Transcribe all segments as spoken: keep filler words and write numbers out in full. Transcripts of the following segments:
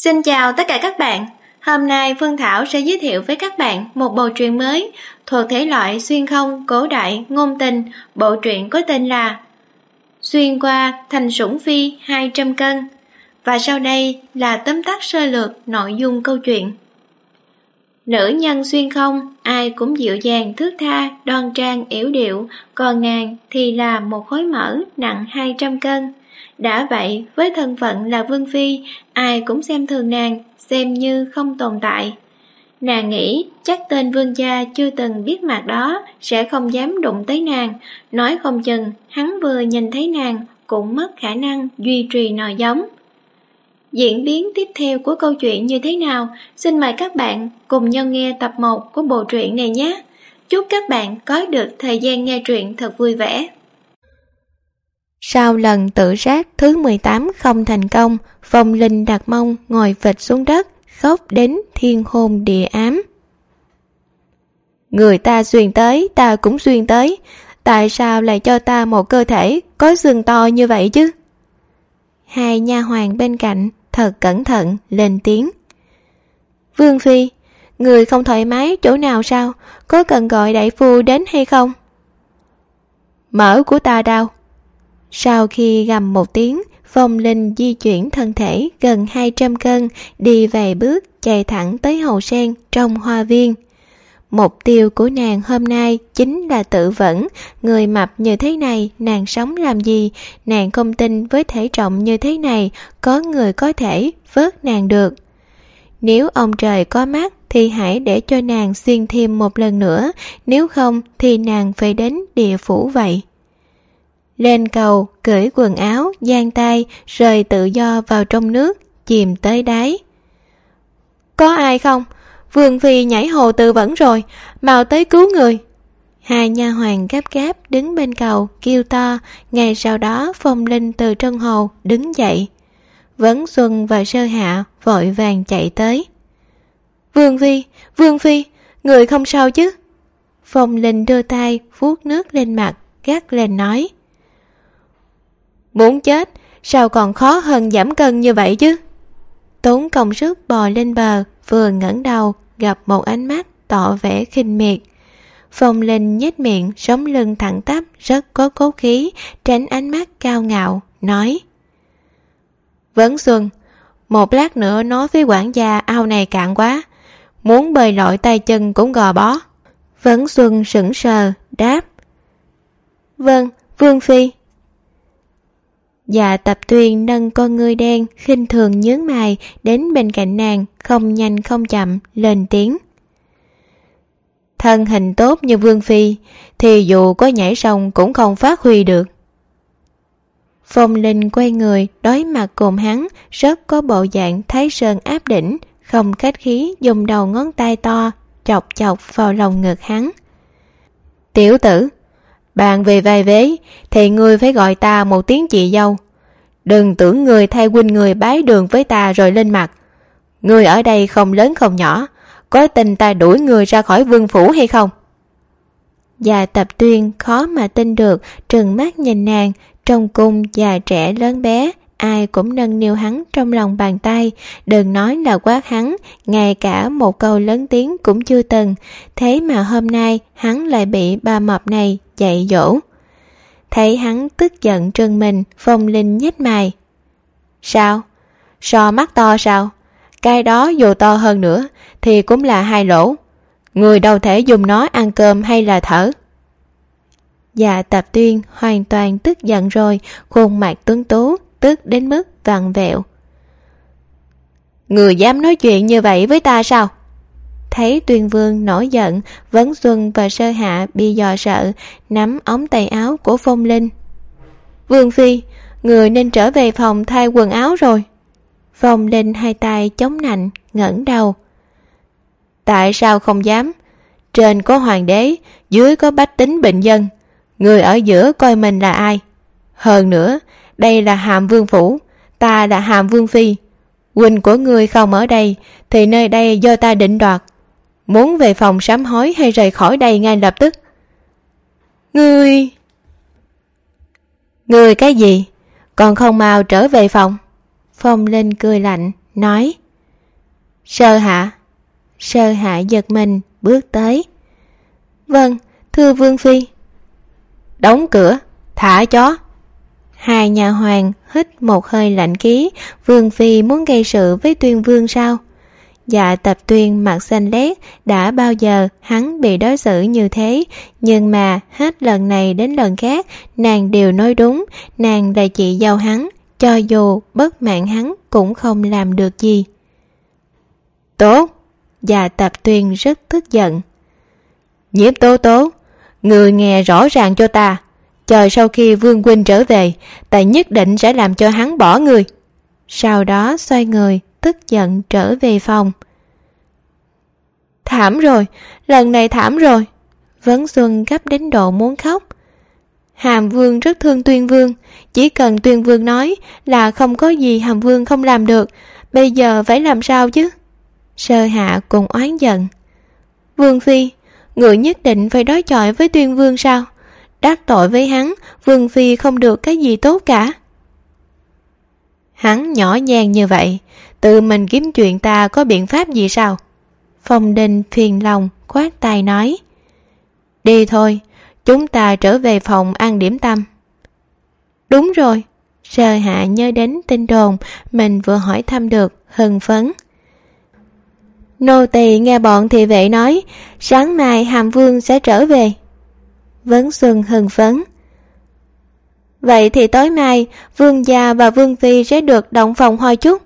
Xin chào tất cả các bạn. Hôm nay Phương Thảo sẽ giới thiệu với các bạn một bộ truyện mới thuộc thể loại xuyên không, cổ đại, ngôn tình. Bộ truyện có tên là Xuyên qua thành sủng phi hai trăm cân. Và sau đây là tóm tắt sơ lược nội dung câu chuyện. Nữ nhân xuyên không, ai cũng dịu dàng thướt tha, đoan trang yểu điệu, còn nàng thì là một khối mỡ nặng hai trăm cân. Đã vậy, với thân phận là vương phi, ai cũng xem thường nàng, xem như không tồn tại. Nàng nghĩ chắc tên vương gia chưa từng biết mặt đó sẽ không dám đụng tới nàng, nói không chừng hắn vừa nhìn thấy nàng cũng mất khả năng duy trì nòi giống. Diễn biến tiếp theo của câu chuyện như thế nào? Xin mời các bạn cùng nhau nghe tập một của bộ truyện này nhé. Chúc các bạn có được thời gian nghe truyện thật vui vẻ. Sau lần tự sát thứ mười tám không thành công, Phong Linh đặt mông ngồi phịch xuống đất, khóc đến thiên hôn địa ám. Người ta xuyên tới, ta cũng xuyên tới. Tại sao lại cho ta một cơ thể có xương to như vậy chứ? Hai nha hoàn bên cạnh thật cẩn thận lên tiếng. Vương phi, người không thoải mái chỗ nào sao? Có cần gọi đại phu đến hay không? Mỡ của ta đau. Sau khi gầm một tiếng, Phong Linh di chuyển thân thể gần hai trăm cân, đi vài bước chạy thẳng tới hồ sen trong hoa viên. Mục tiêu của nàng hôm nay chính là tự vẫn. Người mập như thế này nàng sống làm gì? Nàng không tin với thể trọng như thế này có người có thể vớt nàng được. Nếu ông trời có mắt thì hãy để cho nàng xuyên thêm một lần nữa, nếu không thì nàng phải đến địa phủ vậy. Lên cầu, cởi quần áo, giang tay, rời tự do vào trong nước, chìm tới đáy. Có ai không? Vương phi nhảy hồ tự vẫn rồi, mau tới cứu người. Hai nha hoàn gấp gáp đứng bên cầu, kêu to. Ngay sau đó Phong Linh từ trong hồ đứng dậy. Vấn Xuân và Sơ Hạ vội vàng chạy tới. Vương phi, Vương phi, người không sao chứ? Phong Linh đưa tay vuốt nước lên mặt, gắt lên nói. Muốn chết, sao còn khó hơn giảm cân như vậy chứ? Tốn công sức bò lên bờ, vừa ngẩng đầu gặp một ánh mắt tỏ vẻ khinh miệt. Phong Linh nhếch miệng, sống lưng thẳng tắp, rất có cố khí, tránh ánh mắt cao ngạo, nói. Vấn Xuân, một lát nữa nói với quản gia ao này cạn quá, muốn bơi lội tay chân cũng gò bó. Vấn Xuân sững sờ, đáp. Vâng, Vương phi. Dạ Tập Tuyền nâng con ngươi đen, khinh thường nhướng mày, đến bên cạnh nàng, không nhanh không chậm, lên tiếng. Thân hình tốt như Vương phi, thì dù có nhảy sông cũng không phát huy được. Phong Linh quay người, đối mặt cùng hắn, rất có bộ dạng Thái Sơn áp đỉnh, không khách khí dùng đầu ngón tay to, chọc chọc vào lòng ngực hắn. Tiểu tử, bạn về vai vế, thì ngươi phải gọi ta một tiếng chị dâu. Đừng tưởng ngươi thay huynh người bái đường với ta rồi lên mặt. Ngươi ở đây không lớn không nhỏ, có tin ta đuổi ngươi ra khỏi vương phủ hay không? Già Tập Tuyên khó mà tin được, trừng mắt nhìn nàng. Trong cung già trẻ lớn bé, ai cũng nâng niu hắn trong lòng bàn tay. Đừng nói là quát hắn, ngay cả một câu lớn tiếng cũng chưa từng. Thế mà hôm nay hắn lại bị bà mập này dạy dỗ. Thấy hắn tức giận trừng mình, Phong Linh nhếch mày. Sao? So mắt to sao? Cái đó dù to hơn nữa thì cũng là hai lỗ. Người đâu thể dùng nó ăn cơm hay là thở. Dạ Tập Tuyên hoàn toàn tức giận rồi, khuôn mặt tuấn tú, tức đến mức vặn vẹo. Người dám nói chuyện như vậy với ta sao? Thấy Tuyên Vương nổi giận, Vấn Xuân và Sơ Hạ bị dò sợ, nắm ống tay áo của Phong Linh. Vương phi, người nên trở về phòng thay quần áo rồi. Phong Linh hai tay chống nạnh, ngẩng đầu. Tại sao không dám? Trên có hoàng đế, dưới có bách tính bình dân. Người ở giữa coi mình là ai? Hơn nữa, đây là Hàm Vương phủ, ta là Hàm Vương phi. Huynh của ngươi không ở đây, thì nơi đây do ta định đoạt. Muốn về phòng sám hối hay rời khỏi đây ngay lập tức? Ngươi... Ngươi cái gì? Còn không mau trở về phòng. Phong Linh cười lạnh, nói. Sơ Hạ. Sơ Hạ giật mình bước tới. Vâng, thưa Vương Phi. Đóng cửa, thả chó. Hai nhà hoàng hít một hơi lạnh khí. Vương Phi muốn gây sự với Tuyên Vương sao? Dạ Tập Tuyên mặt xanh lét, đã bao giờ hắn bị đối xử như thế, nhưng mà hết lần này đến lần khác nàng đều nói đúng, nàng là chị dâu hắn, cho dù bất mãn hắn cũng không làm được gì. Tốt. Dạ Tập Tuyên rất tức giận. Nhiếp Tố Tố, người nghe rõ ràng cho ta, chờ sau khi Vương huynh trở về, ta nhất định sẽ làm cho hắn bỏ người. Sau đó xoay người tức giận trở về phòng. Thảm rồi, lần này thảm rồi. Vấn Xuân gấp đến độ muốn khóc. Hàm Vương rất thương Tuyên Vương, chỉ cần Tuyên Vương nói là không có gì Hàm Vương không làm được, bây giờ phải làm sao chứ? Sơ Hạ cùng oán giận. Vương Phi, người nhất định phải đối chọi với Tuyên Vương sao? Đắc tội với hắn, Vương Phi không được cái gì tốt cả. Hắn nhỏ nhen như vậy, tự mình kiếm chuyện ta có biện pháp gì sao? Phong Đình phiền lòng khoát tay nói. Đi thôi, chúng ta trở về phòng ăn điểm tâm. Đúng rồi. Sơ Hạ nhớ đến tin đồn mình vừa hỏi thăm được, hưng phấn. Nô tỳ nghe bọn thị vệ nói sáng mai Hàm Vương sẽ trở về. Vấn Xuân hưng phấn. Vậy thì tối mai Vương gia và Vương Phi sẽ được động phòng hoi chút.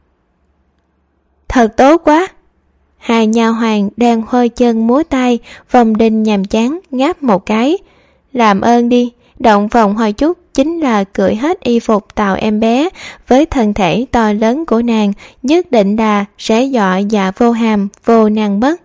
Thật tốt quá. Hai nha hoàng đang hôi chân múa tay, Phong Đình nhàm chán ngáp một cái. Làm ơn đi, động phòng hoi chút chính là cởi hết y phục tạo em bé, với thân thể to lớn của nàng nhất định là sẽ dọa dạ vô hàm vô năng bất.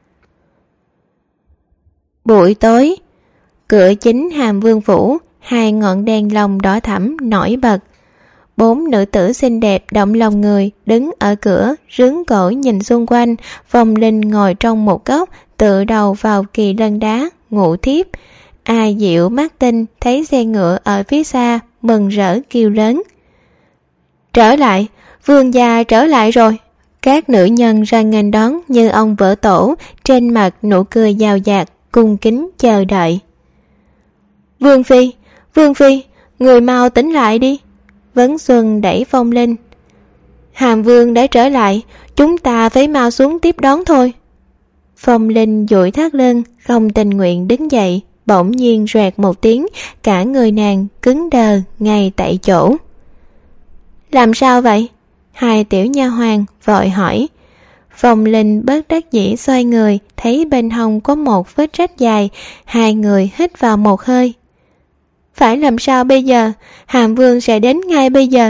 Buổi tối, cửa chính Hàm Vương phủ, hai ngọn đèn lồng đỏ thẫm nổi bật. Bốn nữ tử xinh đẹp động lòng người đứng ở cửa rướn cổ nhìn xung quanh. Phong Linh ngồi trong một góc, tựa đầu vào kỳ lân đá ngủ thiếp. A Diệu mắt tinh thấy xe ngựa ở phía xa, mừng rỡ kêu lớn. Trở lại, Vương gia trở lại rồi. Các nữ nhân ra nghênh đón như ông vỡ tổ, trên mặt nụ cười dào dạt, cung kính chờ đợi. Vương Phi, Vương Phi, người mau tỉnh lại đi. Vấn Xuân đẩy Phong Linh. Hàm Vương đã trở lại, chúng ta phải mau xuống tiếp đón thôi. Phong Linh duỗi thắt lưng, không tình nguyện đứng dậy, bỗng nhiên roẹt một tiếng, cả người nàng cứng đờ ngay tại chỗ. Làm sao vậy? Hai tiểu nha hoàn vội hỏi. Phong Linh bất đắc dĩ xoay người, thấy bên hông có một vết rách dài, hai người hít vào một hơi. Phải làm sao bây giờ? Hàm Vương sẽ đến ngay bây giờ.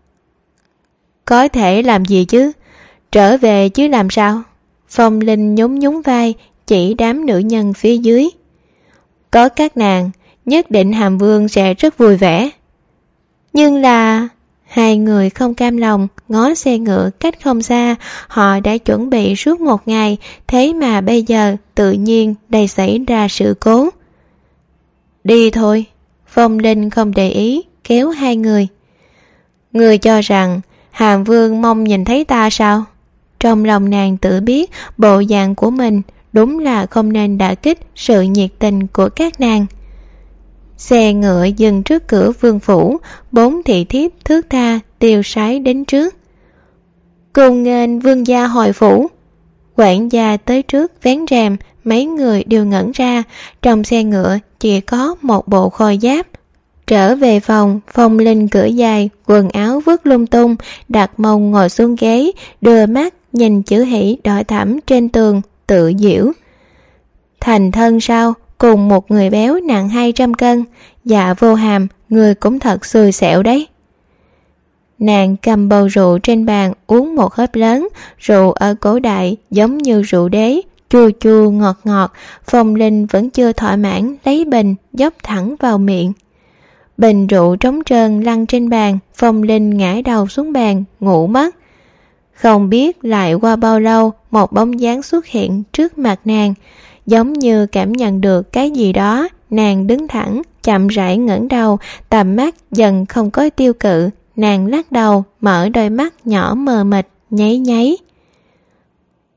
Có thể làm gì chứ? Trở về chứ làm sao? Phong Linh nhún nhún vai, chỉ đám nữ nhân phía dưới. Có các nàng, nhất định Hàm Vương sẽ rất vui vẻ. Nhưng là... Hai người không cam lòng, ngó xe ngựa cách không xa, họ đã chuẩn bị suốt một ngày, thế mà bây giờ tự nhiên đây xảy ra sự cố. Đi thôi. Phong Linh không để ý, kéo hai người. Người cho rằng Hàm Vương mong nhìn thấy ta sao? Trong lòng nàng tự biết bộ dạng của mình đúng là không nên đả kích sự nhiệt tình của các nàng. Xe ngựa dừng trước cửa vương phủ, bốn thị thiếp thước tha tiêu sái đến trước. Cùng nghênh vương gia hồi phủ. Quản gia tới trước vén rèm, mấy người đều ngẩn ra, trong xe ngựa chỉ có một bộ khôi giáp. Trở về phòng, Phong Linh cửa dài, quần áo vứt lung tung, đặt mông ngồi xuống ghế, đưa mắt nhìn chữ hỷ đỏ thẫm trên tường, tự giễu. Thành thân sao? Cùng một người béo nặng hai trăm cân, dạ vô hàm, người cũng thật xui xẻo đấy. Nàng cầm bầu rượu trên bàn uống một hớp lớn, rượu ở cổ đại giống như rượu đế, chua chua ngọt ngọt. Phong Linh vẫn chưa thỏa mãn, lấy bình dốc thẳng vào miệng. Bình rượu trống trơn lăn trên bàn, Phong Linh ngã đầu xuống bàn, ngủ mất. Không biết lại qua bao lâu, một bóng dáng xuất hiện trước mặt nàng. Giống như cảm nhận được cái gì đó, nàng đứng thẳng, chậm rãi ngẩng đầu, tầm mắt dần không có tiêu cự. Nàng lắc đầu, mở đôi mắt nhỏ mờ mịt, nháy nháy.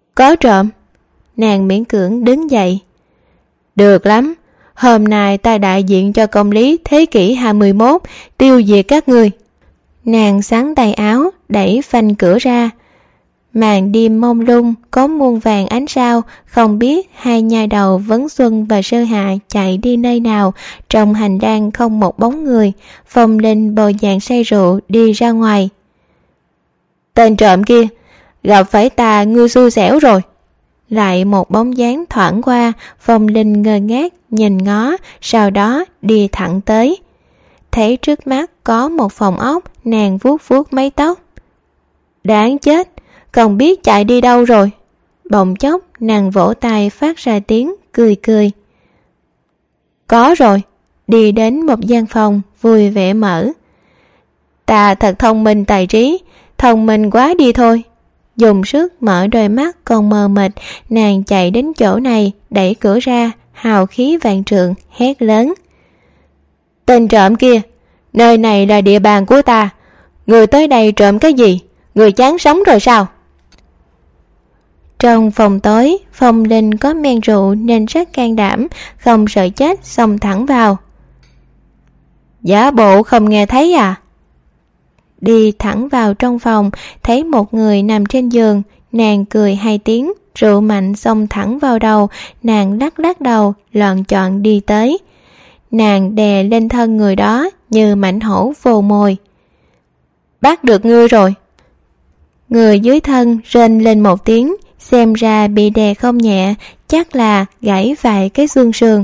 Có trộm. Nàng miễn cưỡng đứng dậy. Được lắm, hôm nay ta đại diện cho công lý thế kỷ hai mươi mốt tiêu diệt các ngươi. Nàng xắn tay áo, đẩy phanh cửa ra. Màn đêm mông lung có muôn vàng ánh sao, không biết hai nhai đầu Vấn Xuân và Sơ Hạ chạy đi nơi nào. Trong hành lang không một bóng người. Phong Linh bộ dạng say rượu đi ra ngoài. Tên trộm kia, gặp phải ta ngươi xui xẻo rồi. Lại một bóng dáng thoảng qua. Phong Linh ngơ ngác nhìn ngó, sau đó đi thẳng tới. Thấy trước mắt có một phòng ốc, nàng vuốt vuốt mái tóc. Đáng chết, không biết chạy đi đâu rồi. Bỗng chốc nàng vỗ tay phát ra tiếng cười cười. Có rồi. Đi đến một gian phòng vui vẻ mở. Ta thật thông minh tài trí, thông minh quá đi thôi. Dùng sức mở đôi mắt còn mờ mịt, nàng chạy đến chỗ này, đẩy cửa ra, hào khí vạn trượng, hét lớn. Tên trộm kia, nơi này là địa bàn của ta. Người tới đây trộm cái gì? Người chán sống rồi sao? Trong phòng tối, Phong Linh có men rượu nên rất can đảm, không sợ chết xông thẳng vào. Giả bộ không nghe thấy à? Đi thẳng vào trong phòng, thấy một người nằm trên giường, nàng cười hai tiếng, rượu mạnh xông thẳng vào đầu, nàng lắc lắc đầu, loạn choạng đi tới. Nàng đè lên thân người đó như mãnh hổ vồ mồi. Bắt được ngươi rồi. Người dưới thân rên lên một tiếng, xem ra bị đè không nhẹ, chắc là gãy vài cái xương sườn.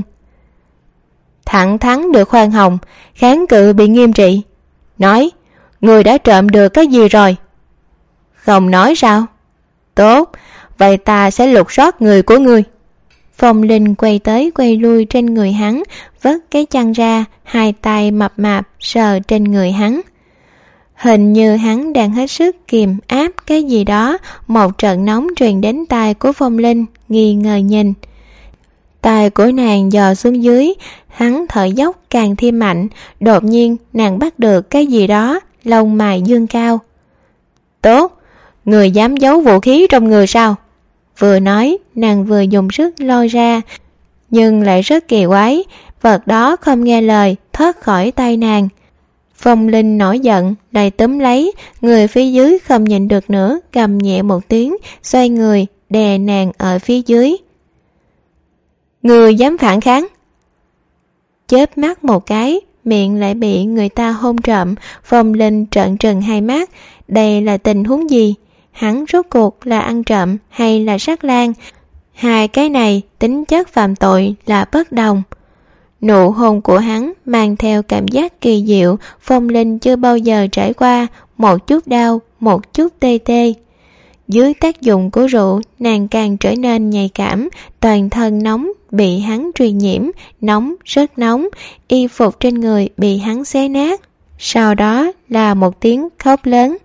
Thẳng thắn được khoan hồng, kháng cự bị nghiêm trị. Nói, người đã trộm được cái gì rồi? Không nói sao? Tốt, vậy ta sẽ lục soát người của ngươi. Phong Linh quay tới quay lui trên người hắn, vớt cái chăn ra, hai tay mập mạp sờ trên người hắn. Hình như hắn đang hết sức kìm áp cái gì đó. Một trận nóng truyền đến tai của Phong Linh, nghi ngờ nhìn. Tai của nàng dò xuống dưới, hắn thở dốc càng thêm mạnh. Đột nhiên nàng bắt được cái gì đó, lông mày dương cao. Tốt, người dám giấu vũ khí trong người sao? Vừa nói, nàng vừa dùng sức lôi ra, nhưng lại rất kỳ quái, vật đó không nghe lời, thoát khỏi tay nàng. Phong Linh nổi giận, lại túm lấy, người phía dưới không nhịn được nữa, gầm nhẹ một tiếng, xoay người, đè nàng ở phía dưới. Người dám phản kháng? Chớp mắt một cái, miệng lại bị người ta hôn trộm. Phong Linh trợn trừng hai mắt, đây là tình huống gì? Hắn rốt cuộc là ăn trộm hay là sát lang? Hai cái này tính chất phạm tội là bất đồng. Nụ hôn của hắn mang theo cảm giác kỳ diệu, Phong Linh chưa bao giờ trải qua, một chút đau, một chút tê tê. Dưới tác dụng của rượu, nàng càng trở nên nhạy cảm, toàn thân nóng, bị hắn truyền nhiễm, nóng, rất nóng, y phục trên người bị hắn xé nát. Sau đó là một tiếng khóc lớn.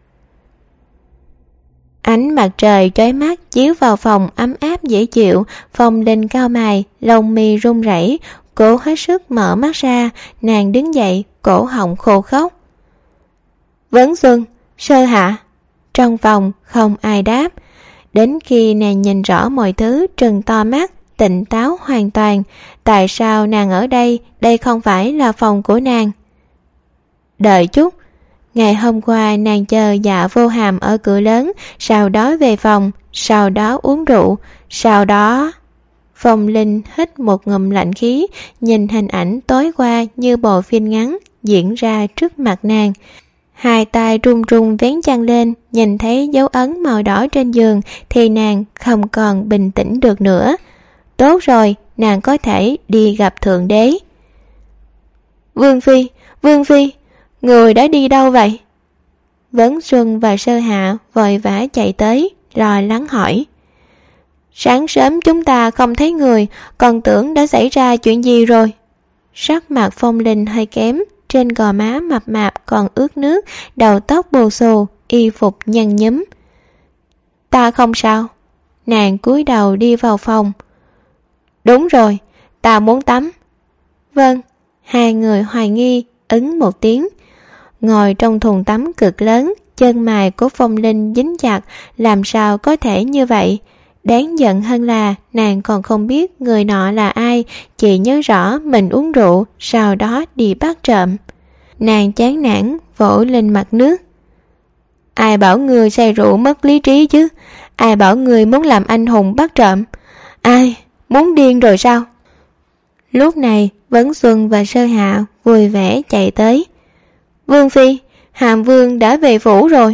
Ánh mặt trời chói mắt chiếu vào phòng ấm áp dễ chịu. Phong Linh cau mày, lông mi run rẩy, cố hết sức mở mắt ra. Nàng đứng dậy, cổ họng khô khốc. Vấn Xuân, Sơ Hạ. Trong phòng không ai đáp. Đến khi nàng nhìn rõ mọi thứ, trừng to mắt, tỉnh táo hoàn toàn. Tại sao nàng ở đây? Đây không phải là phòng của nàng. Đợi chút. Ngày hôm qua nàng chờ Dạ Vô Hàm ở cửa lớn, sau đó về phòng, sau đó uống rượu, sau đó... Phong Linh hít một ngụm lạnh khí, nhìn hình ảnh tối qua như bộ phim ngắn diễn ra trước mặt nàng. Hai tay run run vén chăn lên, nhìn thấy dấu ấn màu đỏ trên giường thì nàng không còn bình tĩnh được nữa. Tốt rồi, nàng có thể đi gặp Thượng Đế. Vương Phi, Vương Phi, người đã đi đâu vậy? Vấn Xuân và Sơ Hạ vội vã chạy tới, lo lắng hỏi. Sáng sớm chúng ta không thấy người, còn tưởng đã xảy ra chuyện gì rồi. Sắc mặt Phong Linh hơi kém, trên gò má mập mạp còn ướt nước, đầu tóc bù xù, y phục nhăn nhúm. Ta không sao. Nàng cúi đầu đi vào phòng. Đúng rồi, ta muốn tắm. Vâng. Hai người hoài nghi ứng một tiếng. Ngồi trong thùng tắm cực lớn, Chân mày của Phong Linh dính chặt, làm sao có thể như vậy? Đáng giận hơn là nàng còn không biết người nọ là ai, chỉ nhớ rõ mình uống rượu, sau đó đi bắt trộm. Nàng chán nản vỗ lên mặt nước. Ai bảo người say rượu mất lý trí chứ? Ai bảo người muốn làm anh hùng bắt trộm? Ai? Muốn điên rồi sao? Lúc này Vấn Xuân và Sơ Hạ vui vẻ chạy tới. Vương phi, Hàm Vương đã về phủ rồi.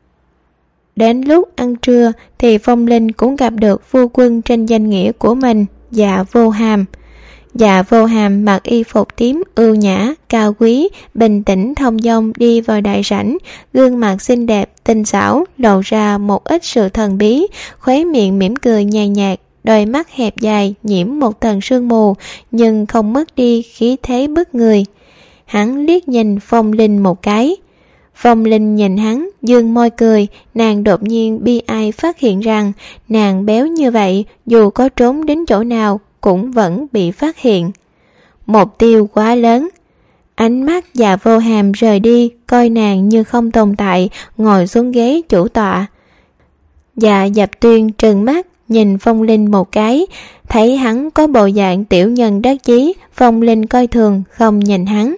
Đến lúc ăn trưa thì Phong Linh cũng gặp được phu quân trên danh nghĩa của mình, Dạ Vô Hàm. Dạ Vô Hàm mặc y phục tím ưu nhã, cao quý, bình tĩnh thông dong đi vào đại sảnh, gương mặt xinh đẹp, tinh xảo, lộ ra một ít sự thần bí, khóe miệng mỉm cười nhàn nhạt, đôi mắt hẹp dài nhiễm một tầng sương mù, nhưng không mất đi khí thế bức người. Hắn liếc nhìn Phong Linh một cái. Phong Linh nhìn hắn, dương môi cười, nàng đột nhiên bi ai phát hiện rằng nàng béo như vậy, dù có trốn đến chỗ nào cũng vẫn bị phát hiện. Mục tiêu quá lớn. Ánh mắt Dạ Vô Hàm rời đi, coi nàng như không tồn tại, ngồi xuống ghế chủ tọa. Dạ Dập Tuyên trừng mắt nhìn Phong Linh một cái, thấy hắn có bộ dạng tiểu nhân đắc chí, Phong Linh coi thường không nhìn hắn.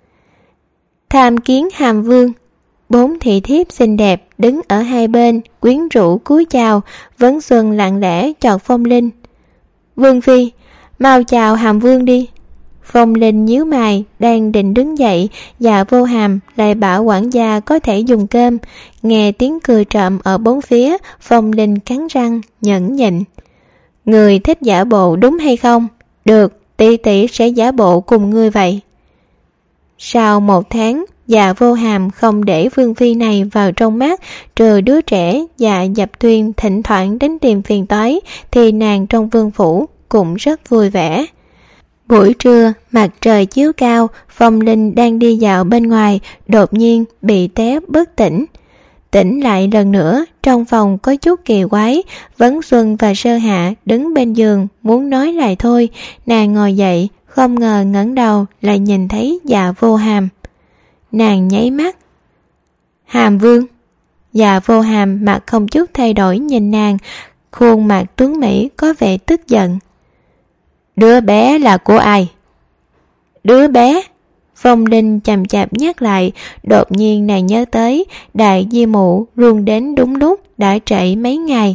Tham kiến Hàm Vương. Bốn thị thiếp xinh đẹp đứng ở hai bên, quyến rũ cúi chào. Vấn Xuân lặng lẽ chọn Phong Linh. Vương phi, mau chào Hàm Vương đi. Phong Linh nhíu mày, đang định đứng dậy, Dạ Vô Hàm lại bảo quản gia có thể dùng cơm. Nghe tiếng cười trộm ở bốn phía, Phong Linh cắn răng nhẫn nhịn. Người thích giả bộ đúng hay không? Được, tỷ tỷ sẽ giả bộ cùng ngươi vậy. Sau một tháng, Dạ Vô Hàm không để Vương phi này vào trong mắt, trừ đứa trẻ Dạ Dập Tuyên thỉnh thoảng đến tìm phiền toái, thì nàng trong vương phủ cũng rất vui vẻ. Buổi trưa, mặt trời chiếu cao, Phong Linh đang đi dạo bên ngoài, đột nhiên bị té bất tỉnh. Tỉnh lại lần nữa, trong phòng có chút kỳ quái, Vấn Xuân và Sơ Hạ đứng bên giường muốn nói lại thôi, nàng ngồi dậy, không ngờ ngẩng đầu lại nhìn thấy Dạ Vô Hàm. Nàng nháy mắt. Hàm Vương. Dạ Vô Hàm mặt không chút thay đổi nhìn nàng, khuôn mặt tuấn mỹ có vẻ tức giận. Đứa bé là của ai? Đứa bé? Phong Linh chậm chạp nhắc lại, đột nhiên nàng nhớ tới đại di mụ luôn đến đúng lúc đã trễ mấy ngày.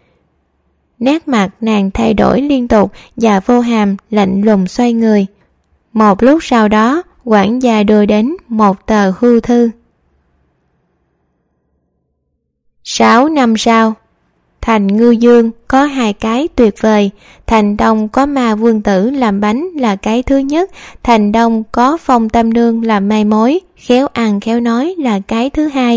Nét mặt nàng thay đổi liên tục, Dạ Vô Hàm lạnh lùng xoay người. Một lúc sau đó, quản gia đưa đến một tờ hưu thư. Sáu năm sau, thành Ngư Dương có hai cái tuyệt vời. Thành Đông có Ma Vương Tử làm bánh là cái thứ nhất. Thành Đông có Phong Tam Nương làm mai mối, khéo ăn khéo nói là cái thứ hai.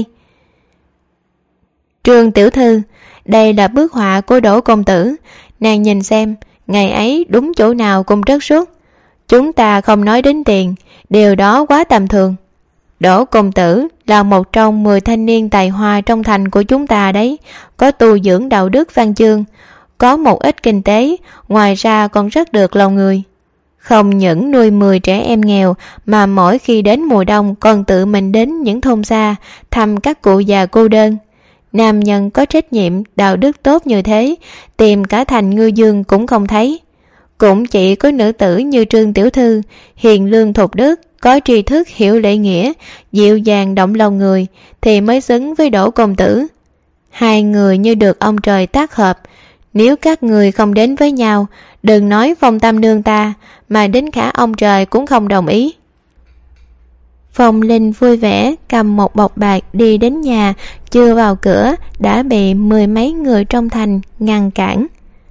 Trương tiểu thư, đây là bức họa của Đỗ công tử. Nàng nhìn xem, ngày ấy đúng chỗ nào cũng rất suốt. Chúng ta không nói đến tiền, điều đó quá tầm thường. Đỗ công tử là một trong mười thanh niên tài hoa trong thành của chúng ta đấy, có tu dưỡng đạo đức văn chương, có một ít kinh tế, ngoài ra còn rất được lòng người. Không những nuôi mười trẻ em nghèo mà mỗi khi đến mùa đông còn tự mình đến những thôn xa thăm các cụ già cô đơn. Nam nhân có trách nhiệm, đạo đức tốt như thế, tìm cả thành Ngư Dương cũng không thấy. Cũng chỉ có nữ tử như Trương tiểu thư, hiền lương thục đức, có tri thức hiểu lễ nghĩa, dịu dàng động lòng người, thì mới xứng với Đỗ công tử. Hai người như được ông trời tác hợp, nếu các người không đến với nhau, đừng nói Phong Tam Nương ta, mà đến cả ông trời cũng không đồng ý. Phong Linh vui vẻ cầm một bọc bạc đi đến nhà, chưa vào cửa đã bị mười mấy người trong thành ngăn cản.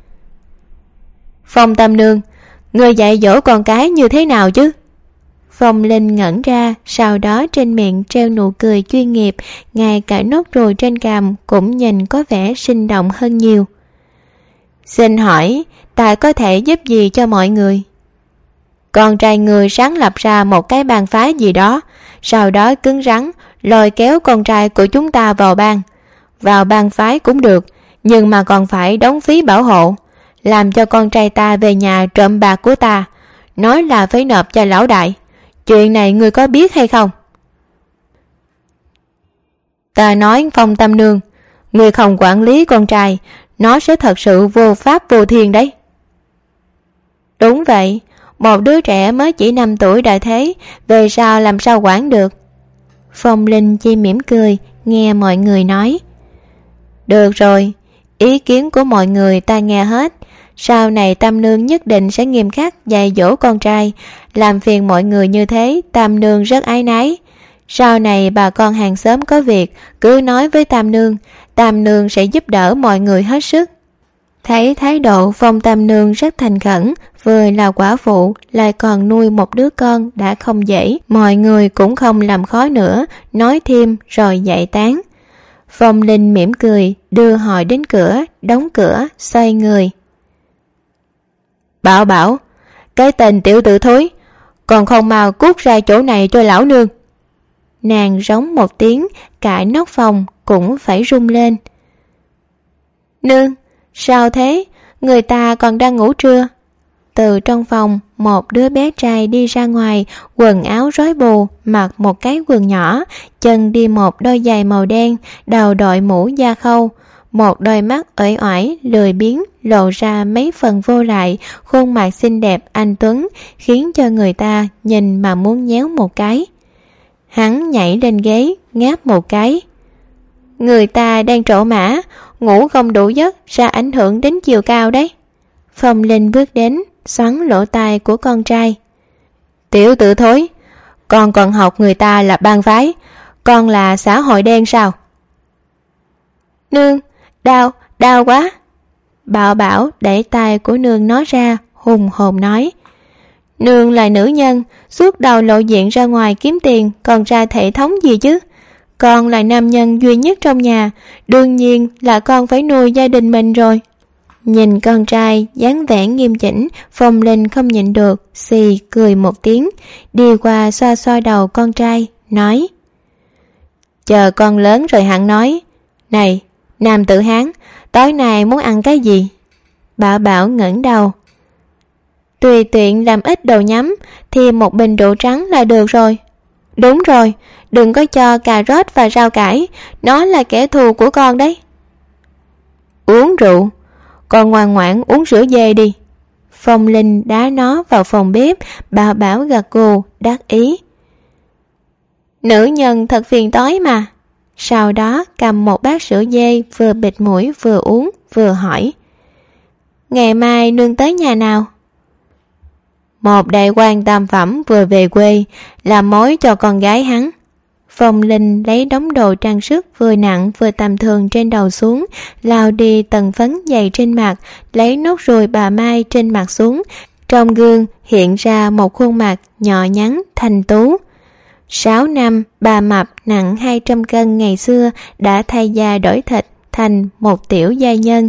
Phong Tam Nương, người dạy dỗ con cái như thế nào chứ? Phong Linh ngẩn ra, sau đó trên miệng treo nụ cười chuyên nghiệp, ngay cả nốt ruồi trên cằm cũng nhìn có vẻ sinh động hơn nhiều. Xin hỏi, ta có thể giúp gì cho mọi người? Con trai người sáng lập ra một cái bang phái gì đó, sau đó cứng rắn lôi kéo con trai của chúng ta vào bang. Vào bang phái cũng được, nhưng mà còn phải đóng phí bảo hộ, làm cho con trai ta về nhà trộm bạc của ta, nói là phải nộp cho lão đại. Chuyện này ngươi có biết hay không? Ta nói Phong Tam Nương, người không quản lý con trai, nó sẽ thật sự vô pháp vô thiên đấy. Đúng vậy, một đứa trẻ mới chỉ năm tuổi đã thế, về sau làm sao quản được. Phong Linh chỉ mỉm cười, nghe mọi người nói. Được rồi, ý kiến của mọi người ta nghe hết. Sau này Tam Nương nhất định sẽ nghiêm khắc dạy dỗ con trai. Làm phiền mọi người như thế, Tam Nương rất áy náy. Sau này bà con hàng xóm có việc, cứ nói với Tam Nương, Tam Nương sẽ giúp đỡ mọi người hết sức. Thấy thái độ Phong Tam Nương rất thành khẩn, vừa là quả phụ lại còn nuôi một đứa con đã không dễ, mọi người cũng không làm khó nữa, nói thêm rồi giải tán. Phong Linh mỉm cười, đưa họ đến cửa, đóng cửa, xoay người. Bảo Bảo, cái tên tiểu tử thối, còn không mau cút ra chỗ này cho lão nương. Nàng rống một tiếng, cả nóc phòng cũng phải rung lên. Nương, sao thế? Người ta còn đang ngủ trưa. Từ trong phòng, một đứa bé trai đi ra ngoài, quần áo rối bù, mặc một cái quần nhỏ, chân đi một đôi giày màu đen, đầu đội mũ da khâu, một đôi mắt uể oải, lười biếng, lộ ra mấy phần vô lại, khuôn mặt xinh đẹp anh tuấn, khiến cho người ta nhìn mà muốn nhéo một cái. Hắn nhảy lên ghế, ngáp một cái. Người ta đang trổ mã, ngủ không đủ giấc sẽ ảnh hưởng đến chiều cao đấy. Phong Linh bước đến, xoắn lỗ tai của con trai. Tiểu tử thối, con còn học người ta là bang phái, con là xã hội đen sao? Nương, đau, đau quá. Bảo Bảo đẩy tay của nương nó ra, hùng hồn nói. Nương là nữ nhân, suốt đầu lộ diện ra ngoài kiếm tiền, còn ra thể thống gì chứ? Con là nam nhân duy nhất trong nhà, đương nhiên là con phải nuôi gia đình mình rồi. Nhìn con trai dáng vẻ nghiêm chỉnh, Phong Linh không nhịn được, xì cười một tiếng, đi qua xoa xoa đầu con trai, nói. Chờ con lớn rồi hẳn nói. Này, nam tử Hán, tối nay muốn ăn cái gì? Bảo Bảo ngẩng đầu. Tùy tiện làm ít đồ nhắm, thì một bình rượu trắng là được rồi. Đúng rồi, đừng có cho cà rốt và rau cải, nó là kẻ thù của con đấy. Uống rượu, con ngoan ngoãn uống sữa dê đi. Phong Linh đá nó vào phòng bếp, Bảo Bảo gật gù, đắc ý. Nữ nhân thật phiền toái mà. Sau đó cầm một bát sữa dê, vừa bịt mũi vừa uống, vừa hỏi. Ngày mai nương tới nhà nào? Một đại quan tam phẩm vừa về quê, làm mối cho con gái hắn. Phong Linh lấy đống đồ trang sức vừa nặng vừa tầm thường trên đầu xuống, lau đi tầng phấn dày trên mặt, lấy nốt ruồi bà Mai trên mặt xuống. Trong gương hiện ra một khuôn mặt nhỏ nhắn, thanh tú. Sáu năm, bà mập nặng hai trăm cân ngày xưa đã thay da đổi thịt thành một tiểu giai nhân.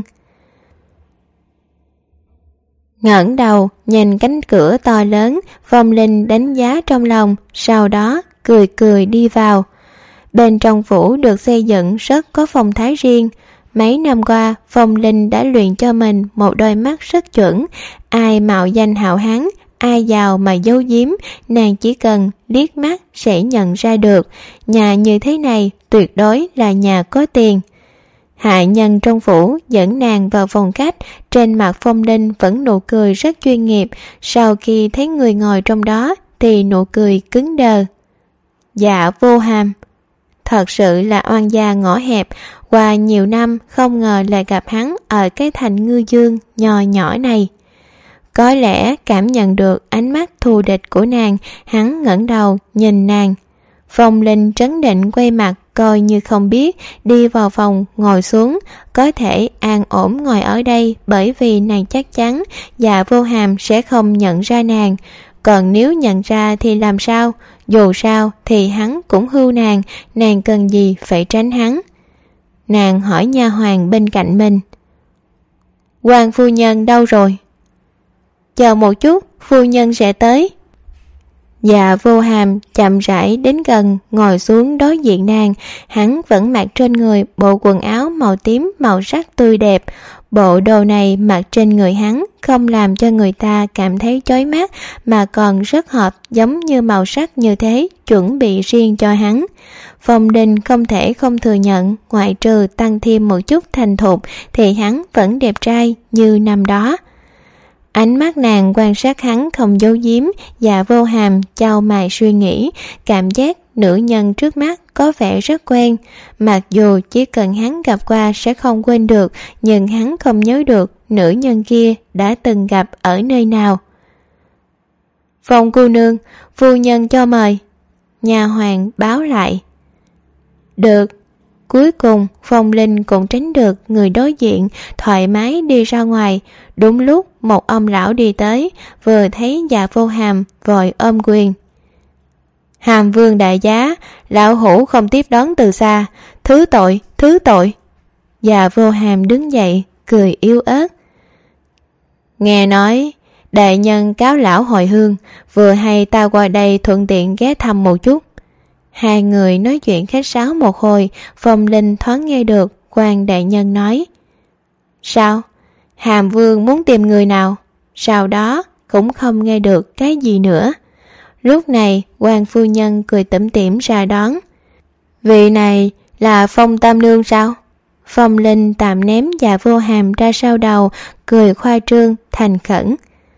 Ngẩng đầu nhìn cánh cửa to lớn, Phong Linh đánh giá trong lòng, sau đó cười cười đi vào. Bên trong phủ được xây dựng rất có phong thái riêng. Mấy năm qua, Phong Linh đã luyện cho mình một đôi mắt rất chuẩn. Ai mạo danh hảo hán, ai giàu mà giấu giếm, nàng chỉ cần liếc mắt sẽ nhận ra được. Nhà như thế này tuyệt đối là nhà có tiền. Hạ nhân trong phủ dẫn nàng vào phòng khách, trên mặt Phong Linh vẫn nụ cười rất chuyên nghiệp. Sau khi thấy người ngồi trong đó thì nụ cười cứng đờ. Dạ Vô Hàm. Thật sự là oan gia ngõ hẹp, qua nhiều năm không ngờ lại gặp hắn ở cái thành ngư dương nho nhỏ này. Có lẽ cảm nhận được ánh mắt thù địch của nàng, hắn ngẩng đầu nhìn nàng. Phong Linh trấn định quay mặt coi như không biết, đi vào phòng ngồi xuống. Có thể an ổn ngồi ở đây bởi vì nàng chắc chắn Dạ Vô Hàm sẽ không nhận ra nàng. Còn nếu nhận ra thì làm sao? Dù sao thì hắn cũng hưu nàng, nàng cần gì phải tránh hắn. Nàng hỏi nha hoàn bên cạnh mình. Quan phu nhân đâu rồi? Chờ một chút, phu nhân sẽ tới. Dạ Vô Hàm chậm rãi đến gần, ngồi xuống đối diện nàng. Hắn vẫn mặc trên người bộ quần áo màu tím màu sắc tươi đẹp, Bộ đồ này mặc trên người hắn không làm cho người ta cảm thấy chói mắt, mà còn rất hợp, giống như màu sắc như thế chuẩn bị riêng cho hắn. Phong Linh không thể không thừa nhận, ngoại trừ tăng thêm một chút thành thục thì hắn vẫn đẹp trai như năm đó. Ánh mắt nàng quan sát hắn không giấu giếm, và vô hàm chau mày suy nghĩ, cảm giác nữ nhân trước mắt có vẻ rất quen. Mặc dù chỉ cần hắn gặp qua sẽ không quên được, nhưng hắn không nhớ được nữ nhân kia đã từng gặp ở nơi nào. Phong cô nương, phu nhân cho mời. Nhà hoàng báo lại. Được. Cuối cùng Phong Linh cũng tránh được người đối diện, thoải mái đi ra ngoài. Đúng lúc một ông lão đi tới, vừa thấy Dạ Vô Hàm vội ôm quyền. Hàm vương đại giá, lão hủ không tiếp đón từ xa, thứ tội, thứ tội. Dạ Vô Hàm đứng dậy, cười yếu ớt. Nghe nói đại nhân cáo lão hồi hương, vừa hay ta qua đây thuận tiện ghé thăm một chút. Hai người nói chuyện khách sáo một hồi, Phong Linh thoáng nghe được quan đại nhân nói. Sao? Hàm vương muốn tìm người nào? Sau đó cũng không nghe được cái gì nữa. Lúc này quan phu nhân cười tủm tỉm ra đón. Vị này là Phong tam nương sao? Phong Linh tạm ném Dạ Vô Hàm ra sau đầu, cười khoa trương thành khẩn.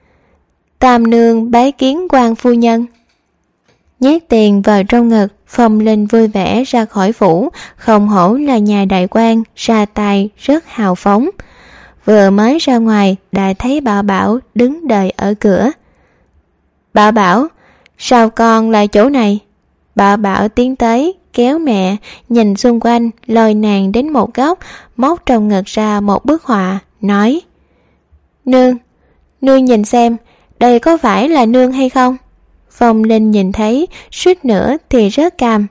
Tam nương bái kiến quan phu nhân. Nhét tiền vào trong ngực, Phong Linh vui vẻ ra khỏi phủ, không hổ là nhà đại quan, ra tay rất hào phóng. Vừa mới ra ngoài đã thấy Bảo Bảo đứng đợi ở cửa. Bảo Bảo, sao con lại chỗ này? Bảo Bảo tiến tới, kéo mẹ, nhìn xung quanh, lôi nàng đến một góc, móc trong ngực ra một bức họa, nói. Nương, nương nhìn xem, đây có phải là nương hay không? Phong Linh nhìn thấy, suýt nữa thì rớt cằm.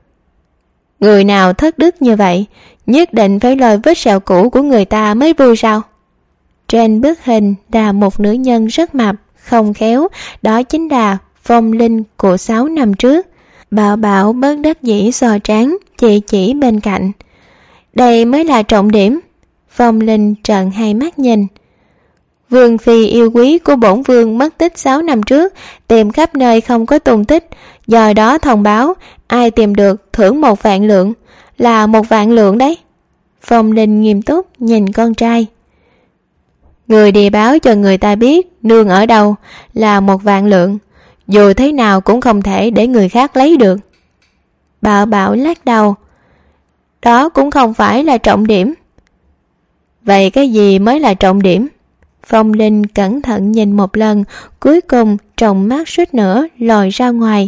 Người nào thất đức như vậy, nhất định phải lôi vết sẹo cũ của người ta mới vui sao? Trên bức hình là một nữ nhân rất mập, không khéo, đó chính là Phong Linh của sáu năm trước. Bảo Bảo bất đắc dĩ xò trán, chỉ chỉ bên cạnh. Đây mới là trọng điểm. Phong Linh trợn hai mắt nhìn. Vương phi yêu quý của bổn vương mất tích sáu năm trước, tìm khắp nơi không có tung tích, do đó thông báo, ai tìm được thưởng một vạn lượng, là một vạn lượng đấy. Phong Linh nghiêm túc nhìn con trai. Người đi báo cho người ta biết nương ở đâu là một vạn lượng, dù thế nào cũng không thể để người khác lấy được. Bảo Bảo lắc đầu. Đó cũng không phải là trọng điểm. Vậy cái gì mới là trọng điểm? Phong Linh cẩn thận nhìn một lần, cuối cùng tròng mắt suýt nữa lòi ra ngoài.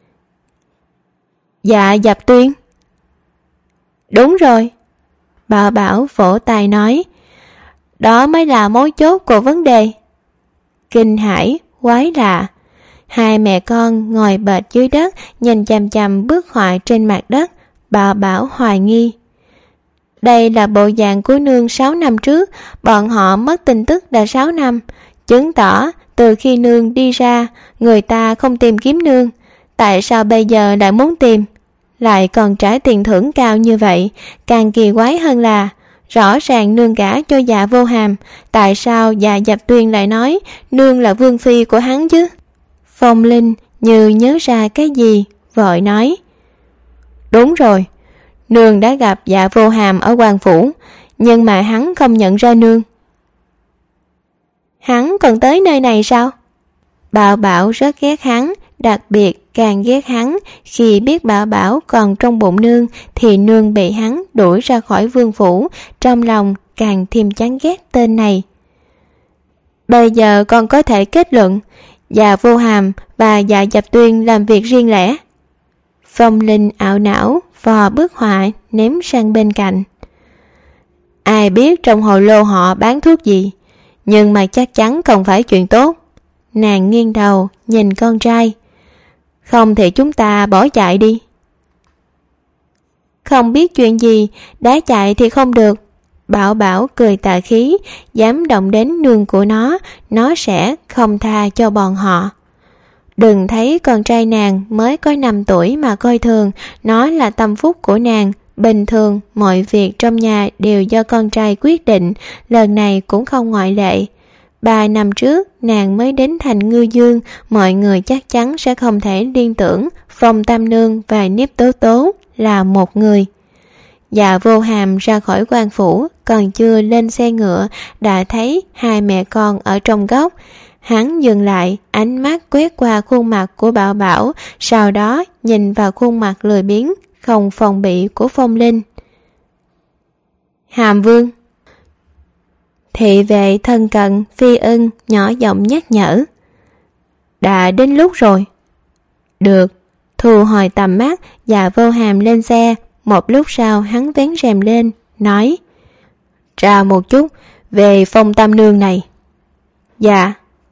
Dạ Dập Tuyên. Đúng rồi. Bảo Bảo vỗ tay nói. Đó mới là mấu chốt của vấn đề. Kinh hãi, quái lạ. Hai mẹ con ngồi bệt dưới đất, nhìn chằm chằm bức họa trên mặt đất. Bảo Bảo hoài nghi. Đây là bộ dạng của nương sáu năm trước, bọn họ mất tin tức đã sáu năm, chứng tỏ từ khi nương đi ra, người ta không tìm kiếm nương. Tại sao bây giờ lại muốn tìm? Lại còn trả tiền thưởng cao như vậy, càng kỳ quái hơn là rõ ràng nương gả cho Dạ Vô Hàm, tại sao Dạ Dập Tuyên lại nói nương là vương phi của hắn chứ? Phong Linh như nhớ ra cái gì, vội nói. Đúng rồi, nương đã gặp Dạ Vô Hàm ở quan phủ, nhưng mà hắn không nhận ra nương. Hắn còn tới nơi này sao? Bảo Bảo rất ghét hắn, đặc biệt càng ghét hắn khi biết Bảo Bảo còn trong bụng nương thì nương bị hắn đuổi ra khỏi vương phủ, trong lòng càng thêm chán ghét tên này. Bây giờ con có thể kết luận Dạ Vô Hàm và Dạ Dập Tuyên làm việc riêng lẻ. Phong Linh ảo não vò bức họa ném sang bên cạnh. Ai biết trong hồ lô họ bán thuốc gì, nhưng mà chắc chắn không phải chuyện tốt. Nàng nghiêng đầu nhìn con trai. Không thì chúng ta bỏ chạy đi. Không biết chuyện gì, đã chạy thì không được. Bảo Bảo cười tà khí, dám động đến nương của nó, nó sẽ không tha cho bọn họ. Đừng thấy con trai nàng mới có năm tuổi mà coi thường, nó là tâm phúc của nàng, Bình thường mọi việc trong nhà đều do con trai quyết định, lần này cũng không ngoại lệ. Ba năm trước nàng mới đến thành Ngư Dương, mọi người chắc chắn sẽ không thể liên tưởng Phong Tam Nương và Niếp Tố Tố là một người. Dạ Vô Hàm ra khỏi quan phủ, còn chưa lên xe ngựa đã thấy hai mẹ con ở trong góc. Hắn dừng lại, ánh mắt quét qua khuôn mặt của Bảo Bảo, sau đó nhìn vào khuôn mặt lười biếng không phòng bị của Phong Linh. Hàm Vương. Thị vệ thân cận Phi Ưng nhỏ giọng nhắc nhở. Đã đến lúc rồi. Được. Thu hồi tầm mắt, Dạ Vô Hàm lên xe. Một lúc sau hắn vén rèm lên, nói: Ra một chút về Phong Tam Nương này. Dạ.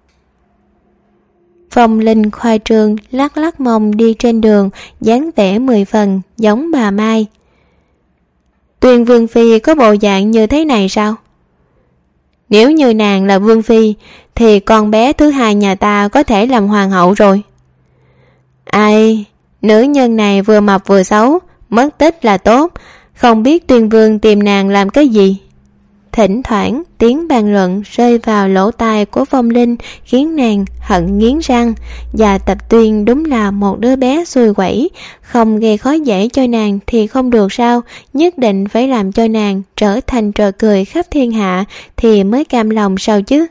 Phong Linh khoai trương lắc lắc mông đi trên đường, dáng vẻ mười phần giống bà Mai. Tuyên Vương Phi có bộ dạng như thế này sao? Nếu như nàng là Vương Phi thì con bé thứ hai nhà ta có thể làm hoàng hậu rồi. Ai, nữ nhân này vừa mập vừa xấu, mất tích là tốt, không biết Tuyên Vương tìm nàng làm cái gì. Thỉnh thoảng tiếng bàn luận rơi vào lỗ tai của Phong Linh khiến nàng hận nghiến răng. Và Tập Tuyên đúng là một đứa bé xui quẩy, không gây khó dễ cho nàng thì không được sao, nhất định phải làm cho nàng trở thành trò cười khắp thiên hạ thì mới cam lòng sao chứ.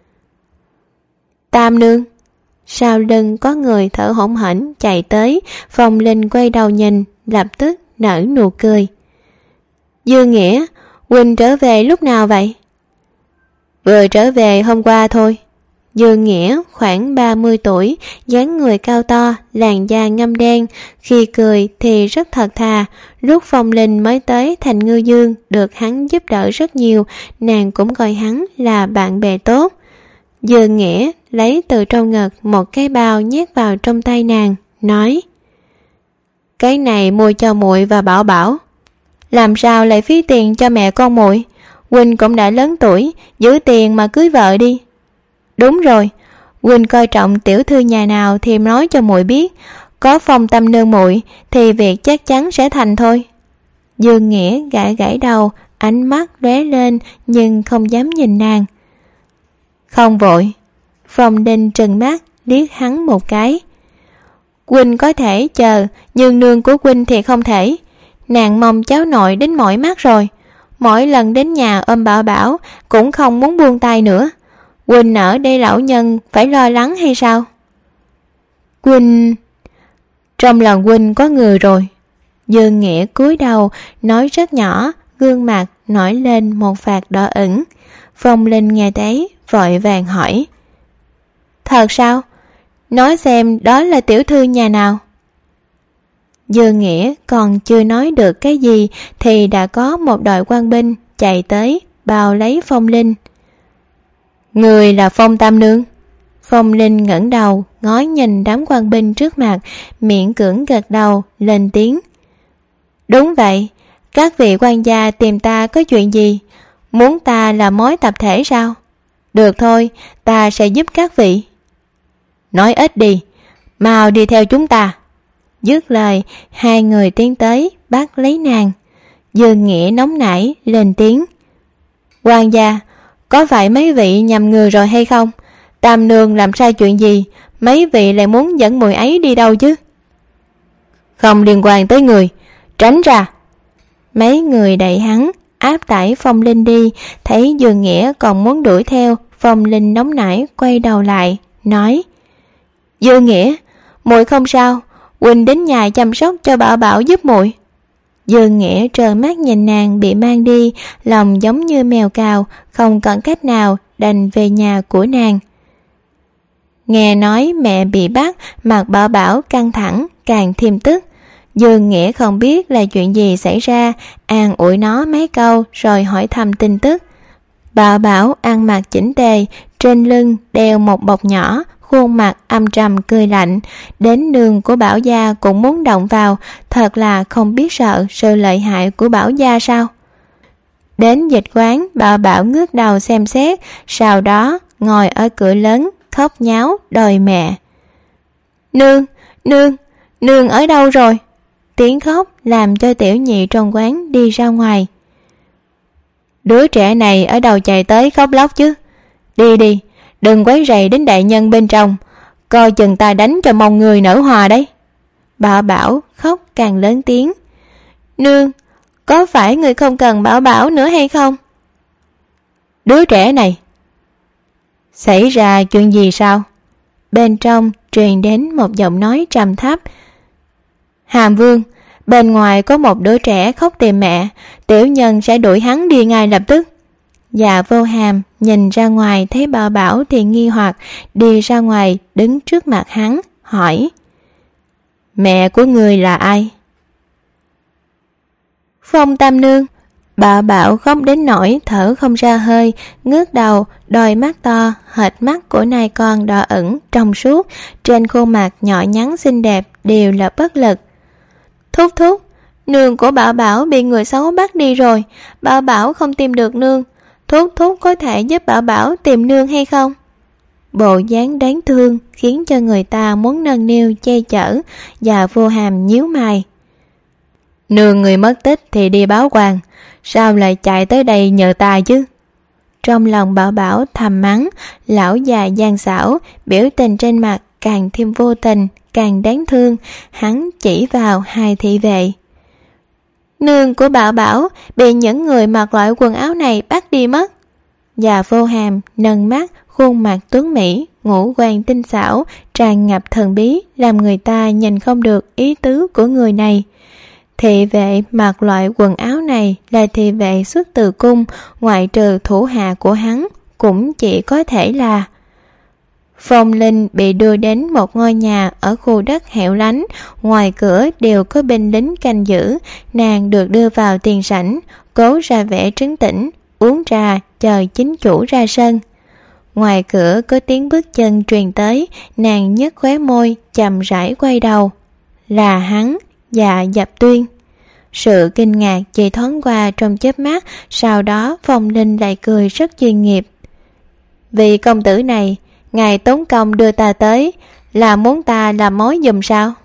Tam Nương. Sau lưng có người thở hổn hển chạy tới, Phong Linh quay đầu nhìn, lập tức nở nụ cười. Dương Nghĩa, huynh trở về lúc nào vậy? Vừa trở về hôm qua thôi. Dương Nghĩa khoảng ba mươi tuổi, dáng người cao to, làn da ngăm đen, khi cười thì rất thật thà. Lúc Phong Linh mới tới thành Ngư Dương được hắn giúp đỡ rất nhiều, nàng cũng coi hắn là bạn bè tốt. Dương Nghĩa lấy từ trong ngực một cái bao nhét vào trong tay nàng, nói: Cái này mua cho muội và Bảo Bảo. Làm sao lại phí tiền cho mẹ con muội? Huynh cũng đã lớn tuổi, giữ tiền mà cưới vợ đi. Đúng rồi, huynh coi trọng tiểu thư nhà nào thì nói cho muội biết, có Phong Tam Nương muội thì việc chắc chắn sẽ thành thôi. Dương Nghĩa gãi gãi đầu, ánh mắt lóe lên nhưng không dám nhìn nàng. Không vội. Phong Linh trừng mắt liếc hắn một cái. Huynh có thể chờ, nhưng nương của huynh thì không thể. Nàng mong cháu nội đến mỏi mắt rồi, mỗi lần đến nhà ôm Bảo Bảo cũng không muốn buông tay nữa. Huynh ở đây lão nhân phải lo lắng hay sao? Huynh... Trong lòng huynh có người rồi. Dương Nghĩa cúi đầu nói rất nhỏ, gương mặt nổi lên một vạt đỏ ửng. Phong Linh nghe thấy vội vàng hỏi: Thật sao? Nói xem đó là tiểu thư nhà nào? Dương Nghĩa còn chưa nói được cái gì thì đã có một đội quan binh chạy tới bao lấy Phong Linh. Người là Phong Tam Nương? Phong Linh ngẩng đầu ngó nhìn đám quan binh trước mặt, miễn cưỡng gật đầu lên tiếng. Đúng vậy, các vị quan gia tìm ta có chuyện gì? Muốn ta là mối tập thể sao? Được thôi, ta sẽ giúp các vị. Nói ít đi, mau đi theo chúng ta. Dứt lời, hai người tiến tới bắt lấy nàng. Dương Nghĩa nóng nảy lên tiếng. Quan gia, có phải mấy vị nhầm người rồi hay không? Tam Nương làm sai chuyện gì, mấy vị lại muốn dẫn muội ấy đi đâu chứ? Không liên quan tới người, tránh ra. Mấy người đẩy hắn, áp tải Phong Linh đi. Thấy Dương Nghĩa còn muốn đuổi theo, Phong Linh nóng nảy quay đầu lại, nói: Dương Nghĩa, muội không sao, huynh đến nhà chăm sóc cho Bảo Bảo giúp muội. Dương Nghĩa trợn mắt nhìn nàng bị mang đi, lòng giống như mèo cào, không còn cách nào đành về nhà của nàng. Nghe nói mẹ bị bắt, mặt Bảo Bảo căng thẳng, càng thêm tức. Dương Nghĩa không biết là chuyện gì xảy ra, an ủi nó mấy câu rồi hỏi thăm tin tức. Bảo Bảo ăn mặc chỉnh tề, trên lưng đeo một bọc nhỏ, khuôn mặt âm trầm cười lạnh. Đến nương của Bảo gia cũng muốn động vào, thật là không biết sợ sự lợi hại của Bảo gia sao. Đến dịch quán, Bảo Bảo ngước đầu xem xét, sau đó ngồi ở cửa lớn khóc nháo đòi mẹ. Nương, nương, nương ở đâu rồi? tiếng khóc làm cho tiểu nhị trong quán đi ra ngoài. Đứa trẻ này ở đâu chạy tới khóc lóc chứ? Đi đi, đừng quấy rầy đến đại nhân bên trong, coi chừng ta đánh cho mông người nở hòa đấy. Bảo Bảo khóc càng lớn tiếng. Nương, có phải người không cần Bảo Bảo nữa hay không? Đứa trẻ này, xảy ra chuyện gì sao? Bên trong truyền đến một giọng nói trầm thấp. Hàm Vương, bên ngoài có một đứa trẻ khóc tìm mẹ, tiểu nhân sẽ đuổi hắn đi ngay lập tức. Dạ Vô Hàm nhìn ra ngoài thấy Bảo Bảo thì nghi hoặc đi ra ngoài đứng trước mặt hắn, hỏi: Mẹ của người là ai? Phong Tam Nương. Bảo Bảo khóc đến nỗi thở không ra hơi, ngước đầu, đôi mắt to, hệt mắt của nai con đỏ ửng, trong suốt, trên khuôn mặt nhỏ nhắn xinh đẹp đều là bất lực. Thúc thúc, nương của Bảo Bảo bị người xấu bắt đi rồi, Bảo Bảo không tìm được nương, thúc thúc có thể giúp Bảo Bảo tìm nương hay không? Bộ dáng đáng thương khiến cho người ta muốn nâng niu che chở. Và Vô Hàm nhíu mày. Nương người mất tích thì đi báo quan, sao lại chạy tới đây nhờ ta chứ? Trong lòng Bảo Bảo thầm mắng. Lão già gian xảo, biểu tình trên mặt càng thêm vô tình, càng đáng thương. Hắn chỉ vào hai thị vệ. Nương của Bảo Bảo bị những người mặc loại quần áo này bắt đi mất. Và Vô Hàm nâng mắt, khuôn mặt tuấn mỹ, ngũ quan tinh xảo, tràn ngập thần bí, làm người ta nhìn không được ý tứ của người này. Thị vệ mặc loại quần áo này là thị vệ xuất từ cung, ngoại trừ thủ hạ của hắn, cũng chỉ có thể là. Phong Linh bị đưa đến một ngôi nhà ở khu đất hẻo lánh, ngoài cửa đều có binh lính canh giữ. Nàng được đưa vào tiền sảnh, cố ra vẻ trấn tĩnh, uống trà chờ chính chủ ra sân. Ngoài cửa có tiếng bước chân truyền tới, nàng nhếch khóe môi, chậm rãi quay đầu. Là hắn, Dạ Dập Tuyên. Sự kinh ngạc chỉ thoáng qua trong chớp mắt, sau đó Phong Linh lại cười rất chuyên nghiệp. Vị công tử này, ngài tốn công đưa ta tới, là muốn ta làm mối giùm sao?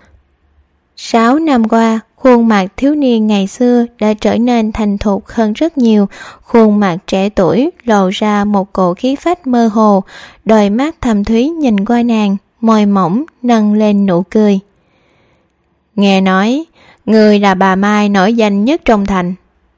Sáu năm qua, khuôn mặt thiếu niên ngày xưa đã trở nên thành thục hơn rất nhiều. Khuôn mặt trẻ tuổi lộ ra một cổ khí phách mơ hồ, đôi mắt thầm thúy nhìn qua nàng, môi mỏng nâng lên nụ cười. Nghe nói, người là bà Mai nổi danh nhất trong thành.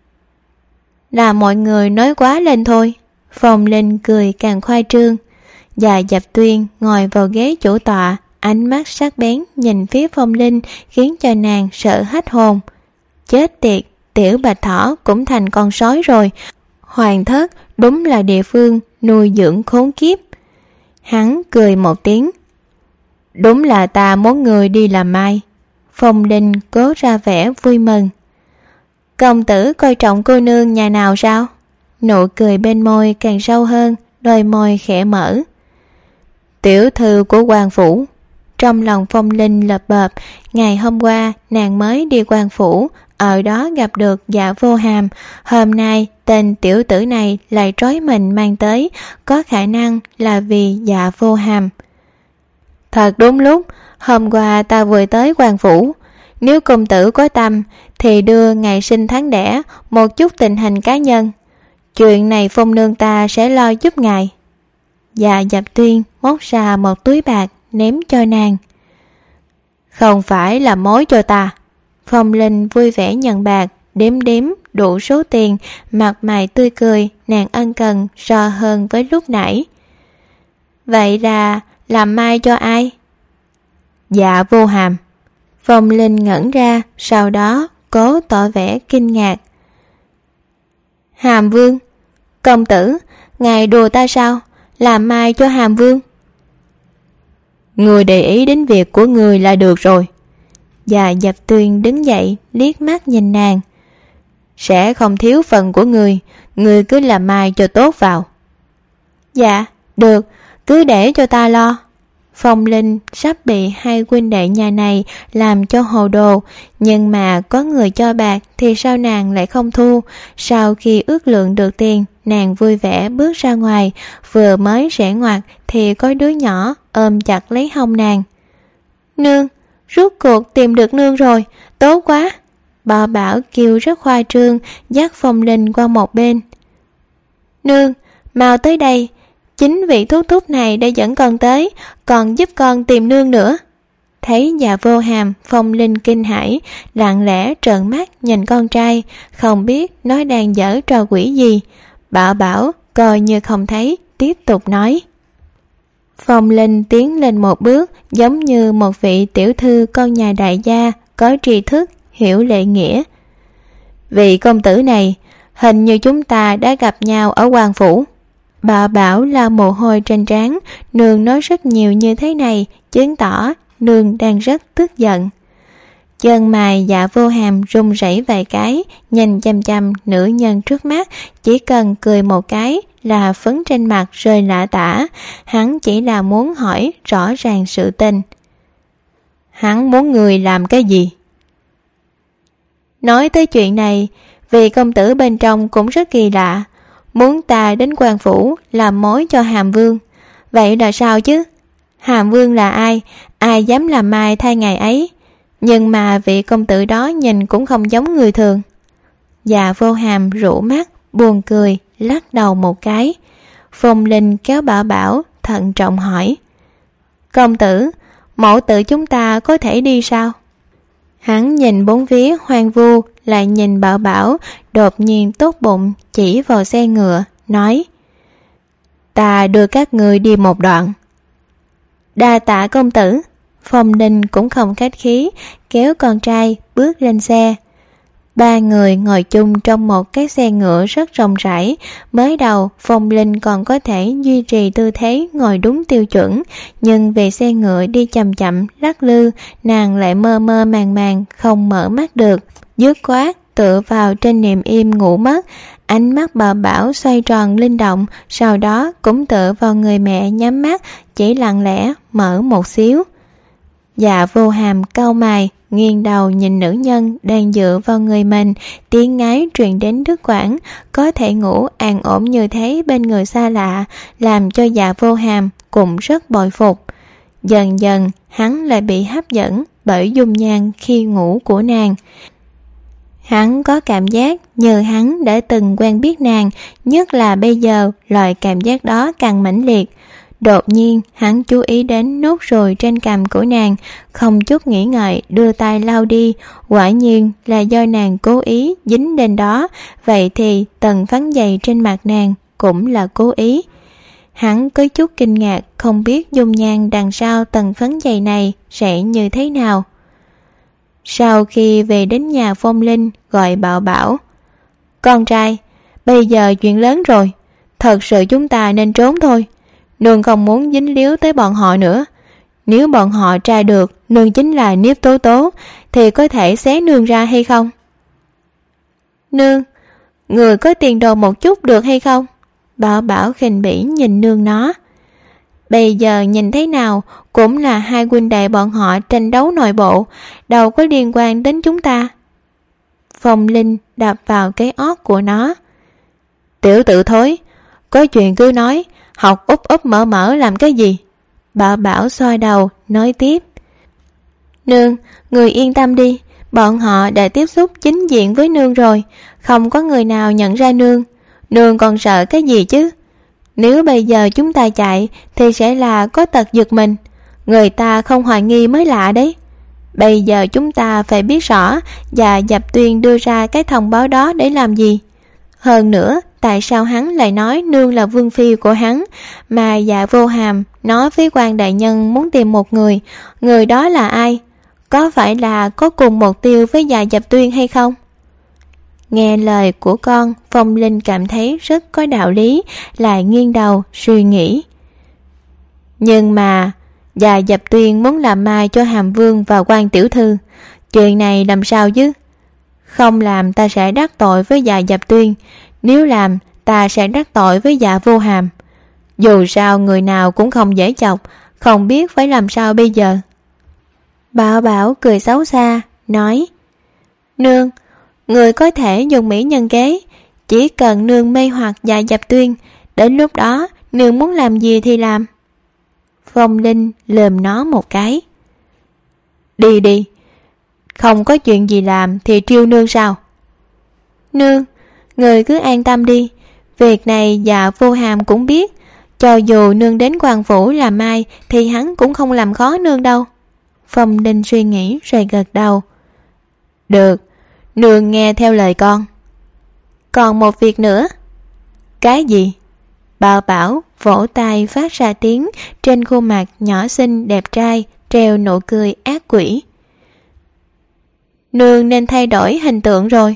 Là mọi người nói quá lên thôi. Phong Linh cười càng khoai trương. Dạ Dập Tuyên ngồi vào ghế chủ tọa, ánh mắt sắc bén nhìn phía Phong Linh khiến cho nàng sợ hết hồn. Chết tiệt, tiểu Bạch Thỏ cũng thành con sói rồi. Hoàng thất đúng là địa phương nuôi dưỡng khốn kiếp. Hắn cười một tiếng. Đúng là ta muốn người đi làm mai. Phong Linh cố ra vẻ vui mừng. Công tử coi trọng cô nương nhà nào sao? Nụ cười bên môi càng sâu hơn, đôi môi khẽ mở. Tiểu thư của quan phủ. Trong lòng Phong Linh lập bập, ngày hôm qua nàng mới đi quan phủ, ở đó gặp được Dạ Vô Hàm. Hôm nay tên tiểu tử này lại trói mình mang tới, có khả năng là vì Dạ Vô Hàm. Thật đúng lúc, hôm qua ta vừa tới quan phủ. Nếu công tử có tâm thì đưa ngày sinh tháng đẻ, một chút tình hình cá nhân. Chuyện này Phong nương ta sẽ lo giúp ngài. Dạ Dập Tuyên móc ra một túi bạc ném cho nàng. Không phải là mối cho ta. Phong Linh vui vẻ nhận bạc, đếm đếm đủ số tiền, mặt mày tươi cười, nàng ân cần so hơn với lúc nãy. Vậy là làm mai cho ai? Dạ Vô Hàm. Phong Linh ngẩn ra, sau đó cố tỏ vẻ kinh ngạc. Hàm Vương, công tử, ngài đùa ta sao? Làm mai cho Hàm Vương. Người để ý đến việc của người là được rồi. Dạ Dập Tuyên đứng dậy, liếc mắt nhìn nàng. Sẽ không thiếu phần của người, người cứ làm mai cho tốt vào. Dạ, được, cứ để cho ta lo. Phong Linh sắp bị hai huynh đệ nhà này làm cho hồ đồ, nhưng mà có người cho bạc thì sao nàng lại không thu. Sau khi ước lượng được tiền, nàng vui vẻ bước ra ngoài, vừa mới rẽ ngoặt thì có đứa nhỏ ôm chặt lấy hông nàng. Nương, rốt cuộc tìm được nương rồi, tốt quá. Bảo Bảo kêu rất khoa trương, dắt Phong Linh qua một bên. Nương, mau tới đây, chính vị thúc thúc này đã dẫn con tới, còn giúp con tìm nương nữa. Thấy Dạ Vô Hàm, Phong Linh kinh hãi, lặng lẽ trợn mắt nhìn con trai, không biết nó đang giở trò quỷ gì. Bảo Bảo coi như không thấy, tiếp tục nói. Phong Linh tiến lên một bước, giống như một vị tiểu thư con nhà đại gia, có tri thức, hiểu lễ nghĩa. Vị công tử này, hình như chúng ta đã gặp nhau ở Hoàng Phủ. Bảo Bảo là mồ hôi trên trán, nương nói rất nhiều như thế này, chứng tỏ nương đang rất tức giận. Chân mày Dạ Vô Hàm run rẩy vài cái, nhìn chăm chăm nữ nhân trước mắt, chỉ cần cười một cái là phấn trên mặt rơi lả tả. Hắn chỉ là muốn hỏi rõ ràng sự tình. Hắn muốn người làm cái gì? Nói tới chuyện này, vị công tử bên trong cũng rất kỳ lạ, muốn ta đến quan phủ làm mối cho Hàm Vương. Vậy là sao chứ? Hàm Vương là ai? Ai dám làm mai thay ngày ấy? Nhưng mà vị công tử đó nhìn cũng không giống người thường. Dạ Vô Hàm rũ mắt, buồn cười, lắc đầu một cái. Phong Linh kéo Bảo Bảo, thận trọng hỏi. Công tử, mẫu tử chúng ta có thể đi sao? Hắn nhìn bốn phía hoang vu, lại nhìn Bảo Bảo, đột nhiên tốt bụng chỉ vào xe ngựa, nói. Ta đưa các người đi một đoạn. Đa tạ công tử. Phong Linh cũng không khách khí, kéo con trai bước lên xe. Ba người ngồi chung trong một cái xe ngựa rất rộng rãi. Mới đầu Phong Linh còn có thể duy trì tư thế ngồi đúng tiêu chuẩn, nhưng về xe ngựa đi chậm chậm lắc lư, nàng lại mơ mơ màng màng không mở mắt được, dứt khoát tựa vào trên nệm im ngủ mất. Ánh mắt Bảo Bảo xoay tròn linh động, sau đó cũng tựa vào người mẹ nhắm mắt, chỉ lặng lẽ mở một xíu. Dạ Vô Hàm cau mày, nghiêng đầu nhìn nữ nhân đang dựa vào người mình, tiếng ngái truyền đến đứt quãng. Có thể ngủ an ổn như thế bên người xa lạ, làm cho Dạ Vô Hàm cũng rất bội phục. Dần dần hắn lại bị hấp dẫn bởi dung nhan khi ngủ của nàng. Hắn có cảm giác như hắn đã từng quen biết nàng, nhất là bây giờ loại cảm giác đó càng mãnh liệt. Đột nhiên hắn chú ý đến nốt ruồi trên cằm của nàng, không chút nghĩ ngợi đưa tay lau đi. Quả nhiên là do nàng cố ý dính lên đó. Vậy thì tầng phấn dày trên mặt nàng cũng là cố ý. Hắn có chút kinh ngạc, không biết dung nhan đằng sau tầng phấn dày này sẽ như thế nào. Sau khi về đến nhà, Phong Linh gọi Bảo Bảo. Con trai, bây giờ chuyện lớn rồi, thật sự chúng ta nên trốn thôi. Nương không muốn dính líu tới bọn họ nữa. Nếu bọn họ tra được nương chính là Niếp Tố Tố, thì có thể xé nương ra hay không? Nương, người có tiền đồ một chút được hay không? Bảo Bảo khinh bỉ nhìn nương nó. Bây giờ nhìn thế nào cũng là hai huynh đệ bọn họ tranh đấu nội bộ, đâu có liên quan đến chúng ta. Phong Linh đạp vào cái ót của nó. Tiểu tự thối, có chuyện cứ nói, học úp úp mở mở làm cái gì? Bảo Bảo xoa đầu nói tiếp. Nương, người yên tâm đi, bọn họ đã tiếp xúc chính diện với nương rồi, không có người nào nhận ra nương. Nương còn sợ cái gì chứ? Nếu bây giờ chúng ta chạy thì sẽ là có tật giật mình, người ta không hoài nghi mới lạ đấy. Bây giờ chúng ta phải biết rõ và Dập Tuyên đưa ra cái thông báo đó để làm gì. Hơn nữa, tại sao hắn lại nói nương là vương phi của hắn, mà Dạ Vô Hàm nói với quan đại nhân muốn tìm một người, người đó là ai? Có phải là có cùng mục tiêu với Dạ Dập Tuyên hay không? Nghe lời của con, Phong Linh cảm thấy rất có đạo lý, lại nghiêng đầu suy nghĩ. Nhưng mà Dạ Dập Tuyên muốn làm mai cho Hàm Vương và quan tiểu thư, chuyện này làm sao chứ? Không làm ta sẽ đắc tội với Dạ Dập Tuyên, nếu làm ta sẽ đắc tội với Dạ Vô Hàm. Dù sao người nào cũng không dễ chọc, không biết phải làm sao bây giờ. Bảo Bảo cười xấu xa, nói. Nương, người có thể dùng mỹ nhân kế, chỉ cần nương mê hoặc Dạ Dập Tuyên, đến lúc đó nương muốn làm gì thì làm. Phong Linh lườm nó một cái. Đi đi, không có chuyện gì làm thì trêu nương sao? Nương, người cứ an tâm đi, việc này Dạ Vô Hàm cũng biết. Cho dù nương đến quan phủ làm mai thì hắn cũng không làm khó nương đâu. Phong Linh suy nghĩ rồi gật đầu. Được, nương nghe theo lời con. Còn một việc nữa. Cái gì? Bảo Bảo vỗ tay phát ra tiếng, trên khuôn mặt nhỏ xinh đẹp trai treo nụ cười ác quỷ. Nương nên thay đổi hình tượng rồi.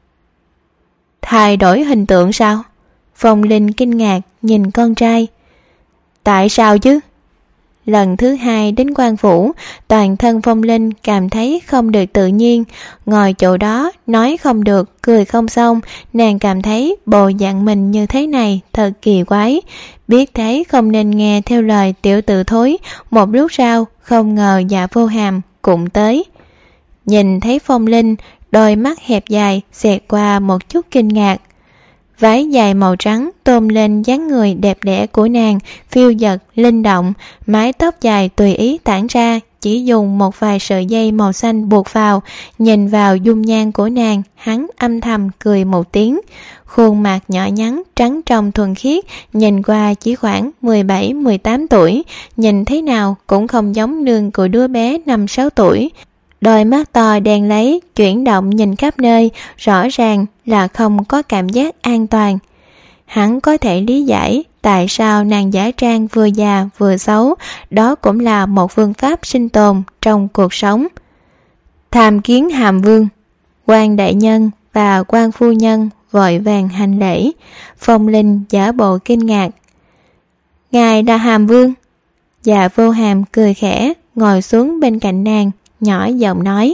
Thay đổi hình tượng sao? Phong Linh kinh ngạc nhìn con trai. Tại sao chứ? Lần thứ hai đến quan phủ, toàn thân Phong Linh cảm thấy không được tự nhiên, ngồi chỗ đó nói không được, cười không xong. Nàng cảm thấy bộ dạng mình như thế này thật kỳ quái, biết thế không nên nghe theo lời tiểu tử thối. Một lúc sau, không ngờ Dạ Vô Hàm cũng tới. Nhìn thấy Phong Linh, đôi mắt hẹp dài xẹt qua một chút kinh ngạc. Váy dài màu trắng tôn lên dáng người đẹp đẽ của nàng, phiêu dật, linh động, mái tóc dài tùy ý tản ra, chỉ dùng một vài sợi dây màu xanh buộc vào. Nhìn vào dung nhan của nàng, hắn âm thầm cười một tiếng. Khuôn mặt nhỏ nhắn, trắng trong thuần khiết, nhìn qua chỉ khoảng mười bảy mười tám tuổi, nhìn thế nào cũng không giống nương của đứa bé năm sáu tuổi. Đôi mắt to đen lấy, chuyển động nhìn khắp nơi, rõ ràng là không có cảm giác an toàn. Hắn có thể lý giải tại sao nàng giả trang vừa già vừa xấu, đó cũng là một phương pháp sinh tồn trong cuộc sống. Tham kiến Hàm Vương. Quan đại nhân và quan phu nhân vội vàng hành lễ. Phong Linh giả bộ kinh ngạc. Ngài là Hàm Vương? Dạ Vô Hàm cười khẽ, ngồi xuống bên cạnh nàng, nhỏ giọng nói.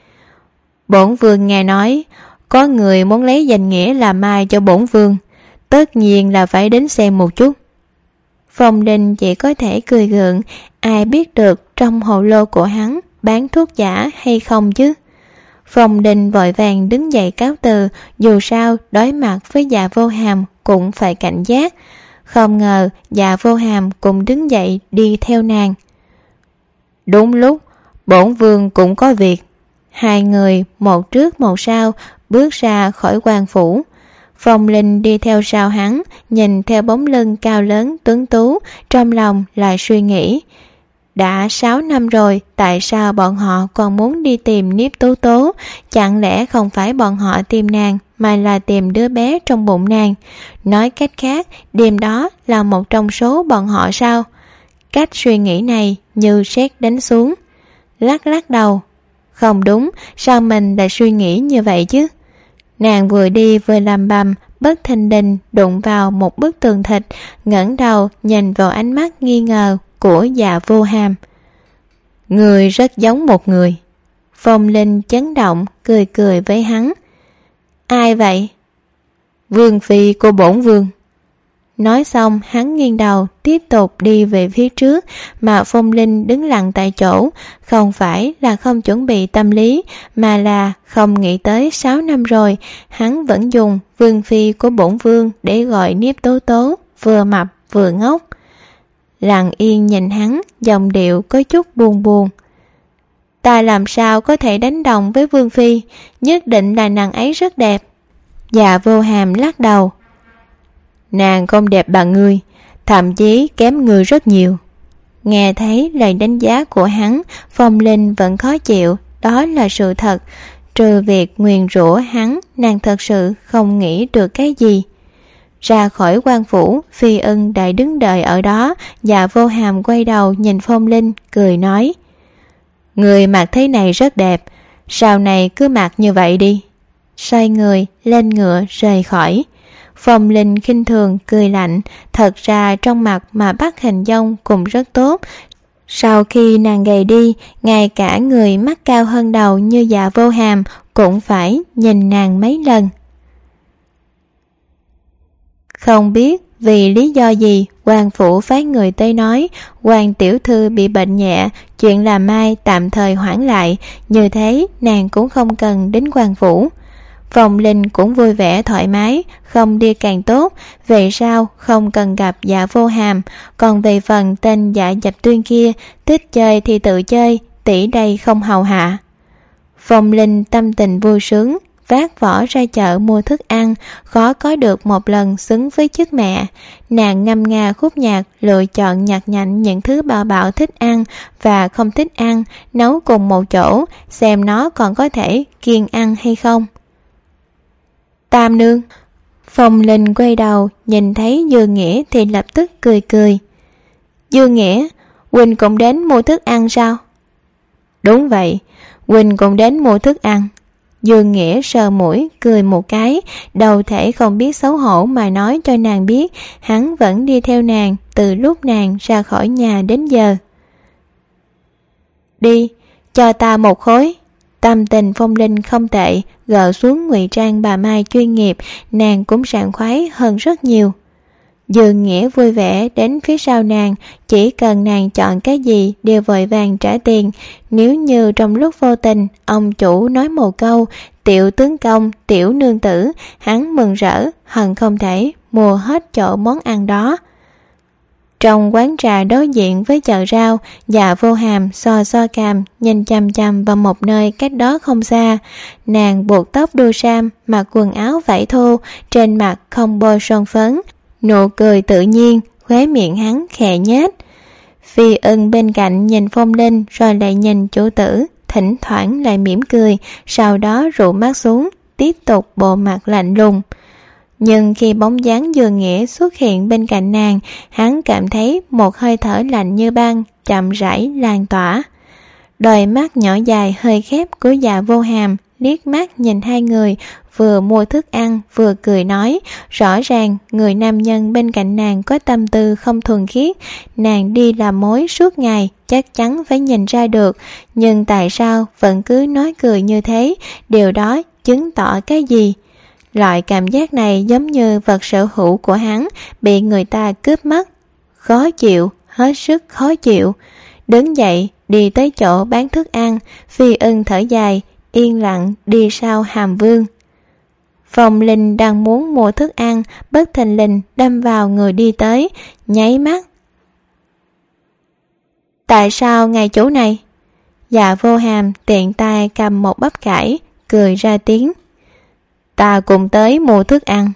Bổn vương nghe nói có người muốn lấy danh nghĩa làm mai cho bổn vương, tất nhiên là phải đến xem một chút. Phong Linh chỉ có thể cười gượng, ai biết được trong hồ lô của hắn bán thuốc giả hay không chứ. Phong Linh vội vàng đứng dậy cáo từ, dù sao đối mặt với Dạ Vô Hàm cũng phải cảnh giác. Không ngờ Dạ Vô Hàm cũng đứng dậy đi theo nàng. Đúng lúc bổn vương cũng có việc. Hai người một trước một sau bước ra khỏi quan phủ. Phong Linh đi theo sau hắn, nhìn theo bóng lưng cao lớn tuấn tú, trong lòng lại suy nghĩ. Đã sáu năm rồi, tại sao bọn họ còn muốn đi tìm Niếp Tố Tố? Chẳng lẽ không phải bọn họ tìm nàng, mà là tìm đứa bé trong bụng nàng? Nói cách khác, đêm đó là một trong số bọn họ sao? Cách suy nghĩ này như sét đánh xuống. Lắc lắc đầu. Không đúng, sao mình lại suy nghĩ như vậy chứ? Nàng vừa đi vừa làm bầm, bất thình lình đụng vào một bức tường thịt, ngẩng đầu nhìn vào ánh mắt nghi ngờ của Dạ Vô Hàm. Người rất giống một người. Phong Linh chấn động, cười cười với hắn. Ai vậy? Vương phi của bổn vương. Nói xong hắn nghiêng đầu tiếp tục đi về phía trước, mà Phong Linh đứng lặng tại chỗ. Không phải là không chuẩn bị tâm lý, mà là không nghĩ tới sáu năm rồi hắn vẫn dùng vương phi của bổn vương để gọi Niếp Tố Tố, vừa mập vừa ngốc. Lặng yên nhìn hắn, giọng điệu có chút buồn buồn. Ta làm sao có thể đánh đồng với vương phi, nhất định là nàng ấy rất đẹp. Dạ Vô Hàm lắc đầu. Nàng không đẹp bằng ngươi, thậm chí kém ngươi rất nhiều. Nghe thấy lời đánh giá của hắn, Phong Linh vẫn khó chịu, đó là sự thật. Trừ việc nguyền rủa hắn, nàng thật sự không nghĩ được cái gì. Ra khỏi quan phủ, Phi Ưng đã đứng đợi ở đó. Dạ Vô Hàm quay đầu nhìn Phong Linh, cười nói. Người mặc thế này rất đẹp, sau này cứ mặc như vậy đi. Xoay người, lên ngựa rời khỏi. Phong Linh khinh thường cười lạnh, thật ra trong mặt mà bắt hình dong cũng rất tốt. Sau khi nàng gầy đi, ngay cả người mắt cao hơn đầu như Dạ Vô Hàm cũng phải nhìn nàng mấy lần. Không biết vì lý do gì, quan phủ phái người tới nói quan tiểu thư bị bệnh nhẹ, chuyện làm mai tạm thời hoãn lại, như thế nàng cũng không cần đến quan phủ. Phong Linh cũng vui vẻ thoải mái, không đi càng tốt, về sau không cần gặp Dạ Vô Hàm. Còn về phần tên Dạ Dập Tuyên kia, thích chơi thì tự chơi, tỷ đây không hầu hạ. Phong Linh tâm tình vui sướng, vác vỏ ra chợ mua thức ăn, khó có được một lần xứng với chức mẹ. Nàng ngâm nga khúc nhạc, lựa chọn nhặt nhạnh những thứ Bảo Bảo thích ăn và không thích ăn, nấu cùng một chỗ, xem nó còn có thể kiêng ăn hay không. Tam nương. Phong Linh quay đầu, nhìn thấy Dương Nghĩa thì lập tức cười cười. Dương Nghĩa, Huynh cũng đến mua thức ăn sao? Đúng vậy, Huynh cũng đến mua thức ăn. Dương Nghĩa sờ mũi cười một cái, đầu thể không biết xấu hổ mà nói cho nàng biết hắn vẫn đi theo nàng từ lúc nàng ra khỏi nhà đến giờ. Đi, cho ta một khối. Tâm tình Phong Linh không tệ, gỡ xuống ngụy trang bà Mai chuyên nghiệp, nàng cũng sảng khoái hơn rất nhiều. Dương Nghĩa vui vẻ đến phía sau nàng, chỉ cần nàng chọn cái gì đều vội vàng trả tiền. Nếu như trong lúc vô tình ông chủ nói một câu tiểu tướng công, tiểu nương tử, hắn mừng rỡ hận không thể mua hết chỗ món ăn đó. Trong quán trà đối diện với chợ rau, Dạ Vô Hàm so so cằm nhìn chằm chằm vào một nơi cách đó không xa. Nàng buộc tóc đuôi sam, mặc quần áo vải thô, trên mặt không bôi son phấn, nụ cười tự nhiên, khóe miệng hắn khẽ nhếch. Phi Ưng bên cạnh nhìn Phong Linh rồi lại nhìn chủ tử, thỉnh thoảng lại mỉm cười, sau đó rụ mắt xuống, tiếp tục bộ mặt lạnh lùng. Nhưng khi bóng dáng Dương Nghĩa xuất hiện bên cạnh nàng, hắn cảm thấy một hơi thở lạnh như băng chậm rãi lan tỏa. Đôi mắt nhỏ dài hơi khép của Dạ Vô Hàm liếc mắt nhìn hai người, vừa mua thức ăn vừa cười nói, rõ ràng người nam nhân bên cạnh nàng có tâm tư không thuần khiết, nàng đi làm mối suốt ngày chắc chắn phải nhìn ra được, nhưng tại sao vẫn cứ nói cười như thế, điều đó chứng tỏ cái gì? Loại cảm giác này giống như vật sở hữu của hắn bị người ta cướp mất. Khó chịu, hết sức khó chịu. Đứng dậy, đi tới chỗ bán thức ăn, Phi Ưng thở dài, yên lặng đi sau Hàm Vương. Phong Linh đang muốn mua thức ăn, bất thình lình đâm vào người đi tới, nháy mắt. Tại sao ngài chủ này? Dạ Vô Hàm tiện tay cầm một bắp cải, cười ra tiếng. Ta cùng tới mua thức ăn.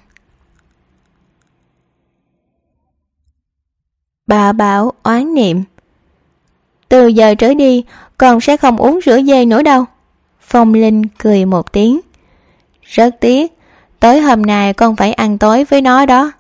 Bà Bảo oán niệm. Từ giờ trở đi, con sẽ không uống sữa dê nữa đâu. Phong Linh cười một tiếng. Rất tiếc, tối hôm nay con phải ăn tối với nó đó.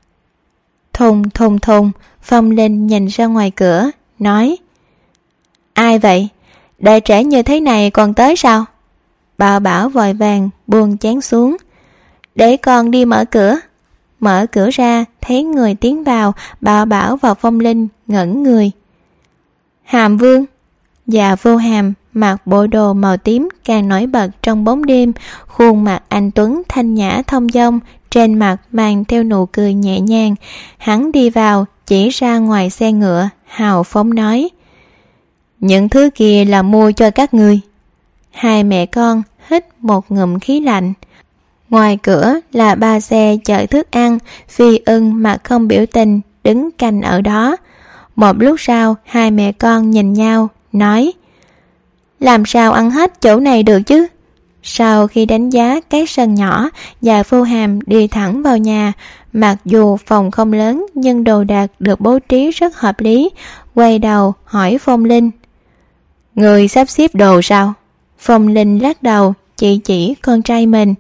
Thùng thùng thùng, Phong Linh nhìn ra ngoài cửa, nói. Ai vậy? Đại trễ như thế này còn tới sao? Bà Bảo vội vàng buông chén xuống. Để con đi mở cửa. Mở cửa ra, thấy người tiến vào, Bà Bảo và Phong Linh ngẩn người. Hàm Vương. Dạ Vô Hàm mặc bộ đồ màu tím càng nổi bật trong bóng đêm, khuôn mặt anh tuấn thanh nhã thông dong, trên mặt mang theo nụ cười nhẹ nhàng. Hắn đi vào, chỉ ra ngoài xe ngựa, hào phóng nói. Những thứ kia là mua cho các ngươi. Hai mẹ con hít một ngụm khí lạnh. Ngoài cửa là ba xe chở thức ăn, Phi Ưng mặt không biểu tình đứng canh ở đó. Một lúc sau, hai mẹ con nhìn nhau, nói. Làm sao ăn hết chỗ này được chứ? Sau khi đánh giá cái sân nhỏ, Dạ Vô Hàm đi thẳng vào nhà. Mặc dù phòng không lớn nhưng đồ đạc được bố trí rất hợp lý. Quay đầu hỏi Phong Linh. Người sắp xếp đồ sao? Phong Linh lắc đầu, chỉ chỉ con trai mình.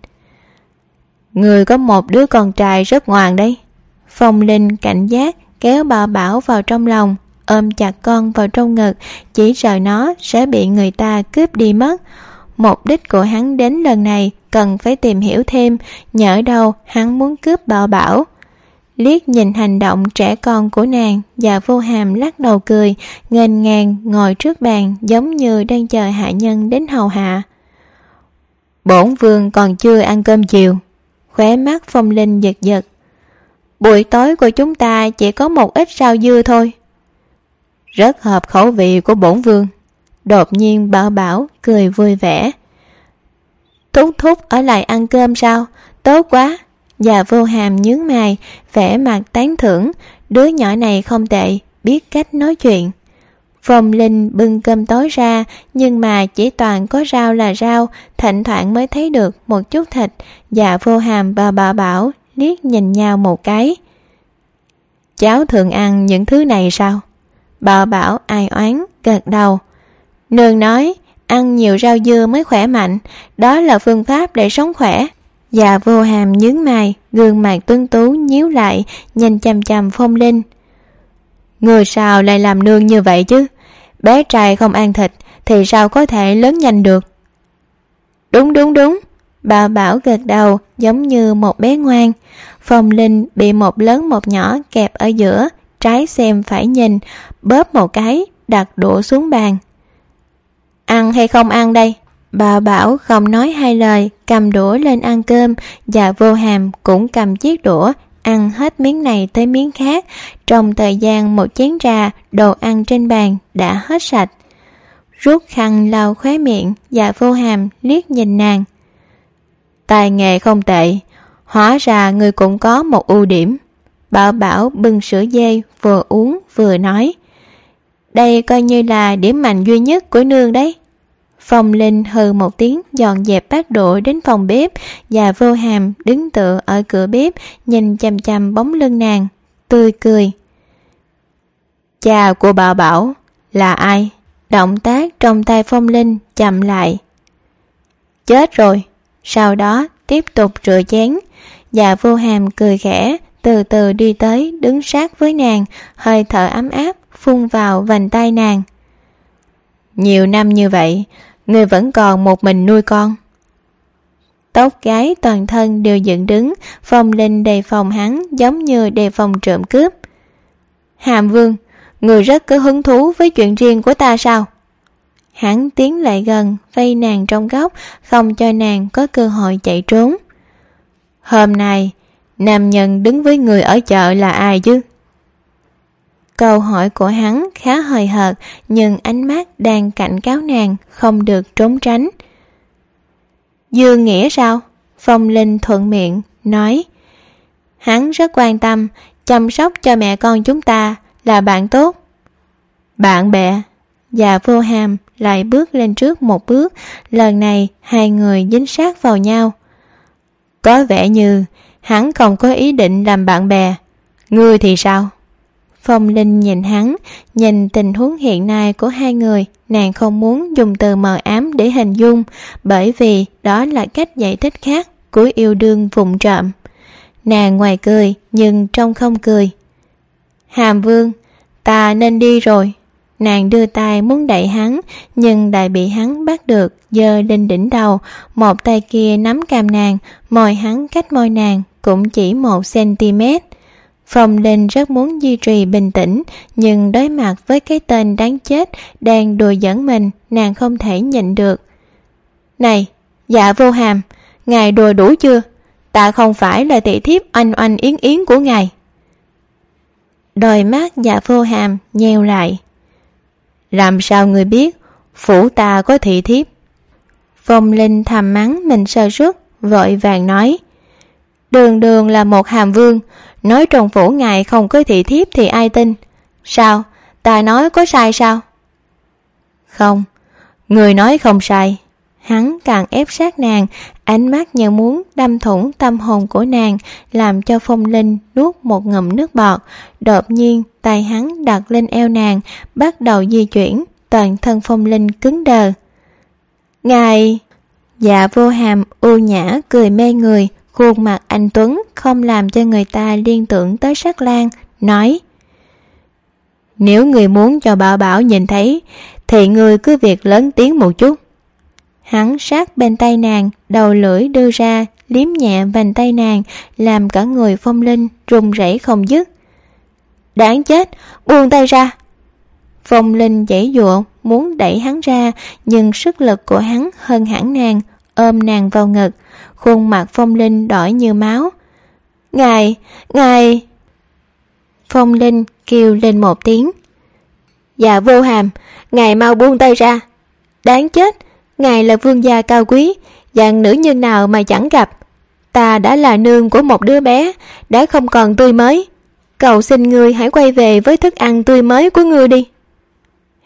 Người có một đứa con trai rất ngoan đấy. Phong Linh cảnh giác kéo Bảo Bảo vào trong lòng, ôm chặt con vào trong ngực, chỉ sợ nó sẽ bị người ta cướp đi mất. Mục đích của hắn đến lần này cần phải tìm hiểu thêm, nhỡ đâu hắn muốn cướp Bảo Bảo. Liếc nhìn hành động trẻ con của nàng, Dạ Vô Hàm lắc đầu cười, nghênh ngang ngồi trước bàn giống như đang chờ hạ nhân đến hầu hạ. Bổn vương còn chưa ăn cơm chiều. Khóe mắt Phong Linh giật giật. Buổi tối của chúng ta chỉ có một ít rau dưa thôi. Rất hợp khẩu vị của bổn vương. Đột nhiên Bảo Bảo cười vui vẻ. Thúc thúc ở lại ăn cơm sao? Tốt quá. Dạ Vô Hàm nhướng mày, vẻ mặt tán thưởng. Đứa nhỏ này không tệ, biết cách nói chuyện. Phong Linh bưng cơm tối ra, nhưng mà chỉ toàn có rau là rau, thỉnh thoảng mới thấy được một chút thịt. Dạ Vô Hàm và bà Bảo liếc nhìn nhau một cái. Cháu thường ăn những thứ này sao? Bà Bảo ai oán gật đầu. Nương nói ăn nhiều rau dưa mới khỏe mạnh, đó là phương pháp để sống khỏe. Dạ Vô Hàm nhướng mày, gương mặt tuấn tú nhíu lại, nhìn chằm chằm Phong Linh. Người sao lại làm nương như vậy chứ? Bé trai không ăn thịt thì sao có thể lớn nhanh được? Đúng đúng đúng, bà Bảo gật đầu giống như một bé ngoan. Phong Linh bị một lớn một nhỏ kẹp ở giữa, trái xem phải nhìn, bóp một cái, đặt đũa xuống bàn. Ăn hay không ăn đây? Bà Bảo không nói hai lời, cầm đũa lên ăn cơm. Dạ Vô Hàm cũng cầm chiếc đũa, ăn hết miếng này tới miếng khác. Trong thời gian một chén trà, đồ ăn trên bàn đã hết sạch. Rút khăn lau khóe miệng, Dạ Vô Hàm liếc nhìn nàng. Tài nghề không tệ, hóa ra người cũng có một ưu điểm. Bảo Bảo bưng sữa dê vừa uống vừa nói. Đây coi như là điểm mạnh duy nhất của nương đấy. Phong Linh hừ một tiếng dọn dẹp bát đũa đến phòng bếp. Và Vô Hàm đứng tựa ở cửa bếp, nhìn chằm chằm bóng lưng nàng, tươi cười. Cha của Bảo Bảo là ai? Động tác trong tay Phong Linh chậm lại. Chết rồi. Sau đó tiếp tục rửa chén. Và Vô Hàm cười khẽ, từ từ đi tới đứng sát với nàng, hơi thở ấm áp phun vào vành tay nàng. Nhiều năm như vậy, người vẫn còn một mình nuôi con. Tóc gái toàn thân đều dựng đứng. Phong Linh đề phòng hắn giống như đề phòng trộm cướp. Hàm Vương, người rất có hứng thú với chuyện riêng của ta sao? Hắn tiến lại gần, vây nàng trong góc, không cho nàng có cơ hội chạy trốn. Hôm nay, nam nhân đứng với người ở chợ là ai chứ? Câu hỏi của hắn khá hời hợt, nhưng ánh mắt đang cảnh cáo nàng không được trốn tránh. Dương Nghĩa sao? Phong Linh thuận miệng nói. Hắn rất quan tâm, chăm sóc cho mẹ con chúng ta, là bạn tốt. Bạn bè? Dạ Vô Hàm lại bước lên trước một bước, lần này hai người dính sát vào nhau. Có vẻ như hắn không có ý định làm bạn bè. Ngươi thì sao? Phong Linh nhìn hắn, nhìn tình huống hiện nay của hai người, nàng không muốn dùng từ mờ ám để hình dung, bởi vì đó là cách giải thích khác của yêu đương vụng trộm. Nàng ngoài cười nhưng trong không cười. Hàm Vương, ta nên đi rồi. Nàng đưa tay muốn đẩy hắn, nhưng lại bị hắn bắt được, giơ lên đỉnh đầu, một tay kia nắm cằm nàng, môi hắn cách môi nàng cũng chỉ một cm. Phong Linh rất muốn duy trì bình tĩnh, nhưng đối mặt với cái tên đáng chết đang đùa giỡn mình, nàng không thể nhịn được. Này, Dạ Vô Hàm, ngài đùa đủ chưa? Ta không phải là tỷ thiếp oanh oanh yến yến của ngài. Đôi mắt Dạ Vô Hàm nheo lại. Làm sao người biết phủ ta có thị thiếp? Phong Linh thầm mắng mình sơ suất, vội vàng nói. Đường đường là một hàm vương, nói trong phủ ngài không có thị thiếp thì ai tin? Sao? Ta nói có sai sao? Không, người nói không sai. Hắn càng ép sát nàng, ánh mắt như muốn đâm thủng tâm hồn của nàng, làm cho Phong Linh nuốt một ngụm nước bọt. Đột nhiên tay hắn đặt lên eo nàng, bắt đầu di chuyển, toàn thân Phong Linh cứng đờ. Ngài... Dạ Vô Hàm u nhã cười mê người, khuôn mặt anh tuấn không làm cho người ta liên tưởng tới Sắc Lang, nói. Nếu người muốn cho Bảo Bảo nhìn thấy, thì người cứ việc lớn tiếng một chút. Hắn sát bên tay nàng, đầu lưỡi đưa ra, liếm nhẹ vành tay nàng, làm cả người Phong Linh run rẩy không dứt. Đáng chết, buông tay ra. Phong Linh giãy giụa muốn đẩy hắn ra, nhưng sức lực của hắn hơn hẳn nàng, ôm nàng vào ngực. Khuôn mặt Phong Linh đỏ như máu. Ngài, ngài... Phong Linh kêu lên một tiếng. Dạ Vô Hàm, ngài mau buông tay ra. Đáng chết, ngài là vương gia cao quý, dạng nữ nhân nào mà chẳng gặp. Ta đã là nương của một đứa bé, đã không còn tươi mới. Cầu xin ngươi hãy quay về với thức ăn tươi mới của ngươi đi.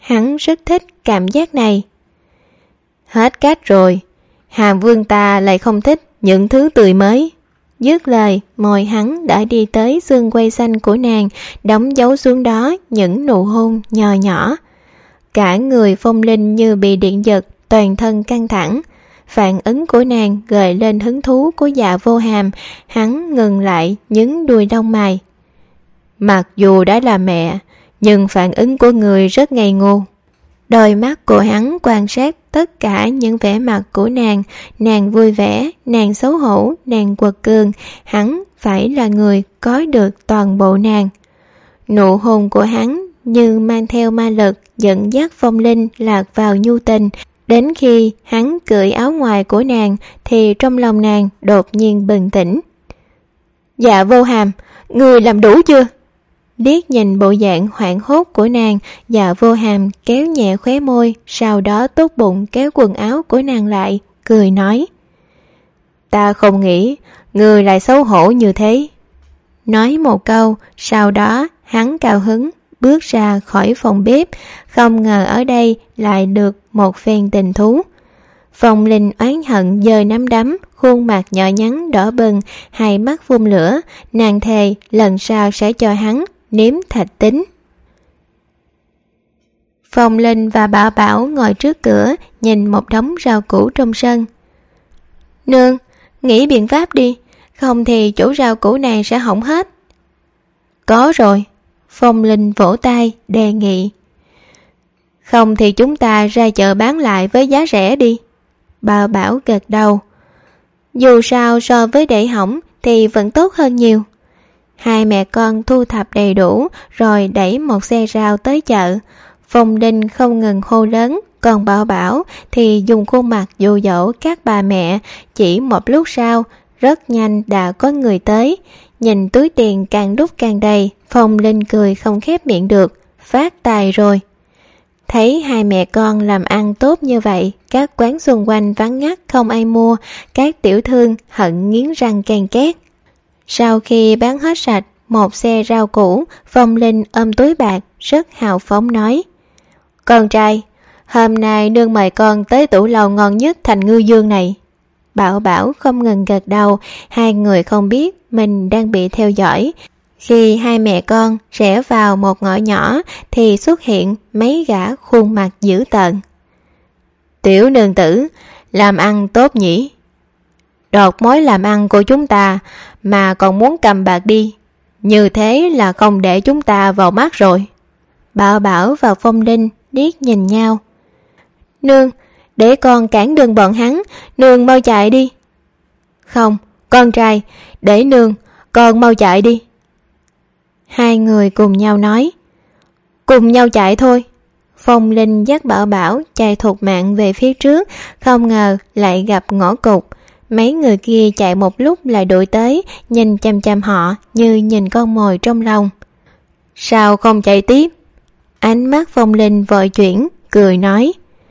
hắn rất thích cảm giác này. Hết cách rồi, Hàm Vương ta lại không thích những thứ tươi mới. Dứt lời, môi hắn đã đi tới xương quai xanh của nàng, đóng dấu xuống đó những nụ hôn nhỏ nhỏ. Cả người Phong Linh như bị điện giật, toàn thân căng thẳng. Phản ứng của nàng gợi lên hứng thú của Dạ Vô Hàm, hắn ngừng lại nhướng đuôi lông mày. Mặc dù đã là mẹ, nhưng phản ứng của người rất ngây ngô. Đôi mắt của hắn quan sát tất cả những vẻ mặt của nàng, nàng vui vẻ, nàng xấu hổ, nàng quật cường, hắn phải là người có được toàn bộ nàng. Nụ hôn của hắn như mang theo ma lực dẫn dắt Phong Linh lạc vào nhu tình. Đến khi hắn cởi áo ngoài của nàng thì trong lòng nàng đột nhiên bừng tỉnh. Dạ Vô Hàm, người làm đủ chưa? Liếc nhìn bộ dạng hoảng hốt của nàng, Dạ Vô Hàm kéo nhẹ khóe môi, sau đó tốt bụng kéo quần áo của nàng lại, cười nói. Ta không nghĩ người lại xấu hổ như thế. Nói một câu, sau đó hắn cao hứng bước ra khỏi phòng bếp, không ngờ ở đây lại được một phen tình thú. Phong Linh oán hận giơ nắm đấm, khuôn mặt nhỏ nhắn đỏ bừng, hai mắt phun lửa, nàng thề lần sau sẽ cho hắn nếm thạch tính. Phong Linh và Bảo Bảo ngồi trước cửa nhìn một đống rau củ trong sân. Nương, nghĩ biện pháp đi, không thì chỗ rau củ này sẽ hỏng hết. Có rồi. Phong Linh vỗ tay đề nghị. Không thì chúng ta ra chợ bán lại với giá rẻ đi. Bảo Bảo gật đầu. Dù sao so với để hỏng thì vẫn tốt hơn nhiều. Hai mẹ con thu thập đầy đủ rồi đẩy một xe rau tới chợ. Phong Linh không ngừng hô lớn, còn Bảo Bảo thì dùng khuôn mặt dụ dỗ các bà mẹ. Chỉ một lúc sau, rất nhanh đã có người tới. Nhìn túi tiền càng lúc càng đầy, Phong Linh cười không khép miệng được, phát tài rồi. Thấy hai mẹ con làm ăn tốt như vậy, các quán xung quanh vắng ngắt không ai mua, các tiểu thương hận nghiến răng ken két. Sau khi bán hết sạch một xe rau củ, Phong Linh ôm túi bạc rất hào phóng nói. Con trai, hôm nay nương mời con tới tủ lầu ngon nhất thành Ngư Dương này. Bảo Bảo không ngừng gật đầu, hai người không biết mình đang bị theo dõi. Khi hai mẹ con rẽ vào một ngõ nhỏ thì xuất hiện mấy gã khuôn mặt dữ tợn. Tiểu nương tử, làm ăn tốt nhỉ? Đột mối làm ăn của chúng ta mà còn muốn cầm bạc đi, như thế là không để chúng ta vào mắt rồi. Bảo Bảo và Phong Linh liếc nhìn nhau. Nương, để con cản đường bọn hắn, nương mau chạy đi. Không, con trai, để nương, con mau chạy đi. Hai người cùng nhau nói. Cùng nhau chạy thôi. Phong Linh dắt Bảo Bảo chạy thục mạng về phía trước, không ngờ lại gặp ngõ cụt. Mấy người kia chạy một lúc lại đuổi tới, nhìn chằm chằm họ như nhìn con mồi trong lòng. Sao không chạy tiếp? Ánh mắt Phong Linh vội chuyển, cười nói.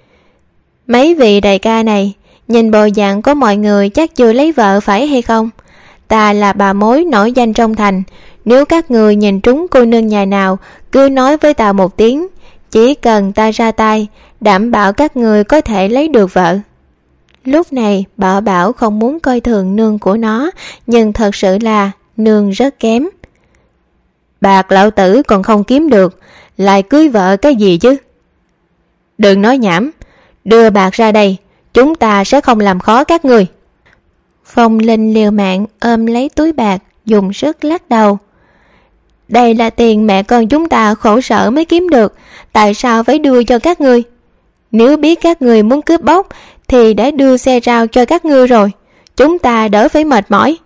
Mấy vị đại ca này, nhìn bộ dạng của mọi người chắc chưa lấy vợ phải hay không? Ta là bà mối nổi danh trong thành, nếu các người nhìn trúng cô nương nhà nào, cứ nói với ta một tiếng, chỉ cần ta ra tay, đảm bảo các người có thể lấy được vợ. Lúc này Bảo Bảo không muốn coi thường nương của nó, nhưng thật sự là nương rất kém. Bạc lão tử còn không kiếm được, lại cưới vợ cái gì chứ? Đừng nói nhảm, đưa bạc ra đây, chúng ta sẽ không làm khó các người. Phong Linh liều mạng ôm lấy túi bạc, dùng sức lắc đầu. Đây là tiền mẹ con chúng ta khổ sở mới kiếm được, tại sao phải đưa cho các ngươi? Nếu biết các ngươi muốn cướp bóc thì đã đưa xe rau cho các ngươi rồi, chúng ta đỡ phải mệt mỏi.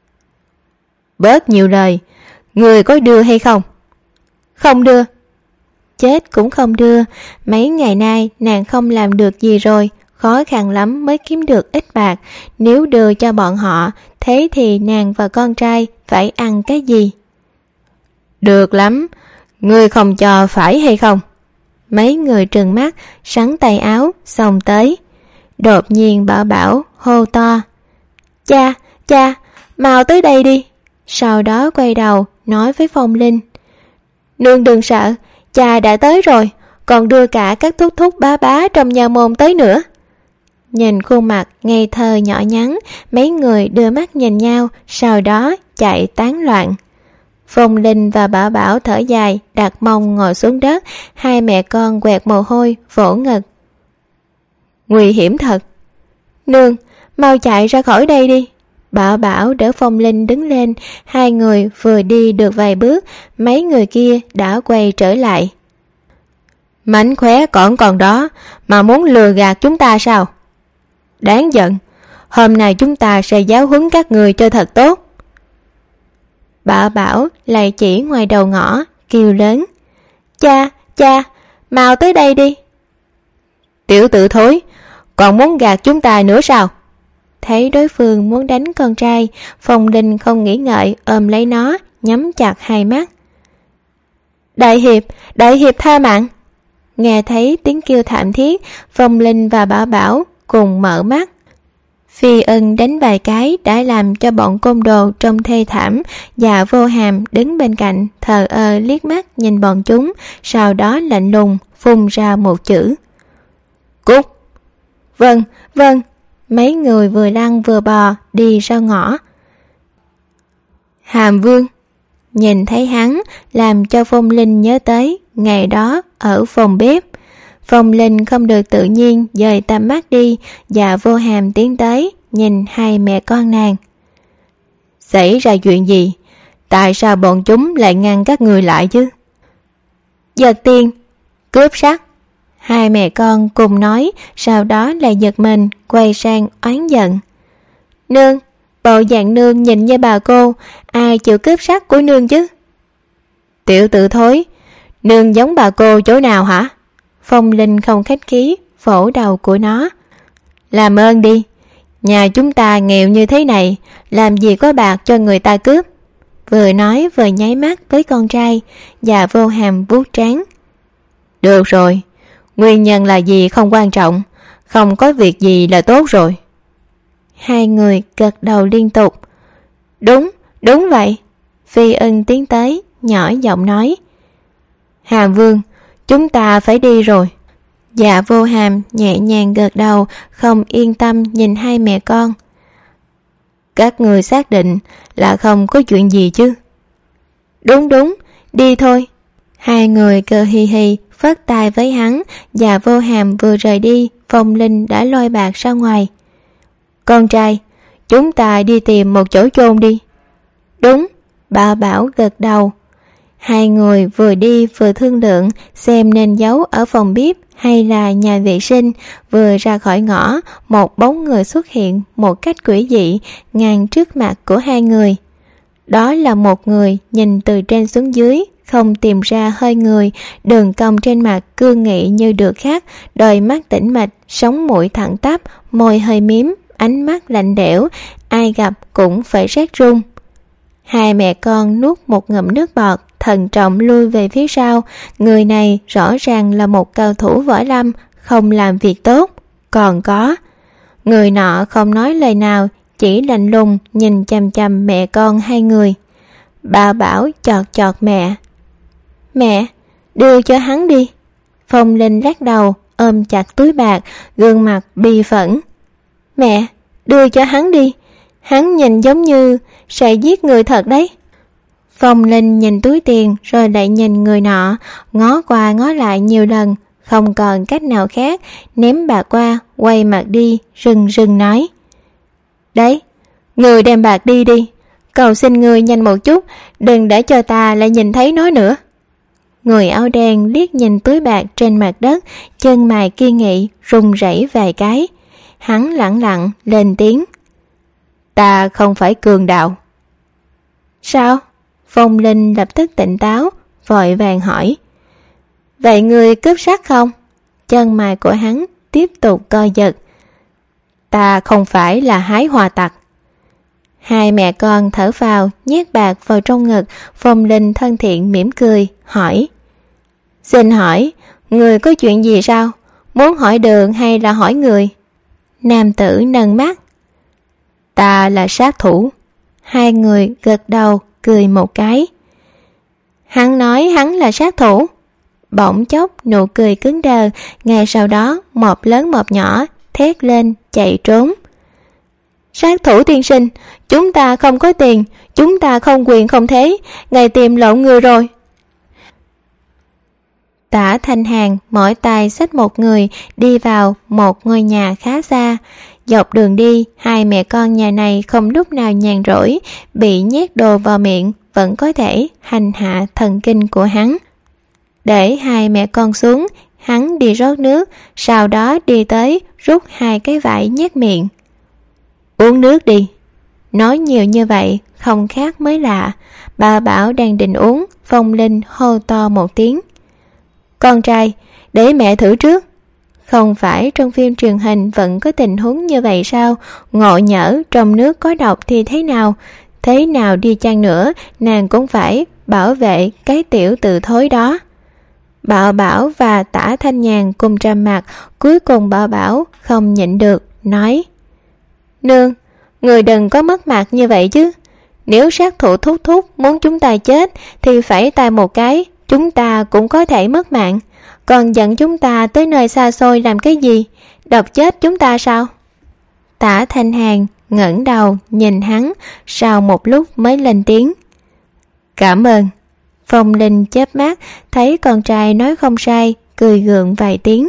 Bớt nhiều lời, người có đưa hay không? Không đưa. Chết cũng không đưa, mấy ngày nay nàng không làm được gì rồi, khó khăn lắm mới kiếm được ít bạc, nếu đưa cho bọn họ, thế thì nàng và con trai phải ăn cái gì? Được lắm, ngươi không cho phải hay không? Mấy người trừng mắt, sắn tay áo, xông tới. Đột nhiên Bảo Bảo hô to. Cha, cha, mau tới đây đi. Sau đó quay đầu, nói với Phong Linh. Nương đừng sợ, cha đã tới rồi, còn đưa cả các thúc thúc bá bá trong nhà môn tới nữa. Nhìn khuôn mặt ngây thơ nhỏ nhắn, mấy người đưa mắt nhìn nhau, sau đó chạy tán loạn. Phong Linh và Bảo Bảo thở dài, đặt mông ngồi xuống đất, hai mẹ con quẹt mồ hôi, vỗ ngực. Nguy hiểm thật. Nương, mau chạy ra khỏi đây đi. Bảo Bảo đỡ Phong Linh đứng lên, hai người vừa đi được vài bước, mấy người kia đã quay trở lại. Mánh khóe còn còn đó, mà muốn lừa gạt chúng ta sao? Đáng giận, hôm nay chúng ta sẽ giáo huấn các người cho thật tốt. Bảo Bảo lại chỉ ngoài đầu ngõ, kêu lớn. Cha, cha, mau tới đây đi. Tiểu tử thối, còn muốn gạt chúng ta nữa sao? Thấy đối phương muốn đánh con trai, Phong Linh không nghĩ ngợi ôm lấy nó, nhắm chặt hai mắt. Đại hiệp, đại hiệp tha mạng. Nghe thấy tiếng kêu thảm thiết, Phong Linh và Bảo Bảo cùng mở mắt. Phi Ân đánh vài cái đã làm cho bọn côn đồ trông thê thảm. Dạ Vô Hàm đứng bên cạnh thờ ơ liếc mắt nhìn bọn chúng, sau đó lạnh lùng phun ra một chữ. Cút. Vâng, vâng. Mấy người vừa lăn vừa bò đi ra ngõ. Hàm Vương. Nhìn thấy hắn làm cho Phong Linh nhớ tới ngày đó ở phòng bếp. Phong Linh không được tự nhiên dời tầm mắt đi. Dạ Vô Hàm tiến tới nhìn hai mẹ con nàng. Xảy ra chuyện gì? Tại sao bọn chúng lại ngăn các người lại chứ? Giật tiền, cướp sắt. Hai mẹ con cùng nói, sau đó lại giật mình quay sang oán giận. Nương, bộ dạng nương nhìn như bà cô, ai chịu cướp sắt của nương chứ? Tiểu tử thối, nương giống bà cô chỗ nào hả? Phong Linh không khách khí vỗ đầu của nó. Làm ơn đi, nhà chúng ta nghèo như thế này, làm gì có bạc cho người ta cướp. Vừa nói vừa nháy mắt với con trai. Dạ Vô Hàm vuốt trán. Được rồi, nguyên nhân là gì không quan trọng, không có việc gì là tốt rồi. Hai người gật đầu liên tục. Đúng, đúng vậy. Phi Ân tiến tới nhỏ giọng nói. Hàm Vương, chúng ta phải đi rồi. Dạ Vô Hàm nhẹ nhàng gật đầu, không yên tâm nhìn hai mẹ con. Các người xác định là không có chuyện gì chứ? Đúng đúng, đi thôi. Hai người cười hì hì phất tay với hắn. Dạ Vô Hàm vừa rời đi, Phong Linh đã lôi bạc ra ngoài. Con trai, chúng ta đi tìm một chỗ chôn đi. Đúng, Bảo Bảo gật đầu. Hai người vừa đi vừa thương lượng xem nên giấu ở phòng bếp hay là nhà vệ sinh. Vừa ra khỏi ngõ, một bóng người xuất hiện một cách quỷ dị ngang trước mặt của hai người. Đó là một người nhìn từ trên xuống dưới, không tìm ra hơi người, đường cong trên mặt cương nghị như được khắc, đôi mắt tĩnh mịch, sống mũi thẳng tắp, môi hơi mím, ánh mắt lạnh lẽo, ai gặp cũng phải rét run. Hai mẹ con nuốt một ngụm nước bọt, thận trọng lui về phía sau. Người này rõ ràng là một cao thủ võ lâm, không làm việc tốt. Còn có người nọ không nói lời nào, chỉ lạnh lùng nhìn chằm chằm mẹ con hai người. Bà Bảo chọt chọt mẹ. Mẹ, đưa cho hắn đi. Phong Linh lắc đầu, ôm chặt túi bạc, gương mặt bi phẫn. Mẹ, đưa cho hắn đi. Hắn nhìn giống như sẽ giết người thật đấy. Phong Linh nhìn túi tiền rồi lại nhìn người nọ, ngó qua ngó lại nhiều lần, không còn cách nào khác, ném bạc qua, quay mặt đi, rừng rừng nói. Đấy, người đem bạc đi đi, cầu xin người nhanh một chút, đừng để cho ta lại nhìn thấy nó nữa. Người áo đen liếc nhìn túi bạc trên mặt đất, chân mày kiên nghị, run rẩy vài cái. Hắn lẳng lặng lên tiếng. Ta không phải cường đạo. Sao? Phong Linh lập tức tỉnh táo, vội vàng hỏi. Vậy người cướp sắt không? Chân mày của hắn tiếp tục co giật. Ta không phải là hái hoa tặc. Hai mẹ con thở phào, nhét bạc vào trong ngực. Phong Linh thân thiện mỉm cười, hỏi. Xin hỏi, người có chuyện gì sao? Muốn hỏi đường hay là hỏi người? Nam tử nâng mắt. Ta là sát thủ. Hai người gật đầu, cười một cái. Hắn nói hắn là sát thủ. bỗng chốc nụ cười cứng đờ, ngay sau đó một lớn một nhỏ thét lên chạy trốn. Sát thủ tiên sinh, chúng ta không có tiền, chúng ta không quyền không thế, ngài tìm lộn người rồi. Tả Thanh Hàn mỗi tay xách một người đi vào một ngôi nhà khá xa. Dọc đường đi, hai mẹ con nhà này không lúc nào nhàn rỗi, bị nhét đồ vào miệng vẫn có thể hành hạ thần kinh của hắn. Để hai mẹ con xuống, hắn đi rót nước, sau đó đi tới rút hai cái vải nhét miệng. Uống nước đi. Nói nhiều như vậy không khác mới lạ. Bà Bảo đang định uống, Phong Linh hô to một tiếng. Con trai, để mẹ thử trước. Không phải trong phim truyền hình vẫn có tình huống như vậy sao? Ngộ nhỡ trong nước có độc thì thế nào? Thế nào đi chăng nữa, nàng cũng phải bảo vệ cái tiểu tự thối đó. Bảo Bảo và Tả Thanh Nhàn cùng trầm mặt, cuối cùng Bảo Bảo không nhịn được, nói: Nương, người đừng có mất mặt như vậy chứ. Nếu sát thủ Thúc Thúc muốn chúng ta chết thì phải tay một cái, chúng ta cũng có thể mất mạng. Còn dẫn chúng ta tới nơi xa xôi làm cái gì? Độc chết chúng ta sao? Tả Thanh Hàn ngẩng đầu nhìn hắn, sau một lúc mới lên tiếng. Cảm ơn. Phong Linh chớp mắt, thấy con trai nói không sai, cười gượng vài tiếng.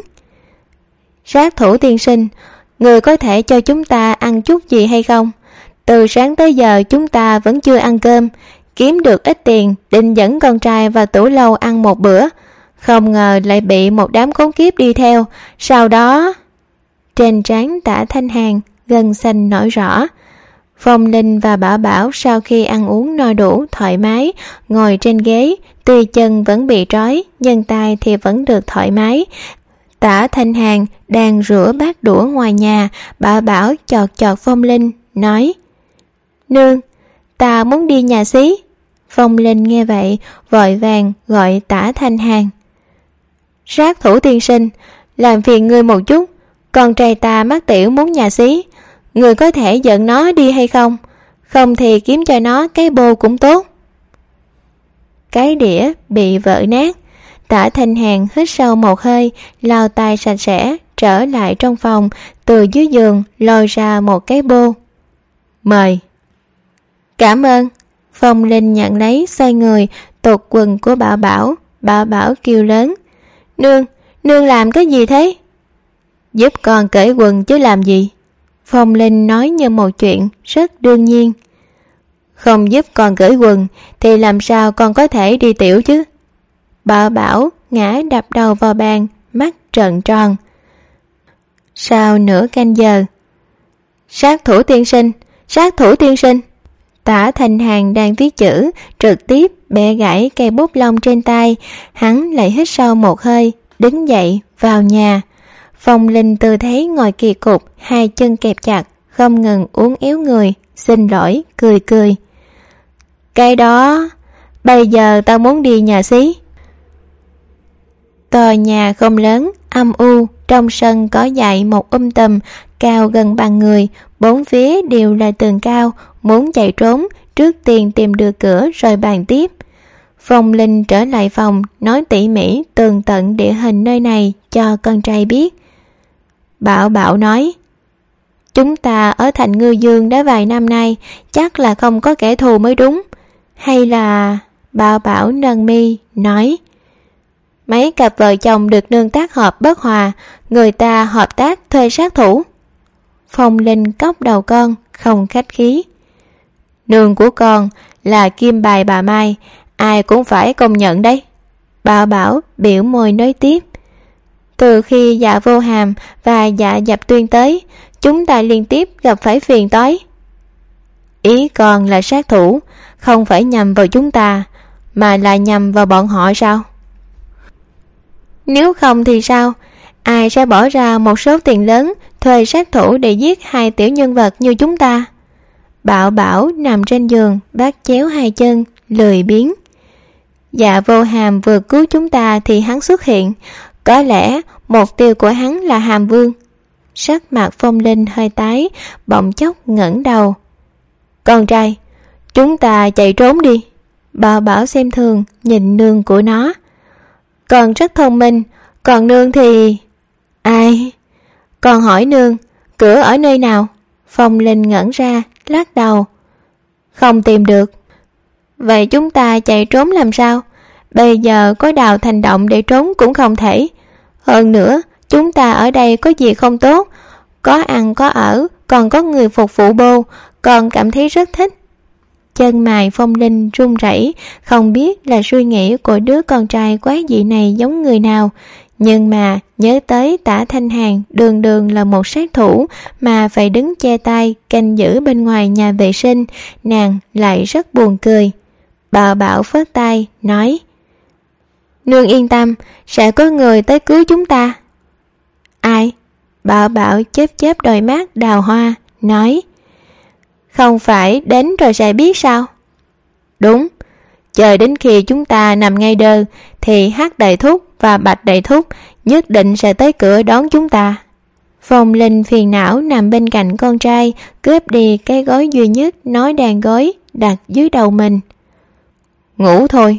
Sát thủ tiên sinh, người có thể cho chúng ta ăn chút gì hay không? Từ sáng tới giờ chúng ta vẫn chưa ăn cơm, kiếm được ít tiền định dẫn con trai vào tủ lâu ăn một bữa, không ngờ lại bị một đám khốn kiếp đi theo. Sau đó trên trán Tả Thanh Hàn gân xanh nổi rõ. Phong Linh và Bảo Bảo sau khi ăn uống no đủ thoải mái, ngồi trên ghế, tuy chân vẫn bị trói nhưng tay thì vẫn được thoải mái. Tả Thanh Hàn đang rửa bát đũa ngoài nhà, Bảo Bảo chọt chọt Phong Linh, nói: Nương, ta muốn đi nhà xí. Phong Linh nghe vậy vội vàng gọi Tả Thanh Hàn. Sát thủ tiên sinh, làm phiền ngươi một chút, con trai ta mắc tiểu muốn nhà xí, người có thể dẫn nó đi hay không? Không thì kiếm cho nó cái bô cũng tốt. Cái đĩa bị vỡ nát. Tả Thanh Hàn hít sâu một hơi, lau tay sạch sẽ, trở lại trong phòng, từ dưới giường lôi ra một cái bô. Mời. Cảm ơn. Phong Linh nhận lấy, xoay người tụt quần của Bảo Bảo. Bảo Bảo kêu lớn: Nương, nương làm cái gì thế? Giúp con cởi quần chứ làm gì? Phong Linh nói như một chuyện rất đương nhiên. Không giúp con cởi quần thì làm sao con có thể đi tiểu chứ? Bảo Bảo ngã đập đầu vào bàn, mắt trợn tròn. Sau nửa canh giờ, sát thủ tiên sinh, sát thủ tiên sinh. Tả Thanh Hàn đang viết chữ, trực tiếp bẻ gãy cây bút lông trên tay. Hắn lại hít sâu một hơi, đứng dậy vào nhà. Phong Linh tư thế ngồi kỳ cục, hai chân kẹp chặt, không ngừng uốn éo người, xin lỗi, cười cười. Cái đó, bây giờ tao muốn đi nhà xí. Tòa nhà không lớn, âm u, trong sân có dãy một um tùm, cao gần bằng người, bốn phía đều là tường cao, muốn chạy trốn, trước tiên tìm được cửa rồi bàn tiếp. Phong Linh trở lại phòng, nói tỉ mỉ tường tận địa hình nơi này cho con trai biết. Bảo Bảo nói: Chúng ta ở thành Ngư Dương đã vài năm nay, chắc là không có kẻ thù mới đúng. Hay là... Bảo Bảo nâng mi, nói: Mấy cặp vợ chồng được nương tác hợp bất hòa, người ta hợp tác thuê sát thủ. Phong Linh cốc đầu con, không khách khí. Nương của con là kim bài bà Mai, ai cũng phải công nhận đấy. Bảo Bảo biểu môi nói tiếp: Từ khi Dạ Vô Hàm và Dạ Dập Tuyên tới, chúng ta liên tiếp gặp phải phiền toái. Ý con là sát thủ không phải nhằm vào chúng ta, mà là nhằm vào bọn họ sao? Nếu không thì sao? Ai sẽ bỏ ra một số tiền lớn thuê sát thủ để giết hai tiểu nhân vật như chúng ta? Bảo Bảo nằm trên giường, bát chéo hai chân, lười biếng. Dạ Vô Hàm vừa cứu chúng ta thì hắn xuất hiện, có lẽ mục tiêu của hắn là Hàm Vương. Sắc mặt Phong Linh hơi tái, bỗng chốc ngẩng đầu. Con trai, chúng ta chạy trốn đi. Bảo Bảo xem thường nhìn nương của nó. Con rất thông minh, còn nương thì... Ai? Con hỏi nương, cửa ở nơi nào? Phong Linh ngẩn ra, lắc đầu. Không tìm được. Vậy chúng ta chạy trốn làm sao? Bây giờ có đào thành động để trốn cũng không thể. Hơn nữa, chúng ta ở đây có gì không tốt, có ăn có ở, còn có người phục vụ bô, con cảm thấy rất thích. Chân mày Phong Linh run rẩy, không biết là suy nghĩ của đứa con trai quái dị này giống người nào, nhưng mà nhớ tới Tả Thanh Hàn đường đường là một sát thủ mà phải đứng che tay canh giữ bên ngoài nhà vệ sinh, nàng lại rất buồn cười. Bà Bảo phớt tay nói: Nương yên tâm, sẽ có người tới cứu chúng ta. Ai? Bảo Bảo chớp chớp đôi mắt đào hoa nói: Không phải đến rồi sẽ biết sao? Đúng, chờ đến khi chúng ta nằm ngay đơ thì Hắc Đại Thúc và Bạch Đại Thúc nhất định sẽ tới cửa đón chúng ta. Phong Linh phiền não nằm bên cạnh con trai, cướp đi cái gối duy nhất nói đàn gối đặt dưới đầu mình. Ngủ thôi.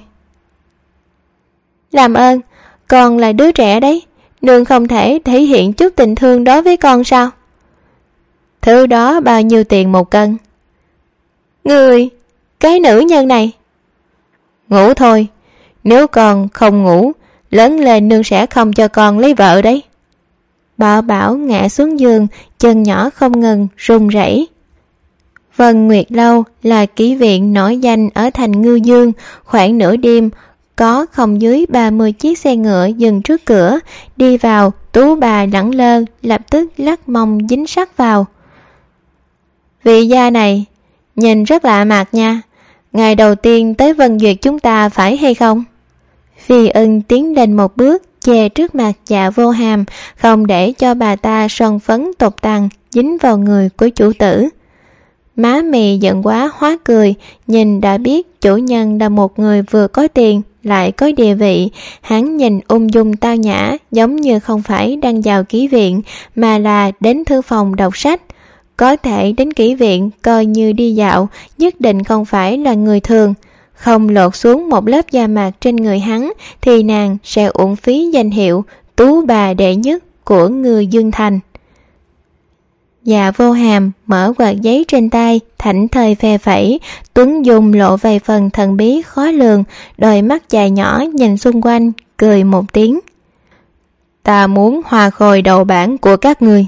Làm ơn, con là đứa trẻ đấy, nương không thể thể hiện chút tình thương đối với con sao? Thứ đó bao nhiêu tiền một cân? Người, cái nữ nhân này. Ngủ thôi, nếu con không ngủ, lớn lên nương sẽ không cho con lấy vợ đấy. Bảo Bảo ngã xuống giường, chân nhỏ không ngừng run rẩy. Vân Nguyệt Lâu là kỹ viện nổi danh ở thành Ngư Dương. Khoảng nửa đêm, có không dưới ba mươi chiếc xe ngựa dừng trước cửa. Đi vào, Tú bà lẳng lơ, lập tức lắc mông dính sắt vào. Vị gia này, nhìn rất lạ mặt nha. Ngày đầu tiên tới Vân Duyệt chúng ta phải hay không? Phi Ưng tiến lên một bước, che trước mặt Dạ Vô Hàm, không để cho bà ta son phấn tục tằng dính vào người của chủ tử. Má mì giận quá hóa cười, nhìn đã biết chủ nhân là một người vừa có tiền lại có địa vị. Hắn nhìn ung dung tao nhã, giống như không phải đang vào kỹ viện mà là đến thư phòng đọc sách. Có thể đến kỹ viện coi như đi dạo, nhất định không phải là người thường. Không lột xuống một lớp da mặt trên người hắn thì nàng sẽ uổng phí danh hiệu tú bà đệ nhất của Ngư Dương Thành. Dạ Vô Hàm mở quạt giấy trên tay, thảnh thơi phe phẩy, Tuấn Dung lộ vài phần thần bí khó lường, đôi mắt dài nhỏ nhìn xung quanh, cười một tiếng. Ta muốn hoa khôi đầu bảng của các ngươi.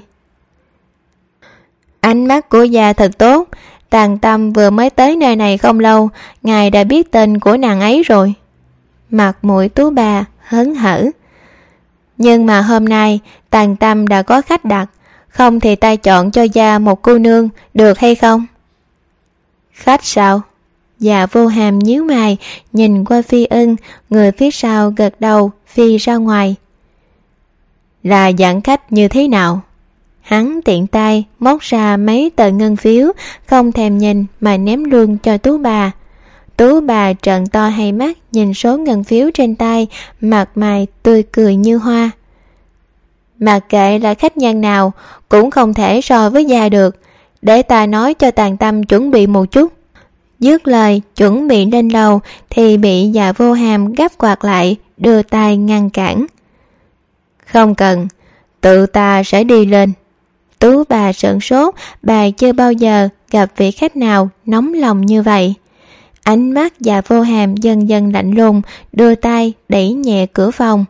Ánh mắt của già thật tốt, Tàn Tâm vừa mới tới nơi này không lâu, ngài đã biết tên của nàng ấy rồi. Mặt mũi Tú bà hớn hở. Nhưng mà hôm nay Tàn Tâm đã có khách đặt, không thì ta chọn cho gia một cô nương, được hay không? Khách sao? Dạ Vô Hàm nhíu mày, nhìn qua Phi Ưng, người phía sau gật đầu, phi ra ngoài. Là dạng khách như thế nào? Hắn tiện tay móc ra mấy tờ ngân phiếu, không thèm nhìn mà ném luôn cho Tú bà. Tú bà trợn to hai mắt nhìn số ngân phiếu trên tay, mặt mày tươi cười như hoa. Mặc kệ là khách nhân nào cũng không thể so với gia được, để ta nói cho Tàn Tâm chuẩn bị một chút. Dứt lời chuẩn bị lên lầu thì bị Dạ Vô Hàm gấp quạt lại, đưa tay ngăn cản. Không cần, tự ta sẽ đi lên. Tú bà sửng sốt, bà chưa bao giờ gặp vị khách nào nóng lòng như vậy. Ánh mắt Dạ Vô Hàm dần dần lạnh lùng, đưa tay đẩy nhẹ cửa phòng.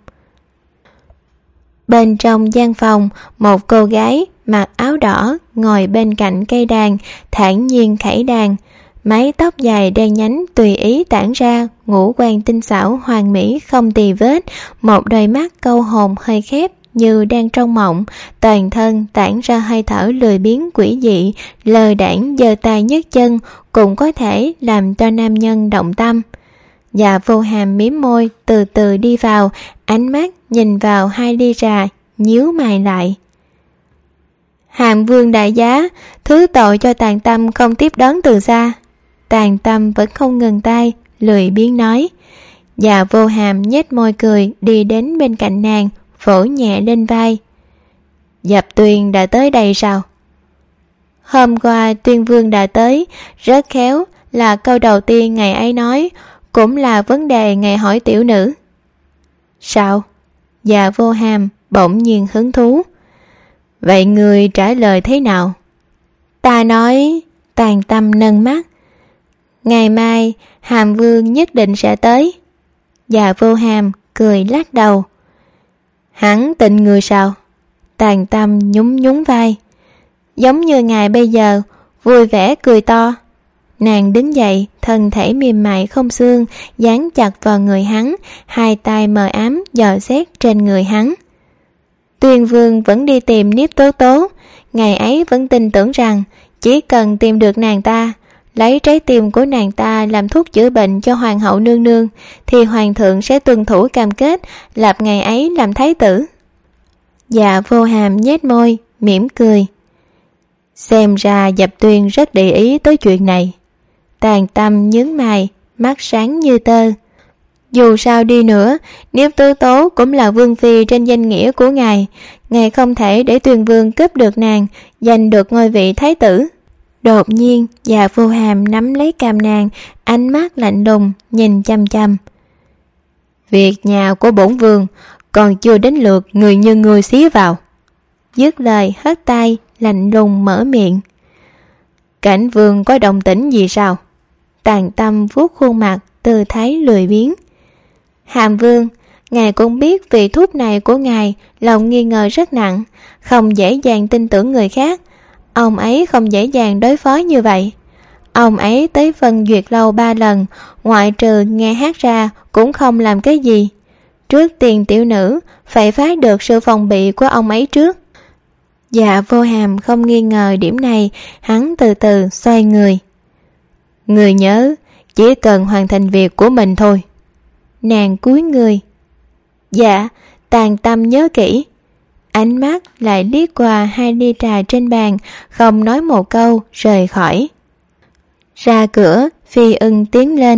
Bên trong gian phòng, một cô gái mặc áo đỏ ngồi bên cạnh cây đàn, thản nhiên khẩy đàn. Mái tóc dài đen nhánh tùy ý tản ra, ngũ quan tinh xảo hoàn mỹ không tì vết, một đôi mắt câu hồn hơi khép như đang trong mộng, toàn thân tản ra hơi thở lười biếng quỷ dị, lờ đãng giơ tay nhấc chân cũng có thể làm cho nam nhân động tâm. Dạ Vô Hàm mím môi từ từ đi vào, ánh mắt nhìn vào hai ly trà, nhíu mày lại. Hàm Vương đại giá, thứ tội cho Tàn Tâm không tiếp đón từ xa. Tàn Tâm vẫn không ngừng tay, lười biếng nói. Dạ Vô Hàm nhếch môi cười đi đến bên cạnh nàng, vỗ nhẹ lên vai. Dập Tuyền đã tới đây sao? Hôm qua Tuyên Vương đã tới, rất khéo là câu đầu tiên ngày ấy nói, cũng là vấn đề ngày hỏi tiểu nữ. Sao? Dạ Vô Hàm bỗng nhiên hứng thú. Vậy người trả lời thế nào? Ta nói. Tàn Tâm nâng mắt. Ngày mai Hàm Vương nhất định sẽ tới. Dạ Vô Hàm cười lắc đầu. Hắn tin người sao? Tàn Tâm nhún nhún vai. Giống như ngài bây giờ, vui vẻ cười to. Nàng đứng dậy, thân thể mềm mại không xương, dán chặt vào người hắn, hai tay mờ ám dò xét trên người hắn. Tuyên Vương vẫn đi tìm Niếp Tố Tố, ngày ấy vẫn tin tưởng rằng chỉ cần tìm được nàng ta, lấy trái tim của nàng ta làm thuốc chữa bệnh cho hoàng hậu nương nương, thì hoàng thượng sẽ tuân thủ cam kết lập ngày ấy làm thái tử. Dạ Vô Hàm nhếch môi, mỉm cười. Xem ra Dập Tuyên rất để ý tới chuyện này. Tàn Tâm nhướng mày, mắt sáng như tơ. Dù sao đi nữa, Niếp Tố Tố cũng là vương phi trên danh nghĩa của ngài. Ngài không thể để Tuyên Vương cướp được nàng, giành được ngôi vị thái tử. Đột nhiên, Dạ Vô Hàm nắm lấy cằm nàng, ánh mắt lạnh lùng nhìn chăm chăm. Việc nhà của bổn vương còn chưa đến lượt người như người xía vào. Dứt lời hất tay, lạnh lùng mở miệng. Cảnh vương có động tĩnh gì sao? Tàn Tâm vuốt khuôn mặt, tư thái lười biếng. Hàm Vương, ngài cũng biết vị thuốc này của ngài lòng nghi ngờ rất nặng, không dễ dàng tin tưởng người khác. Ông ấy không dễ dàng đối phó như vậy. Ông ấy tới Vân Duyệt Lâu ba lần, ngoại trừ nghe hát ra cũng không làm cái gì. Trước tiên tiểu nữ phải phá được sự phòng bị của ông ấy trước. Dạ Vô Hàm không nghi ngờ điểm này, hắn từ từ xoay người. Người nhớ, chỉ cần hoàn thành việc của mình thôi. Nàng cúi người. Dạ, Tàn Tâm nhớ kỹ. Ánh mắt lại liếc qua hai ly trà trên bàn, không nói một câu, rời khỏi. Ra cửa, Phi Ưng tiến lên.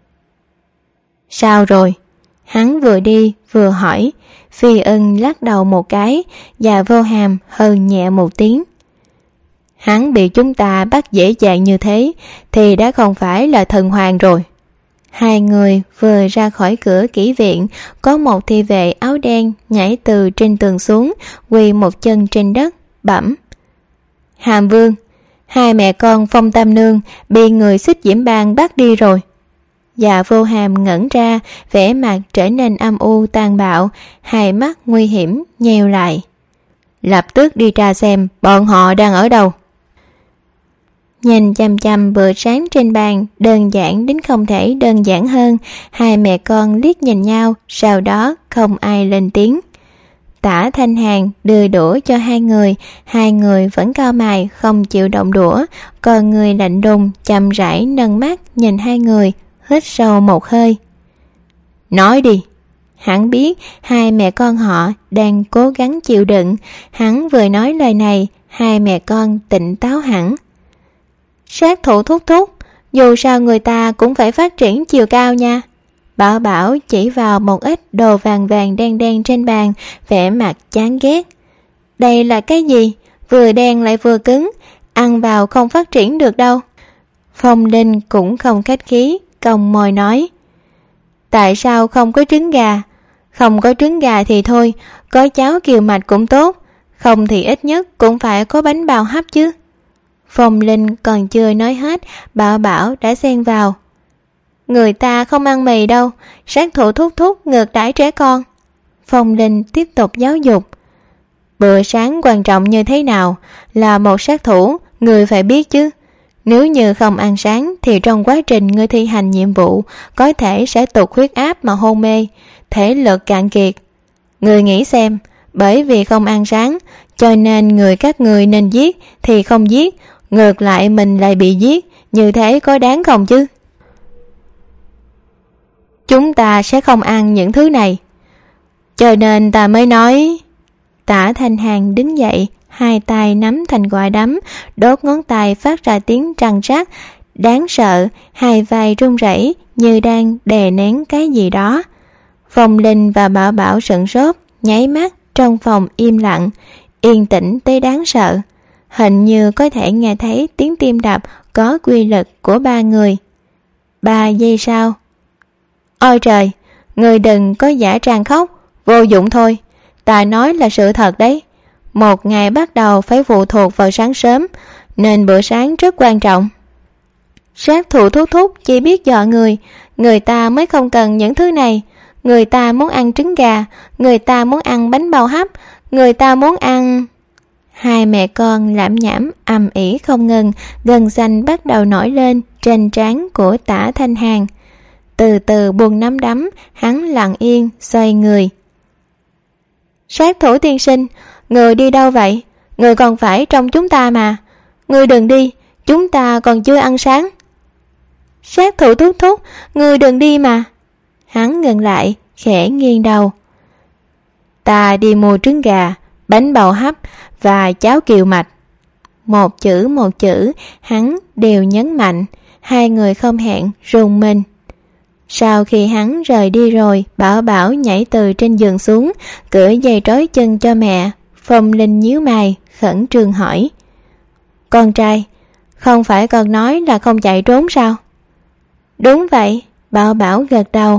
Sao rồi? Hắn vừa đi vừa hỏi. Phi Ưng lắc đầu một cái, và Vô Hàm hừ nhẹ một tiếng. Hắn bị chúng ta bắt dễ dàng như thế thì đã không phải là thần hoàng rồi. Hai người vừa ra khỏi cửa kỹ viện, có một thị vệ áo đen nhảy từ trên tường xuống, quỳ một chân trên đất, bẩm. Hàm Vương, hai mẹ con Phong Tam Nương bị người Xích Diễm Bang bắt đi rồi. Dạ Vô Hàm ngẩn ra, vẻ mặt trở nên âm u tàn bạo, hai mắt nguy hiểm nheo lại. Lập tức đi tra xem bọn họ đang ở đâu. Nhìn chăm chăm bữa sáng trên bàn, đơn giản đến không thể đơn giản hơn, hai mẹ con liếc nhìn nhau, sau đó không ai lên tiếng. Tả Thanh Hàn đưa đũa cho hai người, hai người vẫn cau mày không chịu động đũa, còn người lạnh lùng chậm rãi nâng mắt nhìn hai người, hít sâu một hơi. Nói đi. Hắn biết hai mẹ con họ đang cố gắng chịu đựng, hắn vừa nói lời này, hai mẹ con tỉnh táo hẳn. Sát thủ thúc thúc, dù sao người ta cũng phải phát triển chiều cao nha. Bảo Bảo chỉ vào một ít đồ vàng vàng đen đen trên bàn, vẻ mặt chán ghét. Đây là cái gì? Vừa đen lại vừa cứng, ăn vào không phát triển được đâu. Phong Linh cũng không khách khí, cong môi nói. Tại sao không có trứng gà? Không có trứng gà thì thôi, có cháo kiều mạch cũng tốt, không thì ít nhất cũng phải có bánh bao hấp chứ. Phong Linh còn chưa nói hết, Bảo Bảo đã xen vào. Người ta không ăn mì đâu, sát thủ thúc thúc ngược đãi trẻ con. Phong Linh tiếp tục giáo dục. Bữa sáng quan trọng như thế nào, là một sát thủ, người phải biết chứ. Nếu như không ăn sáng thì trong quá trình ngươi thi hành nhiệm vụ có thể sẽ tụt huyết áp mà hôn mê, thể lực cạn kiệt. Người nghĩ xem, bởi vì không ăn sáng cho nên người các người nên giết thì không giết, ngược lại mình lại bị giết, như thế có đáng không chứ? Chúng ta sẽ không ăn những thứ này, cho nên ta mới nói. Tả Thanh Hàn đứng dậy, hai tay nắm thành quả đấm, đốt ngón tay phát ra tiếng trăng rắc đáng sợ, hai vai run rẩy như đang đè nén cái gì đó. Phong Linh và Bảo Bảo sửng sốt, nháy mắt trong phòng im lặng, yên tĩnh tới đáng sợ. Hình như có thể nghe thấy tiếng tim đập có quy lực của ba người. Ba giây sau. Ôi trời, người đừng có giả trang khóc, Vô dụng thôi, ta nói là sự thật đấy. Một ngày bắt đầu phải phụ thuộc vào sáng sớm, nên bữa sáng rất quan trọng. Sát thủ Thúc Thúc chỉ biết dọa người, người ta mới không cần những thứ này. Người ta muốn ăn trứng gà, người ta muốn ăn bánh bao hấp, người ta muốn ăn... Hai mẹ con lảm nhảm ầm ĩ không ngừng, gân xanh bắt đầu nổi lên trên trán của Tả Thanh Hàn. Từ từ buông nắm đấm, hắn lặng yên xoay người. Sát thủ tiên sinh, người đi đâu vậy? Người còn phải trong chúng ta mà. Người đừng đi, chúng ta còn chưa ăn sáng. Sát thủ Thúc Thúc, người đừng đi mà. Hắn ngừng lại, khẽ nghiêng đầu. Ta đi mua trứng gà, bánh bao hấp và cháo kiều mạch. Một chữ một chữ hắn đều nhấn mạnh. Hai người không hẹn rùng mình. Sau khi hắn rời đi rồi, Bảo Bảo nhảy từ trên giường xuống, cởi dây trói chân cho mẹ. Phong Linh nhíu mày khẩn trương hỏi: Con trai, không phải con nói là không chạy trốn sao? Đúng vậy, Bảo Bảo gật đầu.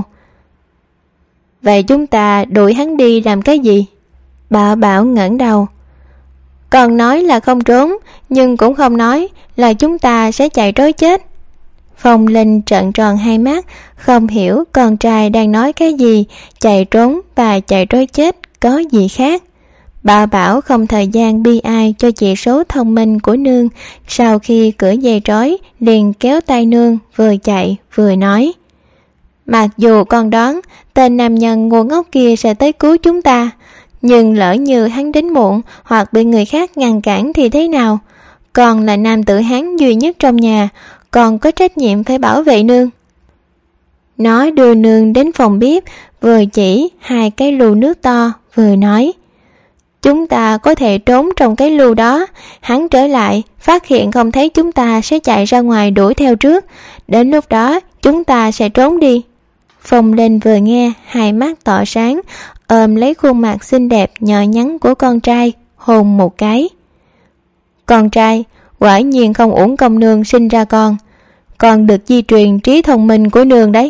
Vậy chúng ta đuổi hắn đi làm cái gì? Bảo Bảo ngẩng đầu. Con nói là không trốn, nhưng cũng không nói là chúng ta sẽ chạy trối chết. Phong Linh trợn tròn hai mắt, không hiểu con trai đang nói cái gì. Chạy trốn và chạy trối chết có gì khác? Bảo Bảo không thời gian bi ai cho chỉ số thông minh của nương. Sau khi cởi dây trói, liền kéo tay nương, vừa chạy vừa nói: Mặc dù con đoán tên nam nhân ngu ngốc kia sẽ tới cứu chúng ta, nhưng lỡ như hắn đến muộn hoặc bị người khác ngăn cản thì thế nào? Con là nam tử Hán duy nhất trong nhà, con có trách nhiệm phải bảo vệ nương. Nó đưa nương đến phòng bếp, vừa chỉ hai cái lu nước to, vừa nói: Chúng ta có thể trốn trong cái lu đó. Hắn trở lại, phát hiện không thấy chúng ta sẽ chạy ra ngoài đuổi theo trước. Đến lúc đó chúng ta sẽ trốn đi. Phong Linh vừa nghe, hai mắt tỏ sáng, ôm lấy khuôn mặt xinh đẹp nhỏ nhắn của con trai, hôn một cái. Con trai, quả nhiên không uổng công nương sinh ra con. Con được di truyền trí thông minh của nương đấy.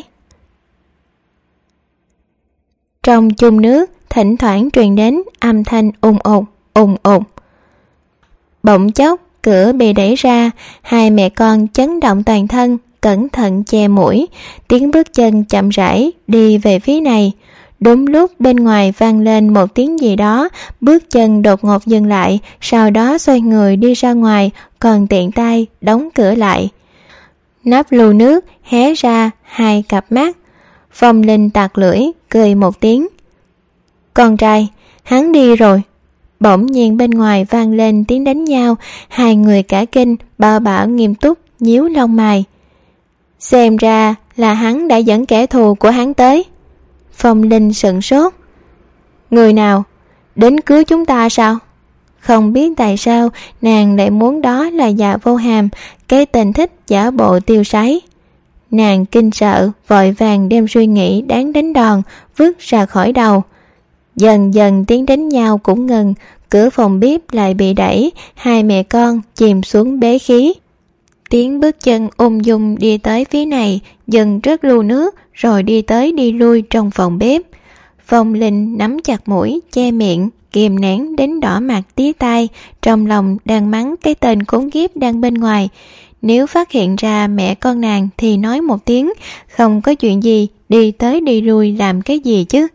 Trong chung nước, thỉnh thoảng truyền đến âm thanh ùng ục, ùng ục. Bỗng chốc, cửa bị đẩy ra, hai mẹ con chấn động toàn thân, cẩn thận che mũi, tiếng bước chân chậm rãi đi về phía này. Đúng lúc bên ngoài vang lên một tiếng gì đó, bước chân đột ngột dừng lại, sau đó xoay người đi ra ngoài, còn tiện tay đóng cửa lại. Nắp lu nước hé ra hai cặp mắt. Phong Linh tặc lưỡi, cười một tiếng. Con trai, hắn đi rồi. Bỗng nhiên bên ngoài vang lên tiếng đánh nhau, hai người cả kinh. Bảo Bảo nghiêm túc nhíu lông mày. Xem ra là hắn đã dẫn kẻ thù của hắn tới. Phong Linh sửng sốt. Người nào? Đến cứu chúng ta sao? Không biết tại sao nàng lại muốn đó là Dạ Vô Hàm, cái tên thích giả bộ tiêu sái. Nàng kinh sợ, vội vàng đem suy nghĩ đáng đánh đòn vứt ra khỏi đầu. Dần dần tiếng đánh nhau cũng ngừng, cửa phòng bếp lại bị đẩy, hai mẹ con chìm xuống bế khí. Tiếng bước chân ung dung đi tới phía này, dừng trước lu nước, rồi đi tới đi lui trong phòng bếp. Phong Linh nắm chặt mũi, che miệng, kìm nén đến đỏ mặt tía tai, trong lòng đang mắng cái tên khốn kiếp đang bên ngoài. Nếu phát hiện ra mẹ con nàng thì nói một tiếng, không có chuyện gì, đi tới đi lui làm cái gì chứ.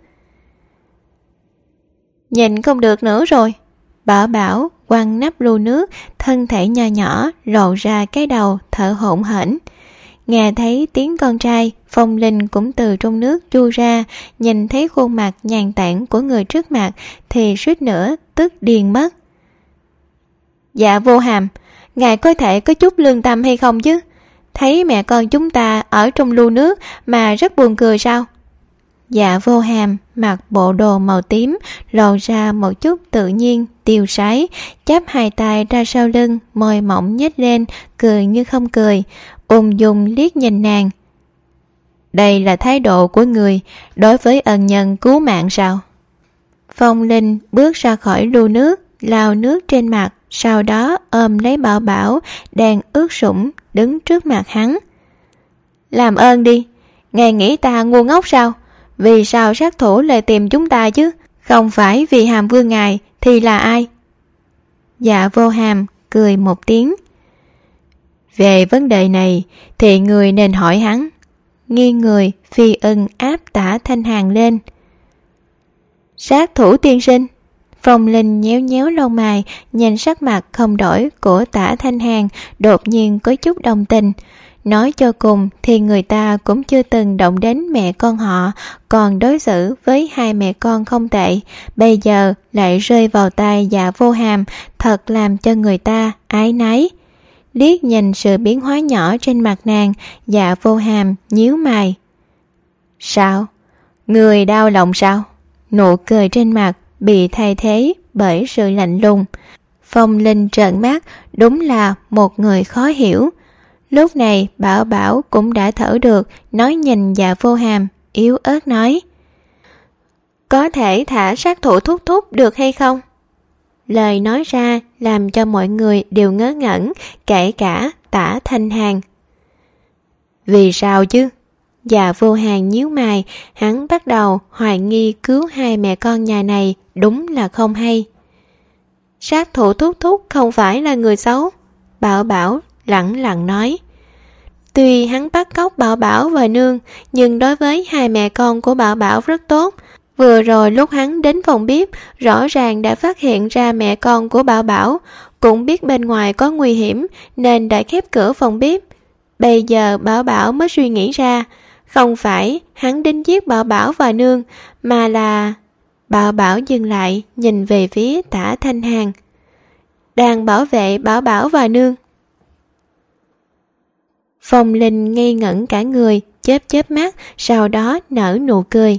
Nhìn không được nữa rồi. Bảo Bảo quăng nắp lu nước, thân thể nho nhỏ lộ ra cái đầu, thở hổn hển. Nghe thấy tiếng con trai, Phong Linh cũng từ trong nước chui ra, nhìn thấy khuôn mặt nhàn tản của người trước mặt thì suýt nữa tức điên mất. Dạ Vô Hàm, ngài có thể có chút lương tâm hay không chứ? Thấy mẹ con chúng ta ở trong lu nước mà rất buồn cười sao? Dạ Vô Hàm mặc bộ đồ màu tím, lộ ra một chút tự nhiên, tiêu sái, chắp hai tay ra sau lưng, môi mỏng nhếch lên, cười như không cười, ung dung liếc nhìn nàng. Đây là thái độ của người đối với ân nhân cứu mạng sao? Phong Linh bước ra khỏi lu nước, lau nước trên mặt, sau đó ôm lấy Bảo Bảo đang ướt sũng đứng trước mặt hắn. Làm ơn đi, ngài nghĩ ta ngu ngốc sao? Vì sao sát thủ lại tìm chúng ta chứ? Không phải vì Hàm Vương ngài thì là ai? Dạ Vô Hàm cười một tiếng. Về vấn đề này thì người nên hỏi hắn. Nghiêng người, Phi Ưng áp Tả Thanh Hàn lên. Sát thủ tiên sinh. Phong Linh nhéo nhéo lông mày, nhìn sắc mặt không đổi của Tả Thanh Hàn, đột nhiên có chút đồng tình. Nói cho cùng thì người ta cũng chưa từng động đến mẹ con họ, còn đối xử với hai mẹ con không tệ, bây giờ lại rơi vào tay Dạ Vô Hàm, thật làm cho người ta ái náy. Liếc nhìn sự biến hóa nhỏ trên mặt nàng, Dạ Vô Hàm nhíu mày. Sao? Người đau lòng sao? Nụ cười trên mặt bị thay thế bởi sự lạnh lùng. Phong Linh trợn mắt, đúng là một người khó hiểu. Lúc này Bảo Bảo cũng đã thở được, nói nhìn Dạ Vô Hàm, yếu ớt nói. Có thể thả sát thủ Thúc Thúc được hay không? Lời nói ra làm cho mọi người đều ngớ ngẩn, kể cả Tả Thanh Hàn. Vì sao chứ? Dạ Vô Hàn nhíu mày, hắn bắt đầu hoài nghi cứu hai mẹ con nhà này đúng là không hay. Sát thủ Thúc Thúc không phải là người xấu, Bảo Bảo lẳng lặng nói. Tuy hắn bắt cóc Bảo Bảo và nương, nhưng đối với hai mẹ con của Bảo Bảo rất tốt. Vừa rồi lúc hắn đến phòng bếp, rõ ràng đã phát hiện ra mẹ con của Bảo Bảo, cũng biết bên ngoài có nguy hiểm nên đã khép cửa phòng bếp. Bây giờ Bảo Bảo mới suy nghĩ ra, không phải hắn đến giết Bảo Bảo và nương, mà là... Bảo Bảo dừng lại, nhìn về phía Tả Thanh Hàn. Đang bảo vệ Bảo Bảo và nương. Phong Linh ngây ngẩn cả người, chớp chớp mắt, sau đó nở nụ cười.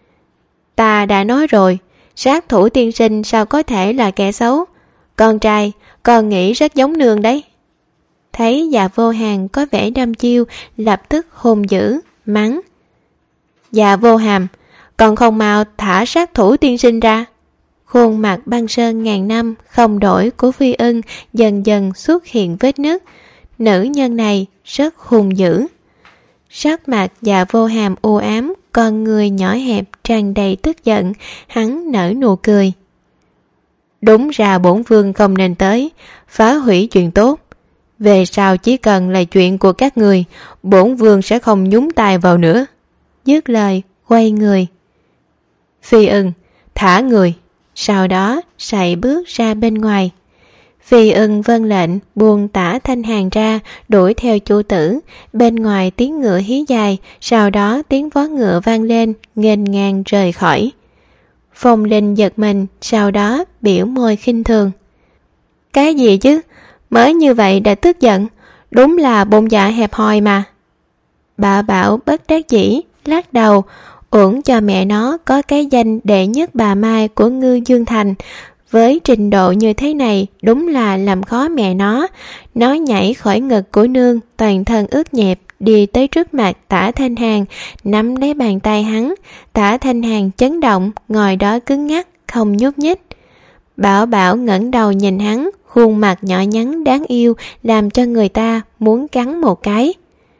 Ta đã nói rồi, sát thủ tiên sinh sao có thể là kẻ xấu? Con trai, con nghĩ rất giống nương đấy. Thấy Dạ Vô Hàn có vẻ đăm chiêu, lập tức hung dữ, mắng. Dạ Vô Hàm, còn không mau thả sát thủ tiên sinh ra. Khuôn mặt băng sơn ngàn năm không đổi của Phi Ưng dần dần xuất hiện vết nứt. Nữ nhân này rất hung dữ. Sắc mặt Dạ Vô Hàm u ám, con người nhỏ hẹp tràn đầy tức giận, hắn nở nụ cười. Đúng ra bổn vương không nên tới, phá hủy chuyện tốt. Về sau chỉ cần là chuyện của các người, bổn vương sẽ không nhúng tay vào nữa. Dứt lời, quay người. Phi Ưng, thả người. Sau đó, sải bước ra bên ngoài. Phi Ưng vâng lệnh, buông Tả Thanh Hàn ra, đuổi theo chủ tử. Bên ngoài tiếng ngựa hí dài, sau đó tiếng vó ngựa vang lên, nghênh ngang rời khỏi. Phong Linh giật mình, sau đó biểu môi khinh thường. Cái gì chứ? Mới như vậy đã tức giận, đúng là bụng dạ hẹp hòi mà. Bà Bảo bất đắc dĩ, lắc đầu, uổng cho mẹ nó có cái danh đệ nhất bà Mai của Ngư Dương Thành. Với trình độ như thế này đúng là làm khó mẹ nó. Nó nhảy khỏi ngực của nương, toàn thân ướt nhẹp, đi tới trước mặt Tả Thanh Hàn, nắm lấy bàn tay hắn. Tả Thanh Hàn chấn động, ngồi đó cứng ngắc, không nhúc nhích. Bảo Bảo ngẩng đầu nhìn hắn, khuôn mặt nhỏ nhắn đáng yêu làm cho người ta muốn cắn một cái.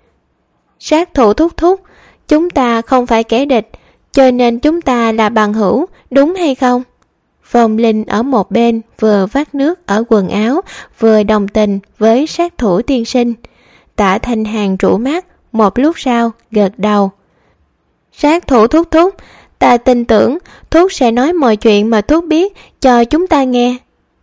Sát thủ Thúc Thúc, chúng ta không phải kẻ địch, cho nên chúng ta là bằng hữu, đúng hay không? Phong Linh ở một bên vừa vắt nước ở quần áo, vừa đồng tình với sát thủ tiên sinh. Tả Thanh Hàn rũ mắt, một lúc sau gật đầu. Sát thủ Thúc Thúc, ta tin tưởng Thúc sẽ nói mọi chuyện mà Thúc biết cho chúng ta nghe.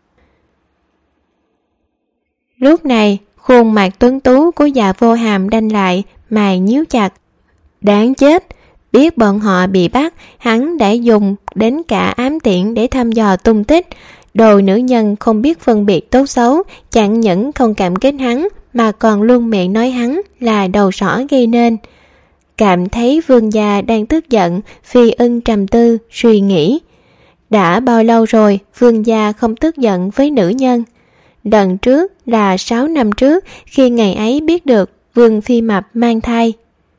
Lúc này, khuôn mặt tuấn tú của Dạ Vô Hàm đanh lại, mày nhíu chặt. Đáng chết! Biết bọn họ bị bắt, hắn đã dùng đến cả ám tiễn để thăm dò tung tích. Đồ nữ nhân không biết phân biệt tốt xấu, chẳng những không cảm kích hắn, mà còn luôn miệng nói hắn là đầu sỏ gây nên. Cảm thấy vương gia đang tức giận, Phi Ưng trầm tư, suy nghĩ. Đã bao lâu rồi vương gia không tức giận với nữ nhân? Lần trước là sáu năm trước, khi ngày ấy biết được Vương Phi Mập mang thai.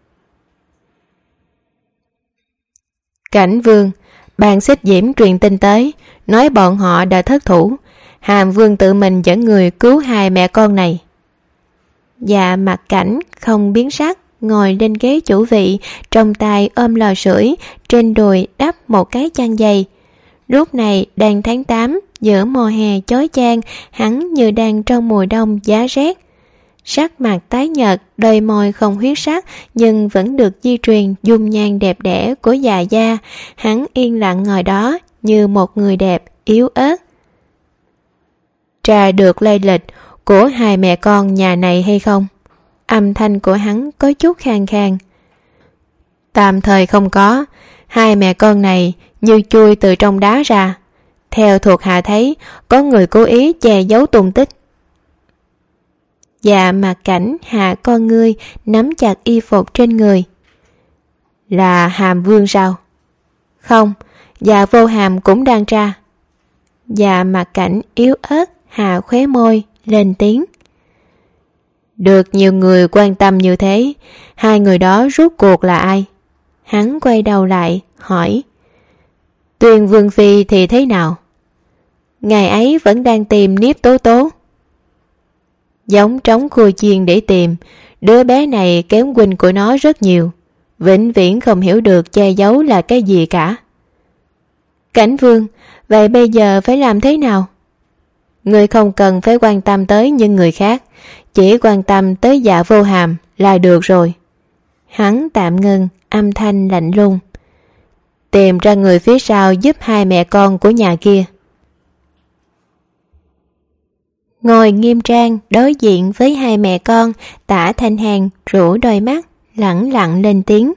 Cảnh Vương, ban Xích Diễm truyền tin tới, nói bọn họ đã thất thủ. Hàm Vương tự mình dẫn người cứu hai mẹ con này. Dạ Mặt Cảnh không biến sắc, ngồi lên ghế chủ vị, trong tay ôm lò sưởi, trên đùi đắp một cái chăn dày. Lúc này đang tháng tám, giữa mùa hè chói chang, hắn như đang trong mùa đông giá rét. Sắc mặt tái nhợt, đôi môi không huyết sắc nhưng vẫn được di truyền dung nhan đẹp đẽ của già gia. Hắn yên lặng ngồi đó như một người đẹp, yếu ớt. Tra được lai lịch của hai mẹ con nhà này hay không? Âm thanh của hắn có chút khàn khàn. Tạm thời không có. Hai mẹ con này như chui từ trong đá ra. Theo thuộc hạ thấy, có người cố ý che giấu tung tích. Dạ Mặt Cảnh hạ con ngươi, nắm chặt y phục trên người. Là Hàm Vương sao? Không, Dạ Vô Hàm cũng đang tra. Dạ Mặt Cảnh yếu ớt hạ khóe môi, lên tiếng. Được nhiều người quan tâm như thế, hai người đó rốt cuộc là ai? Hắn quay đầu lại, hỏi. Tuyền Vương Phi thì thế nào? Ngày ấy vẫn đang tìm Niếp Tố Tố. Giống trống khua chiên để tìm, đứa bé này kém huynh của nó rất nhiều, vĩnh viễn không hiểu được che giấu là cái gì cả. Cảnh Vương, vậy bây giờ phải làm thế nào? Người không cần phải quan tâm tới những người khác, chỉ quan tâm tới Dạ Vô Hàm là được rồi. Hắn tạm ngừng, âm thanh lạnh lùng. Tìm ra người phía sau giúp hai mẹ con của nhà kia. Ngồi nghiêm trang đối diện với hai mẹ con, Tả Thanh Hàn rũ đôi mắt, lẳng lặng lên tiếng.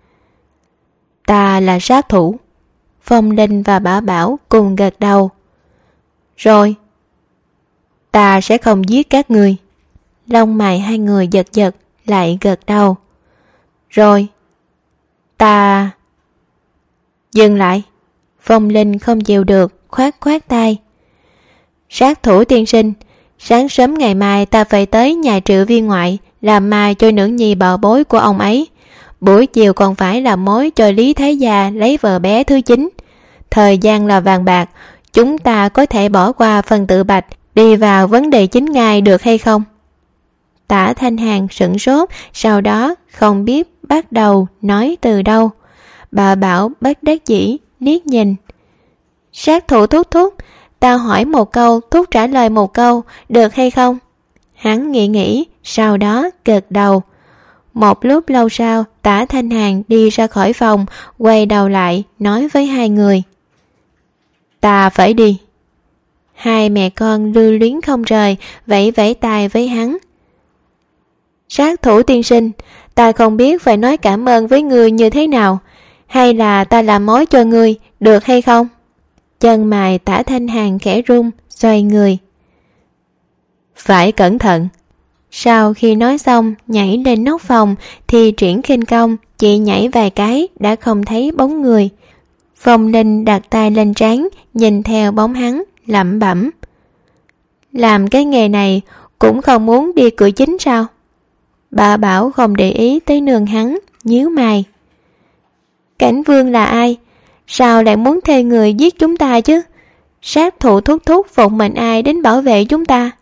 Ta là sát thủ. Phong Linh và Bảo Bảo cùng gật đầu. Rồi. Ta sẽ không giết các người. Lông mày hai người giật giật, lại gật đầu. Rồi. Ta... Dừng lại. Phong Linh không chịu được, khoát khoát tay. Sát thủ tiên sinh, sáng sớm ngày mai ta phải tới nhà Triệu viên ngoại làm mai cho nữ nhi bảo bối của ông ấy. Buổi chiều còn phải làm mối cho Lý Thái Gia lấy vợ bé thứ chín. Thời gian là vàng bạc, chúng ta có thể bỏ qua phần tự bạch, đi vào vấn đề chính ngay được hay không? Tả Thanh Hàn sửng sốt, sau đó không biết bắt đầu nói từ đâu. Bà Bảo bất đắc dĩ liếc nhìn. Sát thủ Thúc Thúc, ta hỏi một câu, Thúc trả lời một câu, được hay không? Hắn nghĩ nghĩ, sau đó gật đầu. Một lúc lâu sau, Tả Thanh Hàn đi ra khỏi phòng, quay đầu lại nói với hai người. Ta phải đi. Hai mẹ con lưu luyến không rời, vẫy vẫy tay với hắn. Sát thủ tiên sinh, ta không biết phải nói cảm ơn với ngươi như thế nào, hay là ta làm mối cho ngươi, được hay không? Chân mày Tả Thanh Hàn khẽ rung, xoay người. Phải cẩn thận. Sau khi nói xong, nhảy lên nóc phòng, thì triển khinh công, chỉ nhảy vài cái đã không thấy bóng người. Phong Linh đặt tay lên trán, nhìn theo bóng hắn, lẩm bẩm. Làm cái nghề này cũng không muốn đi cửa chính sao? Bà Bảo không để ý tới nương hắn, nhíu mày. Cảnh Vương là ai? Sao lại muốn thuê người giết chúng ta chứ? Sát thủ Thúc Thúc phụng mệnh ai đến bảo vệ chúng ta?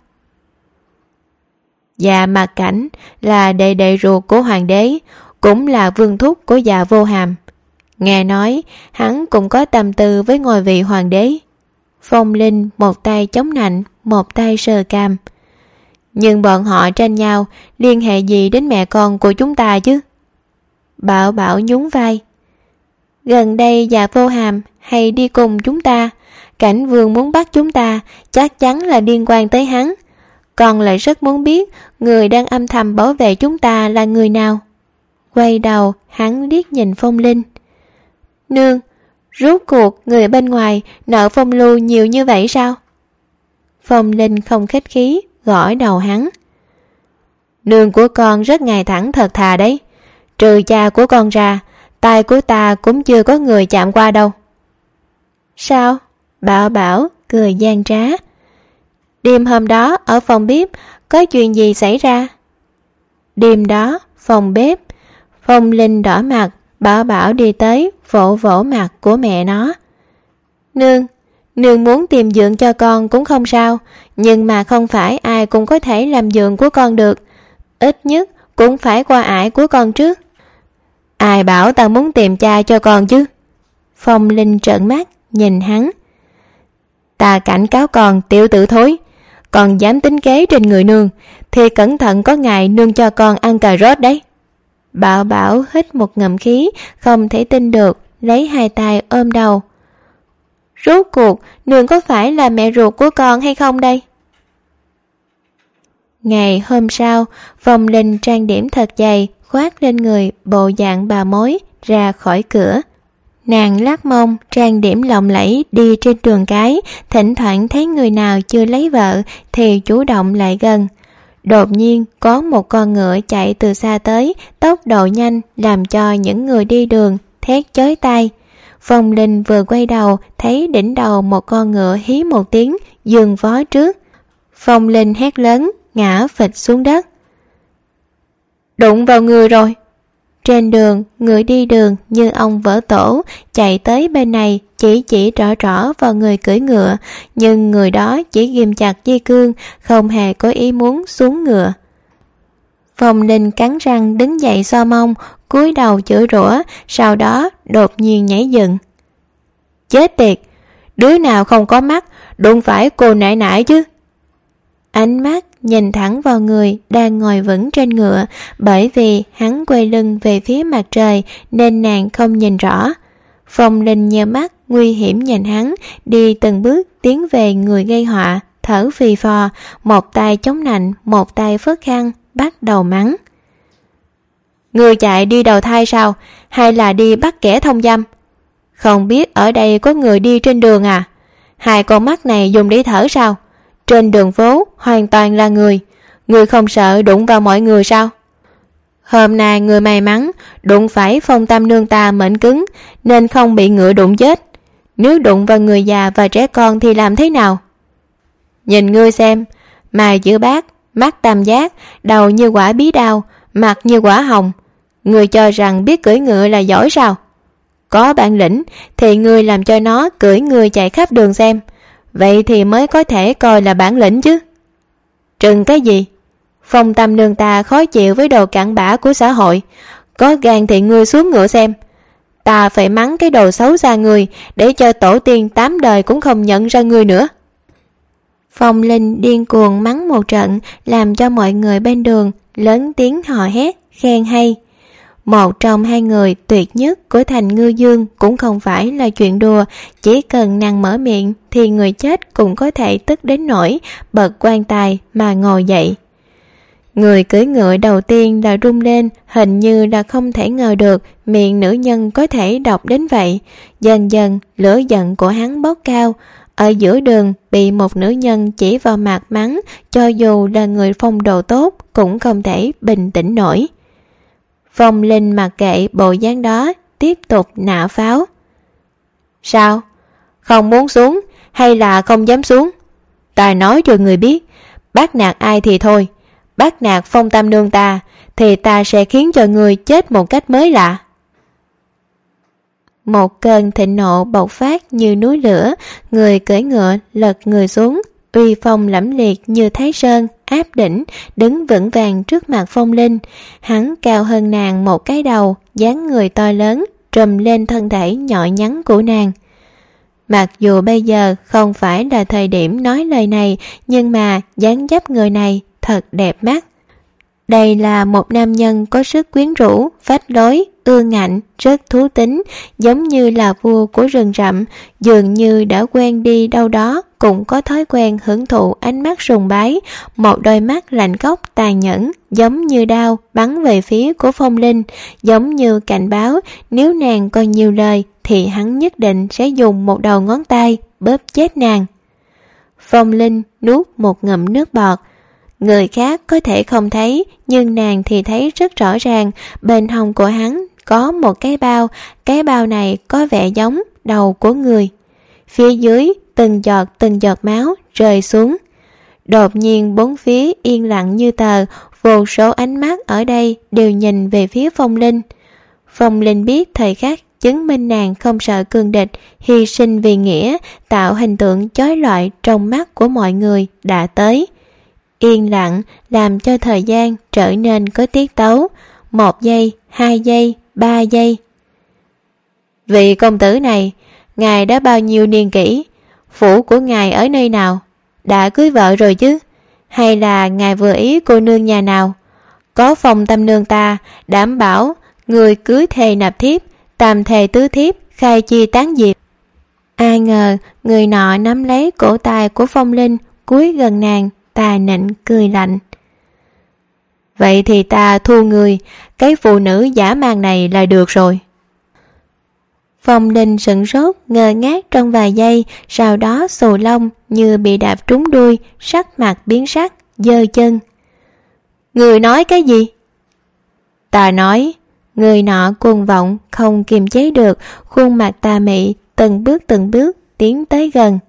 Dạ Mặt Cảnh là đệ đệ ruột của hoàng đế, cũng là vương thúc của Dạ Vô Hàm. Nghe nói hắn cũng có tâm tư với ngôi vị hoàng đế. Phong Linh một tay chống nạnh, một tay sờ cằm. Nhưng bọn họ tranh nhau, liên hệ gì đến mẹ con của chúng ta chứ? Bảo Bảo nhún vai. Gần đây Dạ Vô Hàm hay đi cùng chúng ta, Cảnh Vương muốn bắt chúng ta, chắc chắn là liên quan tới hắn. Con lại rất muốn biết người đang âm thầm bảo vệ chúng ta là người nào. Quay đầu, hắn liếc nhìn Phong Linh. Nương, rốt cuộc người bên ngoài nợ Phong Lưu nhiều như vậy sao? Phong Linh không khách khí, gõ đầu hắn. Nương của con rất ngay thẳng thật thà đấy. Trừ cha của con ra, tay của ta cũng chưa có người chạm qua đâu. Sao? Bảo Bảo cười gian trá. Đêm hôm đó ở phòng bếp có chuyện gì xảy ra? Đêm đó phòng bếp, Phong Linh đỏ mặt, Bảo Bảo đi tới vỗ vỗ mặt của mẹ nó. Nương, nương muốn tìm giường cho con cũng không sao, nhưng mà không phải ai cũng có thể làm giường của con được. Ít nhất cũng phải qua ải của con trước. Ai bảo ta muốn tìm cha cho con chứ? Phong Linh trợn mắt nhìn hắn. Ta cảnh cáo con tiểu tử thối, còn dám tính kế trên người nương thì cẩn thận có ngày nương cho con ăn cà rốt đấy. Bảo Bảo hít một ngụm khí, không thể tin được, lấy hai tay ôm đầu. Rốt cuộc nương có phải là mẹ ruột của con hay không đây? Ngày hôm sau, Phong Linh trang điểm thật dày, khoác lên người bộ dạng bà mối, ra khỏi cửa. Nàng lắc mông, trang điểm lộng lẫy đi trên đường cái, thỉnh thoảng thấy người nào chưa lấy vợ thì chủ động lại gần. Đột nhiên có một con ngựa chạy từ xa tới, tốc độ nhanh làm cho những người đi đường thét chói tai. Phong Linh vừa quay đầu thấy đỉnh đầu một con ngựa hí một tiếng, dừng vó trước. Phong Linh hét lớn, ngã phịch xuống đất. Đụng vào người rồi. Trên đường, người đi đường như ông vỡ tổ chạy tới bên này, chỉ chỉ rõ rõ vào người cưỡi ngựa, nhưng người đó chỉ ghim chặt dây cương, không hề có ý muốn xuống ngựa. Phong Linh cắn răng đứng dậy so mông, cúi đầu chửi rủa, sau đó đột nhiên nhảy dựng. Chết tiệt, đứa nào không có mắt, đụng phải cô nại nại chứ. Ánh mắt nhìn thẳng vào người đang ngồi vững trên ngựa, bởi vì hắn quay lưng về phía mặt trời nên nàng không nhìn rõ. Phong Linh nheo mắt nguy hiểm nhìn hắn, đi từng bước tiến về người gây họa, thở phì phò, một tay chống nạnh, một tay phất khăn, bắt đầu mắng. Người chạy đi đầu thai sao, hay là đi bắt kẻ thông dâm? Không biết ở đây có người đi trên đường à? Hai con mắt này dùng để thở sao? Trên đường phố hoàn toàn là người, người không sợ đụng vào mọi người sao? Hôm nay người may mắn đụng phải Phong Tam nương ta mệnh cứng nên không bị ngựa đụng chết. Nếu đụng vào người già và trẻ con thì làm thế nào? Nhìn ngươi xem, mày chữ bát, mắt tam giác, đầu như quả bí đao, mặt như quả hồng. Ngươi cho rằng biết cưỡi ngựa là giỏi sao? Có bản lĩnh thì ngươi làm cho nó cưỡi ngươi chạy khắp đường xem, vậy thì mới có thể coi là bản lĩnh chứ. Trừng cái gì? Phong Tam nương ta khó chịu với đồ cặn bã của xã hội, có gan thì ngươi xuống ngựa xem. Ta phải mắng cái đồ xấu xa ngươi, để cho tổ tiên tám đời cũng không nhận ra ngươi nữa. Phong Linh điên cuồng mắng một trận, làm cho mọi người bên đường lớn tiếng hò hét khen hay. Một trong hai người tuyệt nhất của thành Ngư Dương cũng không phải là chuyện đùa, chỉ cần nàng mở miệng thì người chết cũng có thể tức đến nỗi bật quan tài mà ngồi dậy. Người cưỡi ngựa đầu tiên đã rung lên, hình như là không thể ngờ được miệng nữ nhân có thể độc đến vậy. Dần dần lửa giận của hắn bốc cao, ở giữa đường bị một nữ nhân chỉ vào mặt mắng, cho dù là người phong độ tốt cũng không thể bình tĩnh nổi. Phong Linh mặc kệ bộ dáng đó, tiếp tục nã pháo. Sao? Không muốn xuống hay là không dám xuống? Ta nói cho người biết, bắt nạt ai thì thôi, bắt nạt Phong Tam nương ta thì ta sẽ khiến cho người chết một cách mới lạ. Một cơn thịnh nộ bộc phát như núi lửa, người cưỡi ngựa lật người xuống, uy phong lẫm liệt như Thái Sơn áp đỉnh, đứng vững vàng trước mặt Phong Linh. Hắn cao hơn nàng một cái đầu, dáng người to lớn trùm lên thân thể nhỏ nhắn của nàng. Mặc dù bây giờ không phải là thời điểm nói lời này, nhưng mà dáng dấp người này thật đẹp mắt. Đây là một nam nhân có sức quyến rũ, phách lối, ương ngạnh, rất thú tính, giống như là vua của rừng rậm, dường như đã quen đi đâu đó cũng có thói quen hưởng thụ ánh mắt sùng bái, một đôi mắt lạnh cốc tàn nhẫn, giống như đao bắn về phía của Phong Linh, giống như cảnh báo nếu nàng còn nhiều lời thì hắn nhất định sẽ dùng một đầu ngón tay bóp chết nàng. Phong Linh nuốt một ngụm nước bọt. Người khác có thể không thấy, nhưng nàng thì thấy rất rõ ràng, bên hông của hắn có một cái bao, cái bao này có vẻ giống đầu của người. Phía dưới từng giọt từng giọt máu rơi xuống. Đột nhiên bốn phía yên lặng như tờ, vô số ánh mắt ở đây đều nhìn về phía Phong Linh. Phong Linh biết thời khắc chứng minh nàng không sợ cương địch, hy sinh vì nghĩa, tạo hình tượng chói lọi trong mắt của mọi người đã tới. yên lặng làm cho thời gian trở nên có tiết tấu. Một giây, hai giây, ba giây. Vị công tử này, ngài đã bao nhiêu niên kỷ? Phủ của ngài ở nơi nào? Đã cưới vợ rồi chứ? Hay là ngài vừa ý cô nương nhà nào? Có phòng tâm nương ta đảm bảo người cưới thề nạp thiếp, tam thề tứ thiếp, khai chi tán diệp. Ai ngờ người nọ nắm lấy cổ tay của Phong Linh, cúi gần nàng, tà nịnh cười lạnh. Vậy thì ta thu người, cái phụ nữ giả mang này là được rồi. Phong Linh sửng sốt, ngơ ngác trong vài giây, sau đó xù lông như bị đạp trúng đuôi, sắc mặt biến sắc, giơ chân. Người nói cái gì? Ta nói. Người nọ cuồng vọng không kiềm chế được, khuôn mặt tà mị từng bước từng bước tiến tới gần.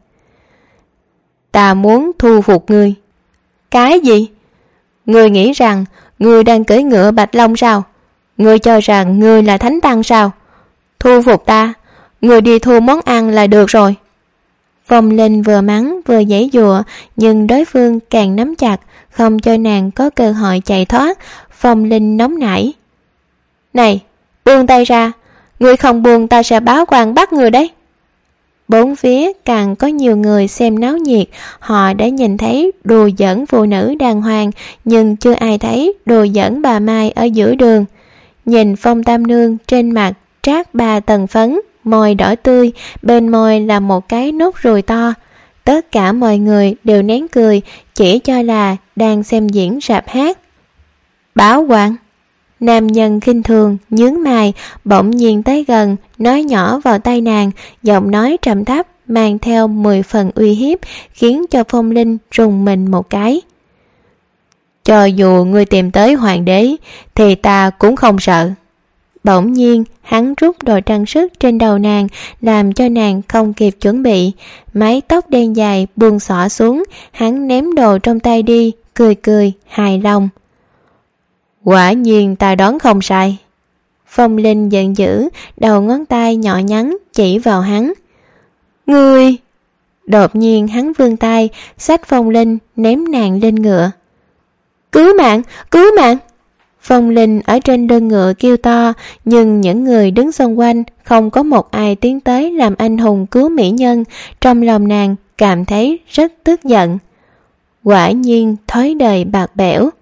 Ta muốn thu phục ngươi. Cái gì? Ngươi nghĩ rằng ngươi đang cưỡi ngựa Bạch Long sao? Ngươi cho rằng ngươi là thánh tăng sao? Thu phục ta, ngươi đi thu món ăn là được rồi. Phong Linh vừa mắng vừa giãy giụa, nhưng đối phương càng nắm chặt, không cho nàng có cơ hội chạy thoát. Phong Linh nóng nảy. Này, buông tay ra, ngươi không buông ta sẽ báo quan bắt ngươi đấy. Bốn phía càng có nhiều người xem náo nhiệt, họ đã nhìn thấy đùa giỡn phụ nữ đàng hoàng, nhưng chưa ai thấy đùa giỡn bà Mai ở giữa đường. Nhìn Phong Tam Nương trên mặt trát ba tầng phấn, môi đỏ tươi, bên môi là một cái nốt ruồi to. Tất cả mọi người đều nén cười, chỉ cho là đang xem diễn rạp hát. Báo quan. Nam nhân khinh thường nhướng mày, bỗng nhiên tới gần, nói nhỏ vào tai nàng, giọng nói trầm thấp mang theo mười phần uy hiếp, khiến cho Phong Linh rùng mình một cái. Cho dù ngươi tìm tới hoàng đế thì ta cũng không sợ. Bỗng nhiên hắn rút đồ trang sức trên đầu nàng, làm cho nàng không kịp chuẩn bị. Mái tóc đen dài buông xõa xuống, hắn ném đồ trong tay đi, cười cười hài lòng. Quả nhiên ta đoán không sai. Phong Linh giận dữ, đầu ngón tay nhỏ nhắn chỉ vào hắn. Ngươi! Đột nhiên hắn vươn tay, xách Phong Linh ném nàng lên ngựa. Cứu mạng! Cứu mạng! Phong Linh ở trên lưng ngựa kêu to, nhưng những người đứng xung quanh không có một ai tiến tới làm anh hùng cứu mỹ nhân. Trong lòng nàng cảm thấy rất tức giận. Quả nhiên thói đời bạc bẽo.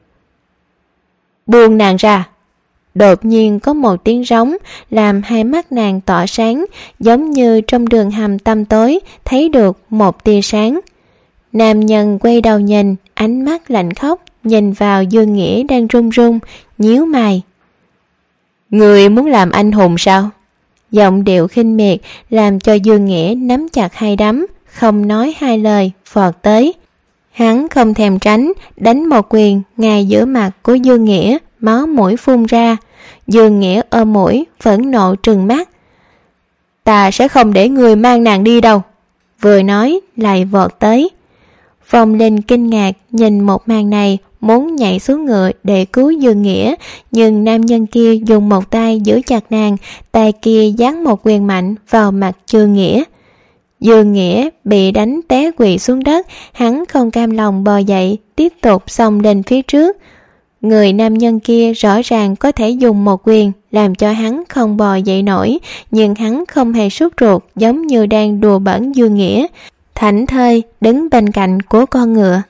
Buông nàng ra. Đột nhiên có một tiếng rống làm hai mắt nàng tỏa sáng, giống như trong đường hầm tăm tối thấy được một tia sáng. Nam nhân quay đầu nhìn, ánh mắt lạnh khóc nhìn vào Dương Nghĩa đang run run, nhíu mày. Người muốn làm anh hùng sao? Giọng điệu khinh miệt làm cho Dương Nghĩa nắm chặt hai đấm, không nói hai lời vọt tới. Hắn không thèm tránh, đánh một quyền ngay giữa mặt của Dương Nghĩa, máu mũi phun ra. Dương Nghĩa ôm mũi, phẫn nộ trừng mắt. Ta sẽ không để người mang nàng đi đâu. Vừa nói lại vọt tới. Phong Linh kinh ngạc nhìn một màn này, muốn nhảy xuống ngựa để cứu Dương Nghĩa, nhưng nam nhân kia dùng một tay giữ chặt nàng, tay kia giáng một quyền mạnh vào mặt Dương Nghĩa. Dương Nghĩa bị đánh té quỵ xuống đất, hắn không cam lòng bò dậy, tiếp tục xông lên phía trước. Người nam nhân kia rõ ràng có thể dùng một quyền làm cho hắn không bò dậy nổi, nhưng hắn không hề sốt ruột, giống như đang đùa bỡn Dương Nghĩa, thảnh thơi đứng bên cạnh của con ngựa.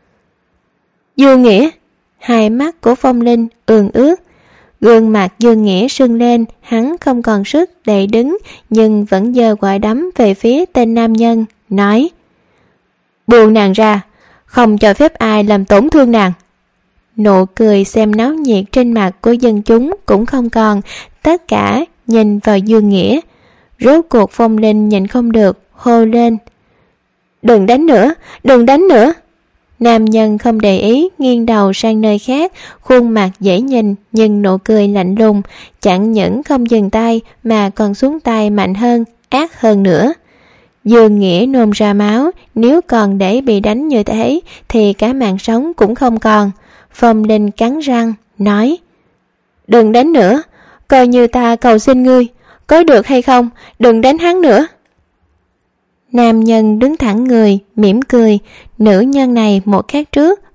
Dương Nghĩa! Hai mắt của Phong Linh ương ướt. Gương mặt Dương Nghĩa sưng lên, hắn không còn sức để đứng, nhưng vẫn giơ quả đấm về phía tên nam nhân, nói: Buông nàng ra, không cho phép ai làm tổn thương nàng. Nụ cười xem náo nhiệt trên mặt của dân chúng cũng không còn, tất cả nhìn vào Dương Nghĩa. Rốt cuộc Phong Linh nhịn không được, hô lên: Đừng đánh nữa, đừng đánh nữa. Nam nhân không để ý, nghiêng đầu sang nơi khác, khuôn mặt dễ nhìn nhưng nụ cười lạnh lùng, chẳng những không dừng tay mà còn xuống tay mạnh hơn, ác hơn nữa. Dương Nghĩa nôn ra máu, nếu còn để bị đánh như thế thì cả mạng sống cũng không còn. Phong Linh cắn răng, nói: Đừng đánh nữa, coi như ta cầu xin ngươi, có được hay không, đừng đánh hắn nữa. Nam nhân đứng thẳng người, mỉm cười, nữ nhân này một khắc trước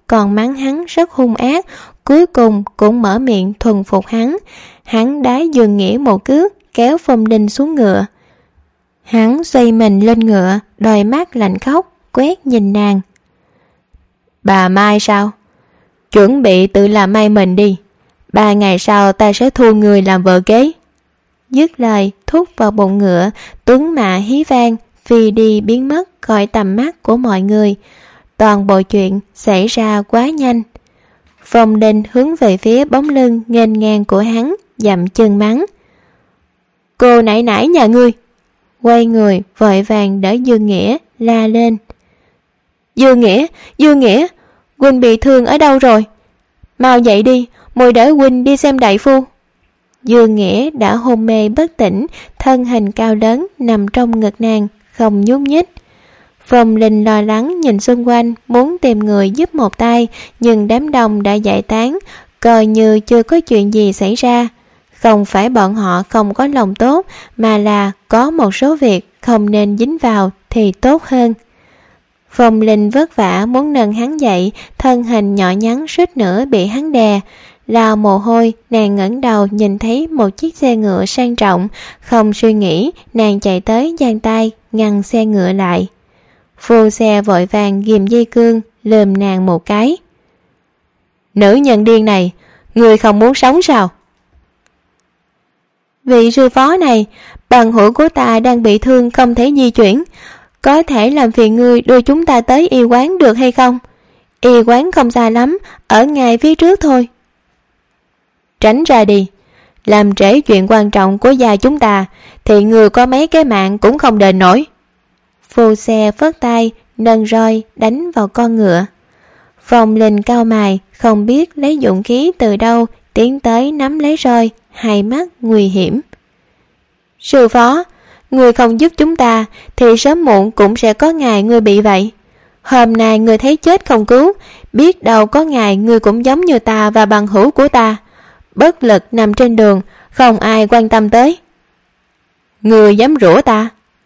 còn mắng hắn rất hung ác, cuối cùng cũng mở miệng thuần phục hắn. Hắn đá Dương Nghĩa một cước, kéo Phong Linh xuống ngựa. Hắn xoay mình lên ngựa, đôi mắt lạnh khóc quét nhìn nàng. Bà Mai sao? Chuẩn bị tự làm may mình đi, ba ngày sau ta sẽ thu người làm vợ kế. Dứt lời thúc vào bụng ngựa, tuấn mã hí vang phi đi biến mất khỏi tầm mắt của mọi người. Toàn bộ chuyện xảy ra quá nhanh. Phong Linh hướng về phía bóng lưng nghênh ngang của hắn, dậm chân mắng. Cô nãy nãy nhà ngươi. Quay người vội vàng đỡ Dương Nghĩa la lên. Dương Nghĩa, Dương Nghĩa, huynh bị thương ở đâu rồi? Mau dậy đi, muội đỡ huynh đi xem đại phu. Dương Nghĩa đã hôn mê bất tỉnh, thân hình cao lớn nằm trong ngực nàng, không nhúc nhích. Phong Linh lo lắng nhìn xung quanh, muốn tìm người giúp một tay, nhưng đám đông đã giải tán, coi như chưa có chuyện gì xảy ra. Không phải bọn họ không có lòng tốt, mà là có một số việc không nên dính vào thì tốt hơn. Phong Linh vất vả muốn nâng hắn dậy, thân hình nhỏ nhắn suýt nữa bị hắn đè. Lao mồ hôi, nàng ngẩng đầu nhìn thấy một chiếc xe ngựa sang trọng, không suy nghĩ, nàng chạy tới giang tay ngăn xe ngựa lại. Phu xe vội vàng ghìm dây cương, lườm nàng một cái. Nữ nhân điên này, người không muốn sống sao? Vị sư phó này, bằng hữu của ta đang bị thương không thể di chuyển, có thể làm phiền ngươi đưa chúng ta tới y quán được hay không? Y quán không xa lắm, ở ngay phía trước thôi. Tránh ra đi, làm trễ chuyện quan trọng của gia chúng ta thì người có mấy cái mạng cũng không đền nổi. Phu xe phất tay, nâng roi đánh vào con ngựa. Phong Linh cau mày, không biết lấy dũng khí từ đâu, tiến tới nắm lấy roi, hai mắt nguy hiểm. Sư phó, người không giúp chúng ta thì sớm muộn cũng sẽ có ngày người bị vậy. Hôm nay người thấy chết không cứu, biết đâu có ngày người cũng giống như ta và bằng hữu của ta, bất lực nằm trên đường, không ai quan tâm tới. Người dám rủa ta?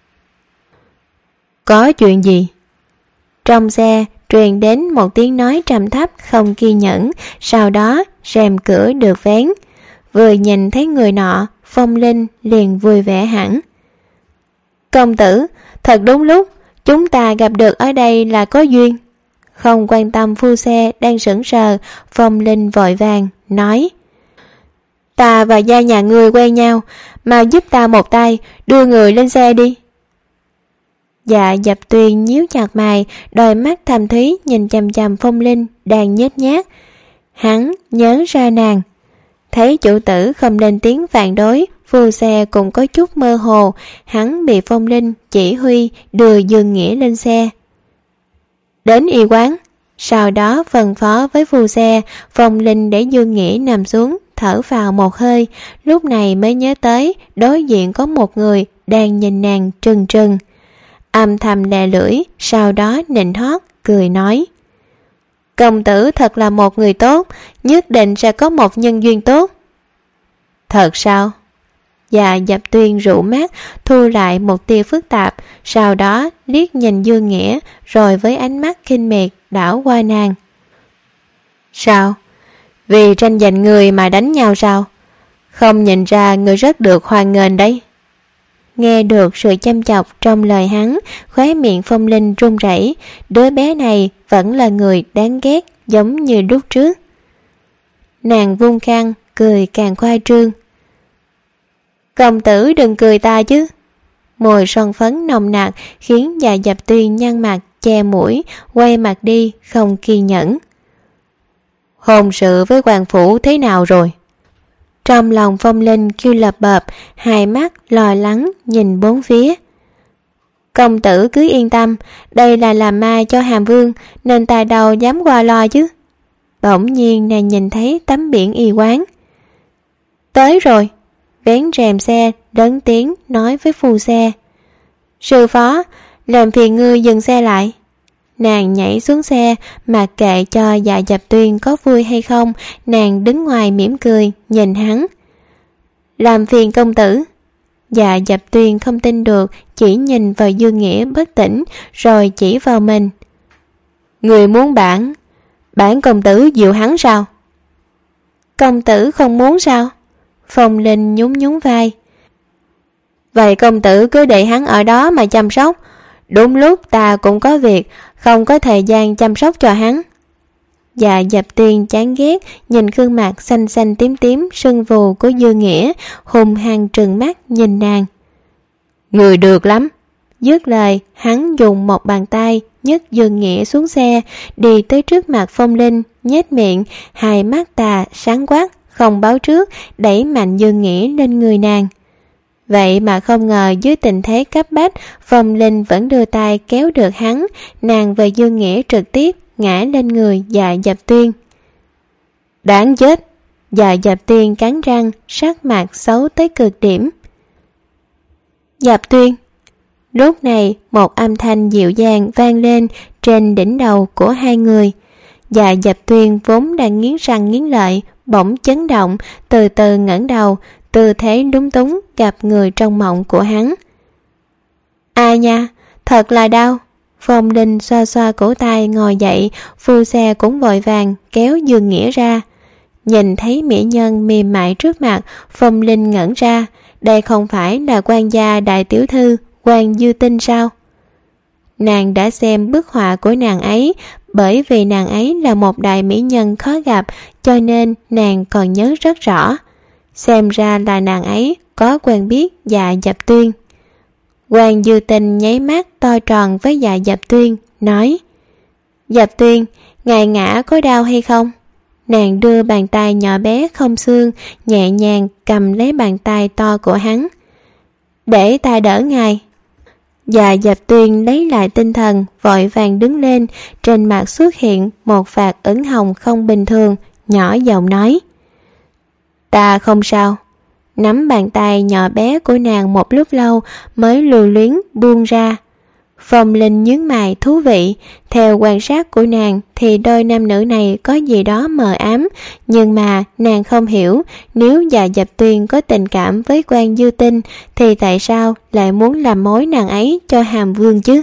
Có chuyện gì? Trong xe truyền đến một tiếng nói trầm thấp không kiên nhẫn, sau đó rèm cửa được vén. Vừa nhìn thấy người nọ, Phong Linh liền vui vẻ hẳn. Công tử, thật đúng lúc, chúng ta gặp được ở đây là có duyên. Không quan tâm phu xe đang sững sờ, Phong Linh vội vàng nói. Ta và gia nhà ngươi quen nhau, mau giúp ta một tay, đưa người lên xe đi. Dạ Dập Tuyên nhíu chặt mày, đôi mắt thầm thúy nhìn chằm chằm Phong Linh đang nhếch nhác. Hắn nhớ ra nàng. Thấy chủ tử không lên tiếng phản đối, phu xe cũng có chút mơ hồ, hắn bị Phong Linh chỉ huy đưa Dương Nghĩa lên xe. Đến y quán, sau đó phân phó với phu xe, Phong Linh để Dương Nghĩa nằm xuống, thở vào một hơi, lúc này mới nhớ tới đối diện có một người đang nhìn nàng trừng trừng. Âm thầm lè lưỡi, sau đó nịnh hót, cười nói. Công tử thật là một người tốt, nhất định sẽ có một nhân duyên tốt. Thật sao? Dạ Dập Tuyên rũ mắt, thu lại một tia phức tạp, sau đó liếc nhìn Dương Nghĩa, rồi với ánh mắt khinh miệt đảo qua nàng. Sao? Vì tranh giành người mà đánh nhau sao? Không nhìn ra người rất được hoan nghênh đấy. Nghe được sự chăm chọc trong lời hắn, khóe miệng Phong Linh run rẩy, đứa bé này vẫn là người đáng ghét giống như lúc trước. Nàng vung khăn, cười càng khoai trương. Công tử đừng cười ta chứ. Mùi son phấn nồng nặc khiến Dạ Dập Tuyên nhăn mặt, che mũi, quay mặt đi, không kiên nhẫn. Hôn sự với hoàng phủ thế nào rồi? Trong lòng Phong Linh kêu lập bập, hai mắt lo lắng nhìn bốn phía. Công tử cứ yên tâm, đây là làm mai cho Hàm Vương, nên ta đâu dám qua lo chứ. Bỗng nhiên nàng nhìn thấy tấm biển y quán. Tới rồi. Vén rèm xe, lớn tiếng nói với phu xe. Sư phó, làm phiền ngươi dừng xe lại. Nàng nhảy xuống xe, mặc kệ cho Dạ Dập Tuyên có vui hay không, nàng đứng ngoài mỉm cười, nhìn hắn. Làm phiền công tử. Dạ Dập Tuyên không tin được, chỉ nhìn vào Dương Nghĩa bất tỉnh, rồi chỉ vào mình. Người muốn bản, Bản công tử dịu hắn sao? Công tử không muốn sao? Phong Linh nhún nhún vai. Vậy công tử cứ để hắn ở đó mà chăm sóc. Đúng lúc ta cũng có việc, không có thời gian chăm sóc cho hắn. Dạ Dập Tuyên chán ghét nhìn gương mặt xanh xanh tím tím sưng vù của Dương Nghĩa, hung hăng trừng mắt nhìn nàng. Người được lắm. Dứt lời, hắn dùng một bàn tay nhấc Dương Nghĩa xuống xe, đi tới trước mặt Phong Linh, nhếch miệng, hai mắt tà sáng quắc, không báo trước, đẩy mạnh Dương Nghĩa lên người nàng. Vậy mà không ngờ dưới tình thế cấp bách, Phong Linh vẫn đưa tay kéo được hắn, nàng và Dương Nghĩa trực tiếp ngã lên người Dạ Dập Tuyên. Đáng chết! Dạ Dập Tuyên cắn răng, sắc mặt xấu tới cực điểm. Dập Tuyên! Lúc này một âm thanh dịu dàng vang lên trên đỉnh đầu của hai người. Dạ Dập Tuyên vốn đang nghiến răng nghiến lợi, bỗng chấn động, từ từ ngẩng đầu, tư thế lúng túng gặp người trong mộng của hắn. Ai nha, thật là đau. Phong Linh xoa xoa cổ tay ngồi dậy, phu xe cũng vội vàng kéo Dương Nghĩa ra. Nhìn thấy mỹ nhân mềm mại trước mặt, Phong Linh ngẩn ra, đây không phải là quan gia đại tiểu thư Quan Dư Tinh sao? Nàng đã xem bức họa của nàng ấy, bởi vì nàng ấy là một đại mỹ nhân khó gặp, cho nên nàng còn nhớ rất rõ. Xem ra là nàng ấy có quen biết Dạ Dập Tuyên. Quan Dư Tinh nháy mắt to tròn với Dạ Dập Tuyên, nói: Dập Tuyên, ngài ngã có đau hay không? Nàng đưa bàn tay nhỏ bé không xương, nhẹ nhàng cầm lấy bàn tay to của hắn. Để ta đỡ ngài. Dạ Dập Tuyên lấy lại tinh thần, vội vàng đứng lên, trên mặt xuất hiện một vạt ửng hồng không bình thường, nhỏ giọng nói: Ta không sao. Nắm bàn tay nhỏ bé của nàng một lúc lâu mới lưu luyến buông ra. Phong Linh nhướng mày thú vị, theo quan sát của nàng thì đôi nam nữ này có gì đó mờ ám, nhưng mà nàng không hiểu, nếu Dạ Dập Tuyên có tình cảm với Quan Dư Tinh thì tại sao lại muốn làm mối nàng ấy cho Hàm Vương chứ?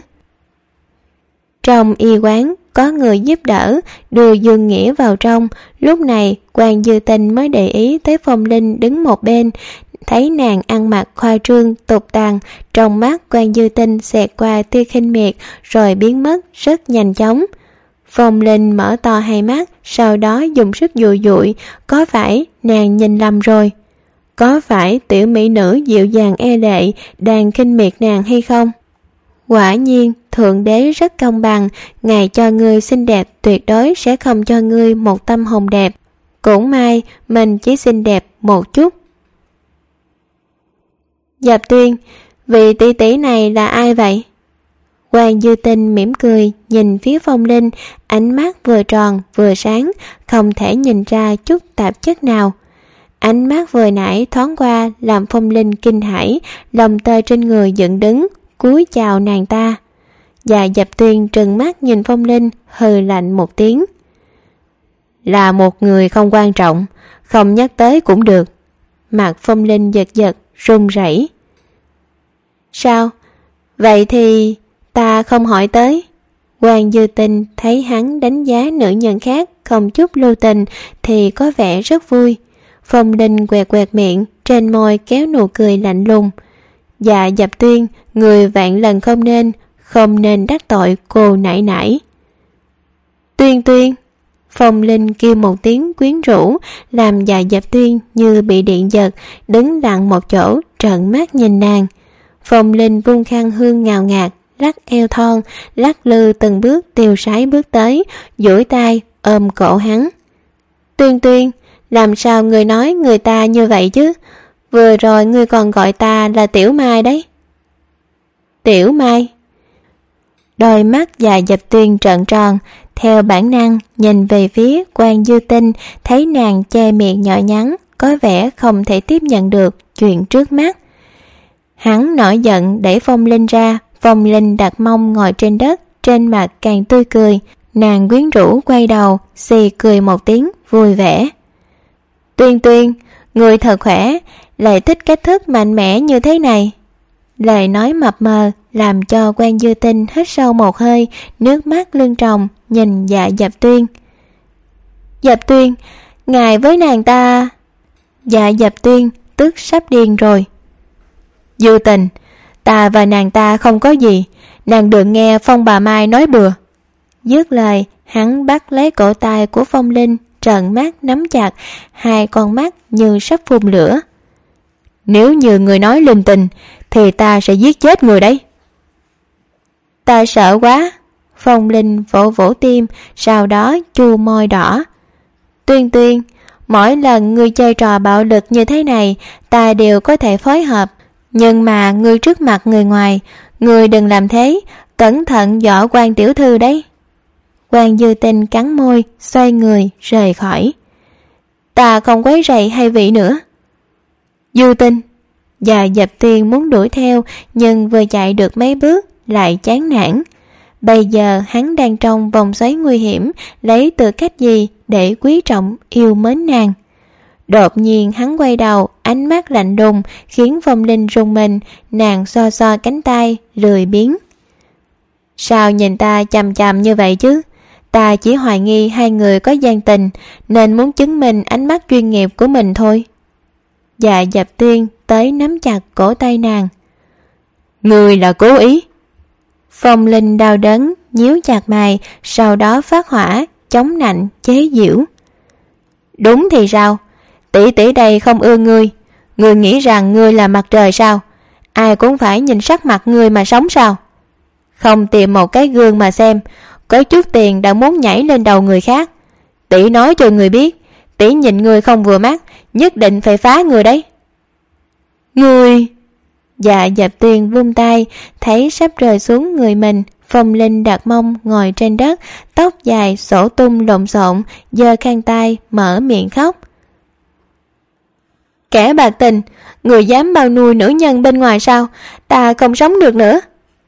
Trong y quán có người giúp đỡ đưa Dương Nghĩa vào trong, lúc này Quan Dư Tinh mới để ý tới Phong Linh đứng một bên. Thấy nàng ăn mặc khoa trương tục tàng, trong mắt Quan Dư Tinh xẹt qua tia khinh miệt rồi biến mất rất nhanh chóng. Phong Linh mở to hai mắt, sau đó dùng sức dụi dụi, có phải nàng nhìn lầm rồi? Có phải tiểu mỹ nữ dịu dàng e lệ đang khinh miệt nàng hay không? Quả nhiên Thượng Đế rất công bằng, ngài cho ngươi xinh đẹp tuyệt đối sẽ không cho ngươi một tâm hồn đẹp. Cũng may mình chỉ xinh đẹp một chút. Dập Tuyên, vị tỷ tỷ này là ai vậy? Quan Dư Tinh mỉm cười nhìn phía Phong Linh, ánh mắt vừa tròn vừa sáng, không thể nhìn ra chút tạp chất nào. Ánh mắt vừa nãy thoáng qua làm Phong Linh kinh hãi, lòng tơ trên người dựng đứng, cúi chào nàng ta. Dạ Dập Tuyên trừng mắt nhìn Phong Linh, hừ lạnh một tiếng. Là một người không quan trọng, không nhắc tới cũng được. Mặt Phong Linh giật giật, run rẩy. Sao? Vậy thì ta không hỏi tới. Quan Dư Tinh thấy hắn đánh giá nữ nhân khác không chút lưu tình thì có vẻ rất vui. Phong Linh quẹt quẹt miệng, trên môi kéo nụ cười lạnh lùng. Dạ Dập Tuyên, người vạn lần không nên, không nên đắc tội cô nãy nãy. Tuyên Tuyên. Phong Linh kêu một tiếng quyến rũ, làm Dạ Dập Tuyên như bị điện giật, đứng lặng một chỗ trợn mắt nhìn nàng. Phong Linh vung khăn hương ngào ngạt, lắc eo thon, lắc lư từng bước tiêu sái bước tới, duỗi tay ôm cổ hắn. Tuyên Tuyên, làm sao người nói người ta như vậy chứ? Vừa rồi ngươi còn gọi ta là Tiểu Mai đấy. Tiểu Mai? Đôi mắt Dạ Dập Tuyên trợn tròn, theo bản năng nhìn về phía Quan Dư Tinh, thấy nàng che miệng nhỏ nhắn, có vẻ không thể tiếp nhận được chuyện trước mắt. Hắn nổi giận đẩy Phong Linh ra, Phong Linh đặt mông ngồi trên đất, trên mặt càng tươi cười, nàng quyến rũ quay đầu, xì cười một tiếng vui vẻ. Tuyên Tuyên, người thật khỏe, lại thích cách thức mạnh mẽ như thế này. Lời nói mập mờ làm cho Quan Dư Tinh hít sâu một hơi, nước mắt lưng tròng nhìn Dạ Dập Tuyên. Dập Tuyên, ngài với nàng ta... Dạ Dập Tuyên tức sắp điên rồi. Dư Tình, ta và nàng ta không có gì, nàng đừng nghe Phong bà Mai nói bừa. Dứt lời, hắn bắt lấy cổ tay của Phong Linh, trợn mắt nắm chặt, hai con mắt như sắp phun lửa. Nếu như người nói linh tinh thì ta sẽ giết chết người đấy. Ta sợ quá. Phong Linh vỗ vỗ tim, sau đó chu môi đỏ. Tuyên Tuyên, mỗi lần ngươi chơi trò bạo lực như thế này, ta đều có thể phối hợp, nhưng mà ngươi trước mặt người ngoài, ngươi đừng làm thế, cẩn thận dọa Quan tiểu thư đấy. Quan Dư Tinh cắn môi, xoay người rời khỏi. Ta không quấy rầy hai vị nữa. Dư Tinh. Và Dập Tuyên muốn đuổi theo, nhưng vừa chạy được mấy bước lại chán nản. Bây giờ hắn đang trong vòng xoáy nguy hiểm, lấy tư cách gì để quý trọng yêu mến nàng? Đột nhiên hắn quay đầu, ánh mắt lạnh lùng khiến Phong Linh rùng mình. Nàng xoa xoa cánh tay, lười biếng. Sao nhìn ta chằm chằm như vậy chứ? Ta chỉ hoài nghi hai người có gian tình, nên muốn chứng minh ánh mắt chuyên nghiệp của mình thôi. Dạ Dập Tuyên tới nắm chặt cổ tay nàng. Người là cố ý. Phong Linh đau đớn nhíu chặt mày, sau đó phát hỏa, chống nạnh chế giễu. Đúng thì sao? Tỷ tỷ đây không ưa ngươi. Ngươi nghĩ rằng ngươi là mặt trời sao? Ai cũng phải nhìn sắc mặt ngươi mà sống sao? Không tìm một cái gương mà xem, có chút tiền đã muốn nhảy lên đầu người khác. Tỷ nói cho người biết, tỷ nhìn người không vừa mắt, nhất định phải phá người đấy. Người... Dạ Dập Tuyên vung tay, thấy sắp rơi xuống người mình. Phong Linh đặt mông ngồi trên đất, tóc dài xõa tung lộn xộn, giơ khăn tay mở miệng khóc. Kẻ bạc tình, người dám bao nuôi nữ nhân bên ngoài sao? Ta không sống được nữa.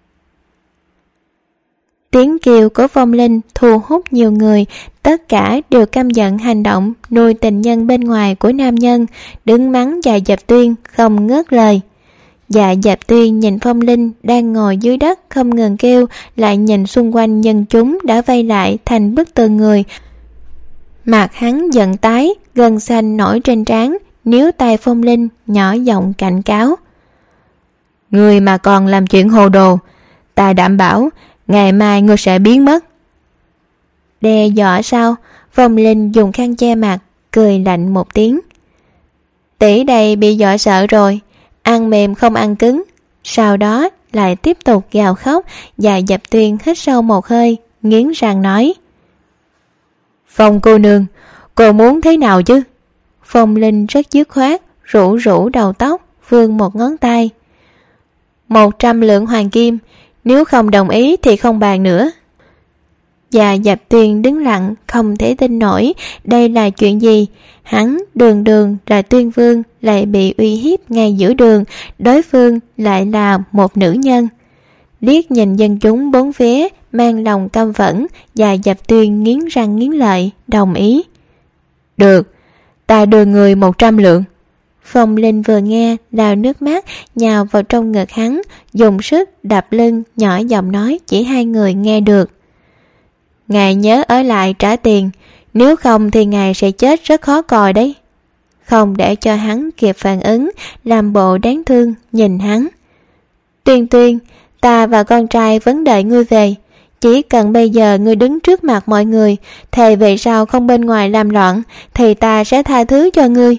Tiếng kêu của Phong Linh thu hút nhiều người, tất cả đều căm giận hành động nuôi tình nhân bên ngoài của nam nhân, đứng mắng Dạ Dập Tuyên không ngớt lời. Dạ Dập Tuyên nhìn Phong Linh đang ngồi dưới đất không ngừng kêu, lại nhìn xung quanh nhân chúng đã vây lại thành bức tường người. Mặt hắn giận tái, gân xanh nổi trên trán, níu tay Phong Linh nhỏ giọng cảnh cáo. Người mà còn làm chuyện hồ đồ, ta đảm bảo ngày mai ngươi sẽ biến mất. Đe dọa sao? Phong Linh dùng khăn che mặt, cười lạnh một tiếng. Tỷ đây bị dọa sợ rồi, ăn mềm không ăn cứng. Sau đó lại tiếp tục gào khóc. Và Dập Tuyên hít sâu một hơi, nghiến răng nói. Phong cô nương, cô muốn thế nào chứ? Phong Linh rất dứt khoát, rủ rủ đầu tóc, vươn một ngón tay. Một trăm lượng hoàng kim, nếu không đồng ý thì không bàn nữa. Và Dập Tuyên đứng lặng, không thể tin nổi đây là chuyện gì. Hắn đường đường là Tuyên Vương lại bị uy hiếp ngay giữa đường, đối phương lại là một nữ nhân. Liếc nhìn dân chúng bốn phía, mang lòng căm phẫn, và Dập Tuyên nghiến răng nghiến lợi, đồng ý. Được, ta đưa người một trăm lượng. Phong Linh vừa nghe, đào nước mắt nhào vào trong ngực hắn, dùng sức đập lưng, nhỏ giọng nói chỉ hai người nghe được. Ngài nhớ ở lại trả tiền, nếu không thì ngài sẽ chết rất khó coi đấy. Không để cho hắn kịp phản ứng, làm bộ đáng thương nhìn hắn. Tuyên Tuyên, ta và con trai vẫn đợi ngươi về. Chỉ cần bây giờ ngươi đứng trước mặt mọi người, thề về sau không bên ngoài làm loạn, thì ta sẽ tha thứ cho ngươi.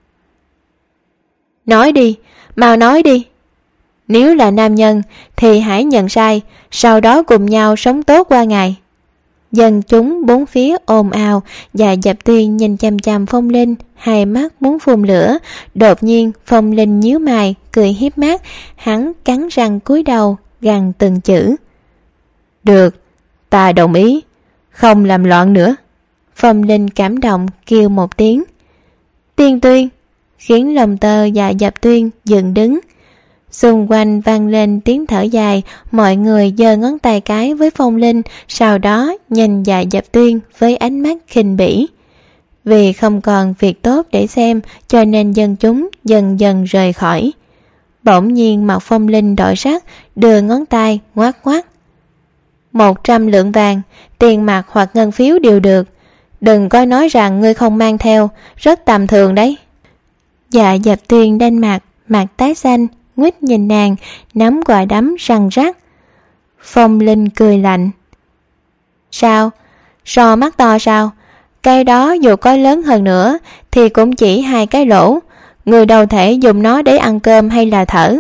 Nói đi, mau nói đi. Nếu là nam nhân thì hãy nhận sai, sau đó cùng nhau sống tốt qua ngày. Dân chúng bốn phía ồn ào, và Dập Tuyên nhìn chằm chằm Phong Linh, hai mắt muốn phun lửa. Đột nhiên Phong Linh nhíu mày, cười hiếp mắt, hắn cắn răng cúi đầu, gằn từng chữ. Được, ta đồng ý, không làm loạn nữa. Phong Linh cảm động kêu một tiếng. Tuyên Tuyên, khiến lòng tơ và Dập Tuyên dừng đứng. Xung quanh vang lên tiếng thở dài, mọi người giơ ngón tay cái với Phong Linh, sau đó nhìn Dạ Dập Tuyên với ánh mắt khinh bỉ. Vì không còn việc tốt để xem, cho nên dân chúng dần dần rời khỏi. Bỗng nhiên mặt Phong Linh đổi sắc, đưa ngón tay ngoắc ngoắc. Một trăm lượng vàng, tiền mặt hoặc ngân phiếu đều được. đừng có nói rằng ngươi không mang theo, rất tầm thường đấy. Dạ Dập Tuyên đanh mặt, mặt tái xanh, nguýt nhìn nàng, nắm quả đấm răng rắc. Phong Linh cười lạnh. Sao? So mắt to sao? Cây đó dù có lớn hơn nữa thì cũng chỉ hai cái lỗ, người đâu thể dùng nó để ăn cơm hay là thở.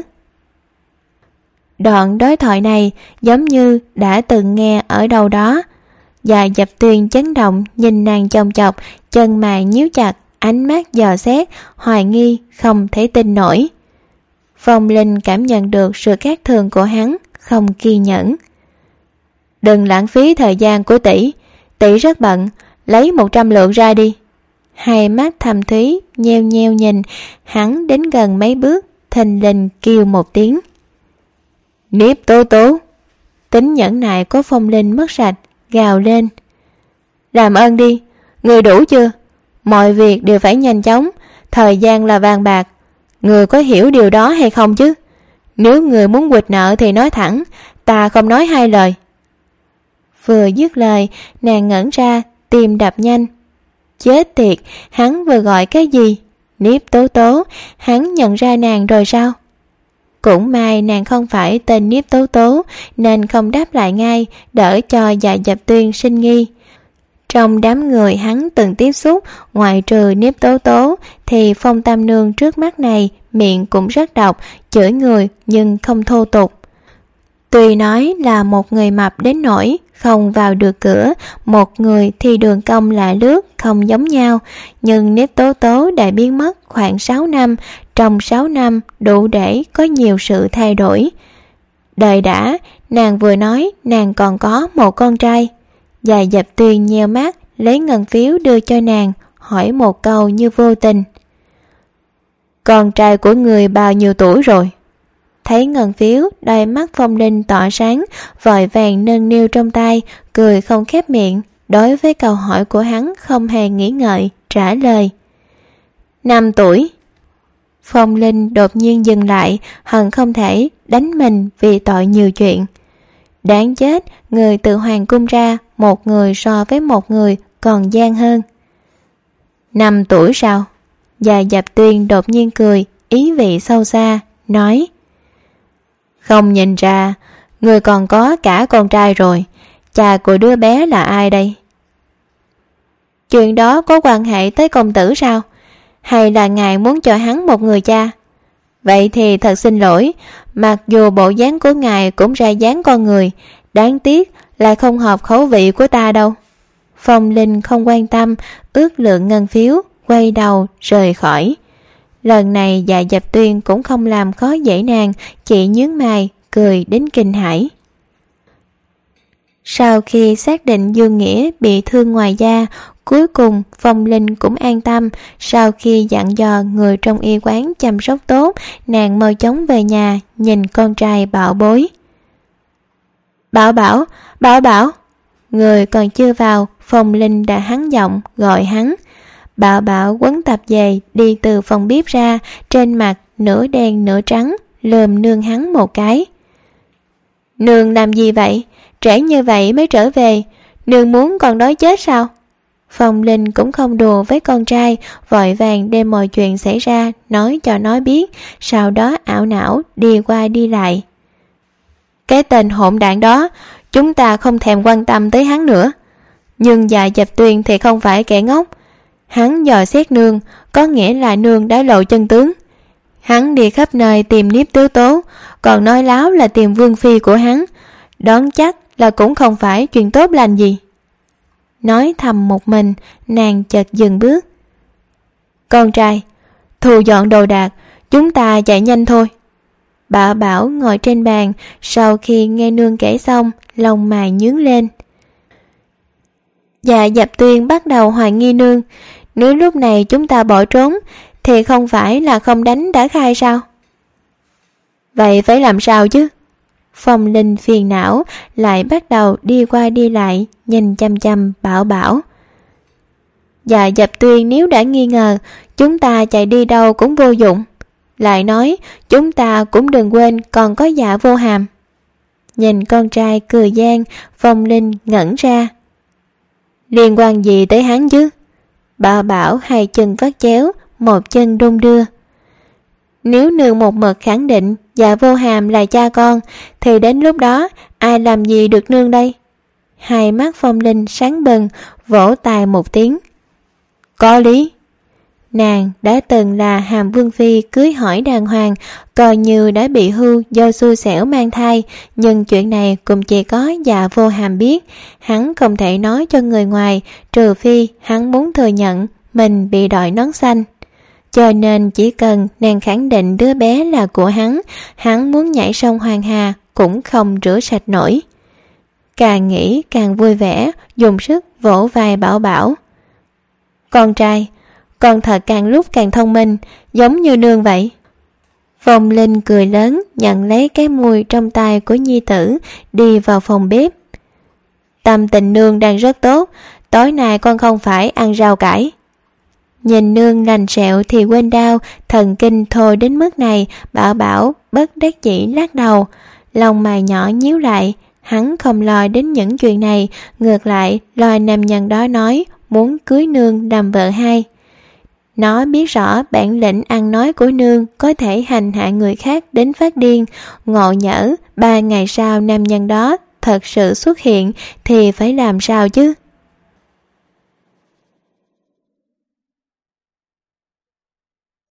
Đoạn đối thoại này giống như đã từng nghe ở đâu đó. Dạ Dập Tuyên chấn động nhìn nàng chòng chọc, chân mày nhíu chặt, ánh mắt dò xét, hoài nghi, không thể tin nổi. Phong Linh cảm nhận được sự khác thường của hắn, không kiên nhẫn. Đừng lãng phí thời gian của tỷ, tỷ rất bận, lấy một trăm lượng ra đi. Hai mắt thầm thúy nheo nheo nhìn hắn đến gần mấy bước, thình lình kêu một tiếng. Niếp Tố Tố. Tính nhẫn nại của Phong Linh mất sạch, gào lên. Làm ơn đi, người đủ chưa? Mọi việc đều phải nhanh chóng, thời gian là vàng bạc. Người có hiểu điều đó hay không chứ? Nếu người muốn quỵt nợ thì nói thẳng, ta không nói hai lời. Vừa dứt lời, nàng ngẩn ra, tim đập nhanh. Chết tiệt, hắn vừa gọi cái gì? Niếp Tố Tố, hắn nhận ra nàng rồi sao? Cũng may nàng không phải tên Niếp Tố Tố, nên không đáp lại ngay, đỡ cho Dạ Dập Tuyên sinh nghi. Trong đám người hắn từng tiếp xúc, ngoại trừ Niếp Tố Tố, thì Phong Tam Nương trước mắt này miệng cũng rất độc, chửi người nhưng không thô tục. Tuy nói là một người mập đến nỗi không vào được cửa, một người thì đường cong lạ lướt không giống nhau, nhưng Niếp Tố Tố đã biến mất khoảng sáu năm, trong sáu năm đủ để có nhiều sự thay đổi. Đời đã, nàng vừa nói nàng còn có một con trai. Dạ Dập Tuyên nheo mắt, lấy ngân phiếu đưa cho nàng, hỏi một câu như vô tình. Con trai của người bao nhiêu tuổi rồi? Thấy ngân phiếu, đôi mắt Phong Linh tỏa sáng, vội vàng nâng niu trong tay, cười không khép miệng, đối với câu hỏi của hắn không hề nghĩ ngợi, trả lời. Năm tuổi. Phong Linh đột nhiên dừng lại, hận không thể đánh mình vì tội nhiều chuyện. Đáng chết, người từ hoàng cung ra, một người so với một người còn gian hơn. Năm tuổi sao? Dạ Dập Tuyên đột nhiên cười, ý vị sâu xa, nói. Không nhìn ra, người còn có cả con trai rồi, cha của đứa bé là ai đây? Chuyện đó có quan hệ tới công tử sao? Hay là ngài muốn cho hắn một người cha? Vậy thì thật xin lỗi, mặc dù bộ dáng của ngài cũng ra dáng con người, đáng tiếc là không hợp khẩu vị của ta đâu. Phong Linh không quan tâm, ước lượng ngân phiếu, quay đầu rời khỏi. Lần này Dạ Dập Tuyên cũng không làm khó dễ nàng, chỉ nhướng mày, cười đến kinh hãi. Sau khi xác định Dương Nghĩa bị thương ngoài da, cuối cùng Phong Linh cũng an tâm. Sau khi dặn dò người trong y quán chăm sóc tốt, nàng mau chóng về nhà, nhìn con trai bảo bối. Bảo Bảo, Bảo Bảo. Người còn chưa vào, Phong Linh đã hắn giọng gọi hắn. Bảo Bảo quấn tập về, đi từ phòng bếp ra, trên mặt nửa đen nửa trắng, lườm nương hắn một cái. Nương làm gì vậy? Trễ như vậy mới trở về, nương muốn con đói chết sao? Phong Linh cũng không đùa với con trai, vội vàng đem mọi chuyện xảy ra nói cho nó biết, sau đó ảo não đi qua đi lại. Cái tên hỗn đản đó, chúng ta không thèm quan tâm tới hắn nữa. Nhưng Dạ Dập Tuyên thì không phải kẻ ngốc. Hắn dò xét nương, có nghĩa là nương đã lộ chân tướng. Hắn đi khắp nơi tìm Niếp Tố Tố, còn nói láo là tìm vương phi của hắn. Đoán chắc là cũng không phải chuyện tốt lành gì. Nói thầm một mình, nàng chợt dừng bước. Con trai, thu dọn đồ đạc, chúng ta chạy nhanh thôi. Bảo Bảo ngồi trên bàn, sau khi nghe nương kể xong, lông mày nhướng lên. Dạ Dập Tuyên bắt đầu hoài nghi nương. Nếu lúc này chúng ta bỏ trốn, thì không phải là không đánh đã khai sao? Vậy phải làm sao chứ? Phong Linh phiền não, lại bắt đầu đi qua đi lại, nhìn chăm chăm Bảo Bảo. Dạ Dập Tuyên nếu đã nghi ngờ, chúng ta chạy đi đâu cũng vô dụng. Lại nói, chúng ta cũng đừng quên còn có Dạ Vô Hàm. Nhìn con trai cười gian, Phong Linh ngẩn ra. Liên quan gì tới hắn chứ? Bảo Bảo hai chân vắt chéo, một chân đung đưa. Nếu nương một mực khẳng định Dạ Vô Hàm là cha con, thì đến lúc đó ai làm gì được nương đây? Hai mắt Phong Linh sáng bừng, vỗ tay một tiếng. Có lý. Nàng đã từng là Hàm Vương Phi cưới hỏi đàng hoàng, coi như đã bị hưu do xui xẻo mang thai, nhưng chuyện này cũng chỉ có Dạ Vô Hàm biết. Hắn không thể nói cho người ngoài, trừ phi hắn muốn thừa nhận mình bị đội nón xanh. Cho nên chỉ cần nàng khẳng định đứa bé là của hắn, hắn muốn nhảy sông Hoàng Hà cũng không rửa sạch nổi. Càng nghĩ càng vui vẻ, dùng sức vỗ vai Bảo Bảo. Con trai, con thật càng lúc càng thông minh, giống như nương vậy. Phong Linh cười lớn, nhận lấy cái mùi trong tay của nhi tử, đi vào phòng bếp. Tâm tình nương đang rất tốt, tối nay con không phải ăn rau cải. Nhìn nương lành sẹo thì quên đau, thần kinh thôi đến mức này, Bảo Bảo bất đắc dĩ lắc đầu. Lòng mày nhỏ nhíu lại, hắn không lo đến những chuyện này, ngược lại lo nam nhân đó nói muốn cưới nương làm vợ hai. Nó biết rõ bản lĩnh ăn nói của nương có thể hành hạ người khác đến phát điên, ngộ nhỡ ba ngày sau nam nhân đó thật sự xuất hiện thì phải làm sao chứ?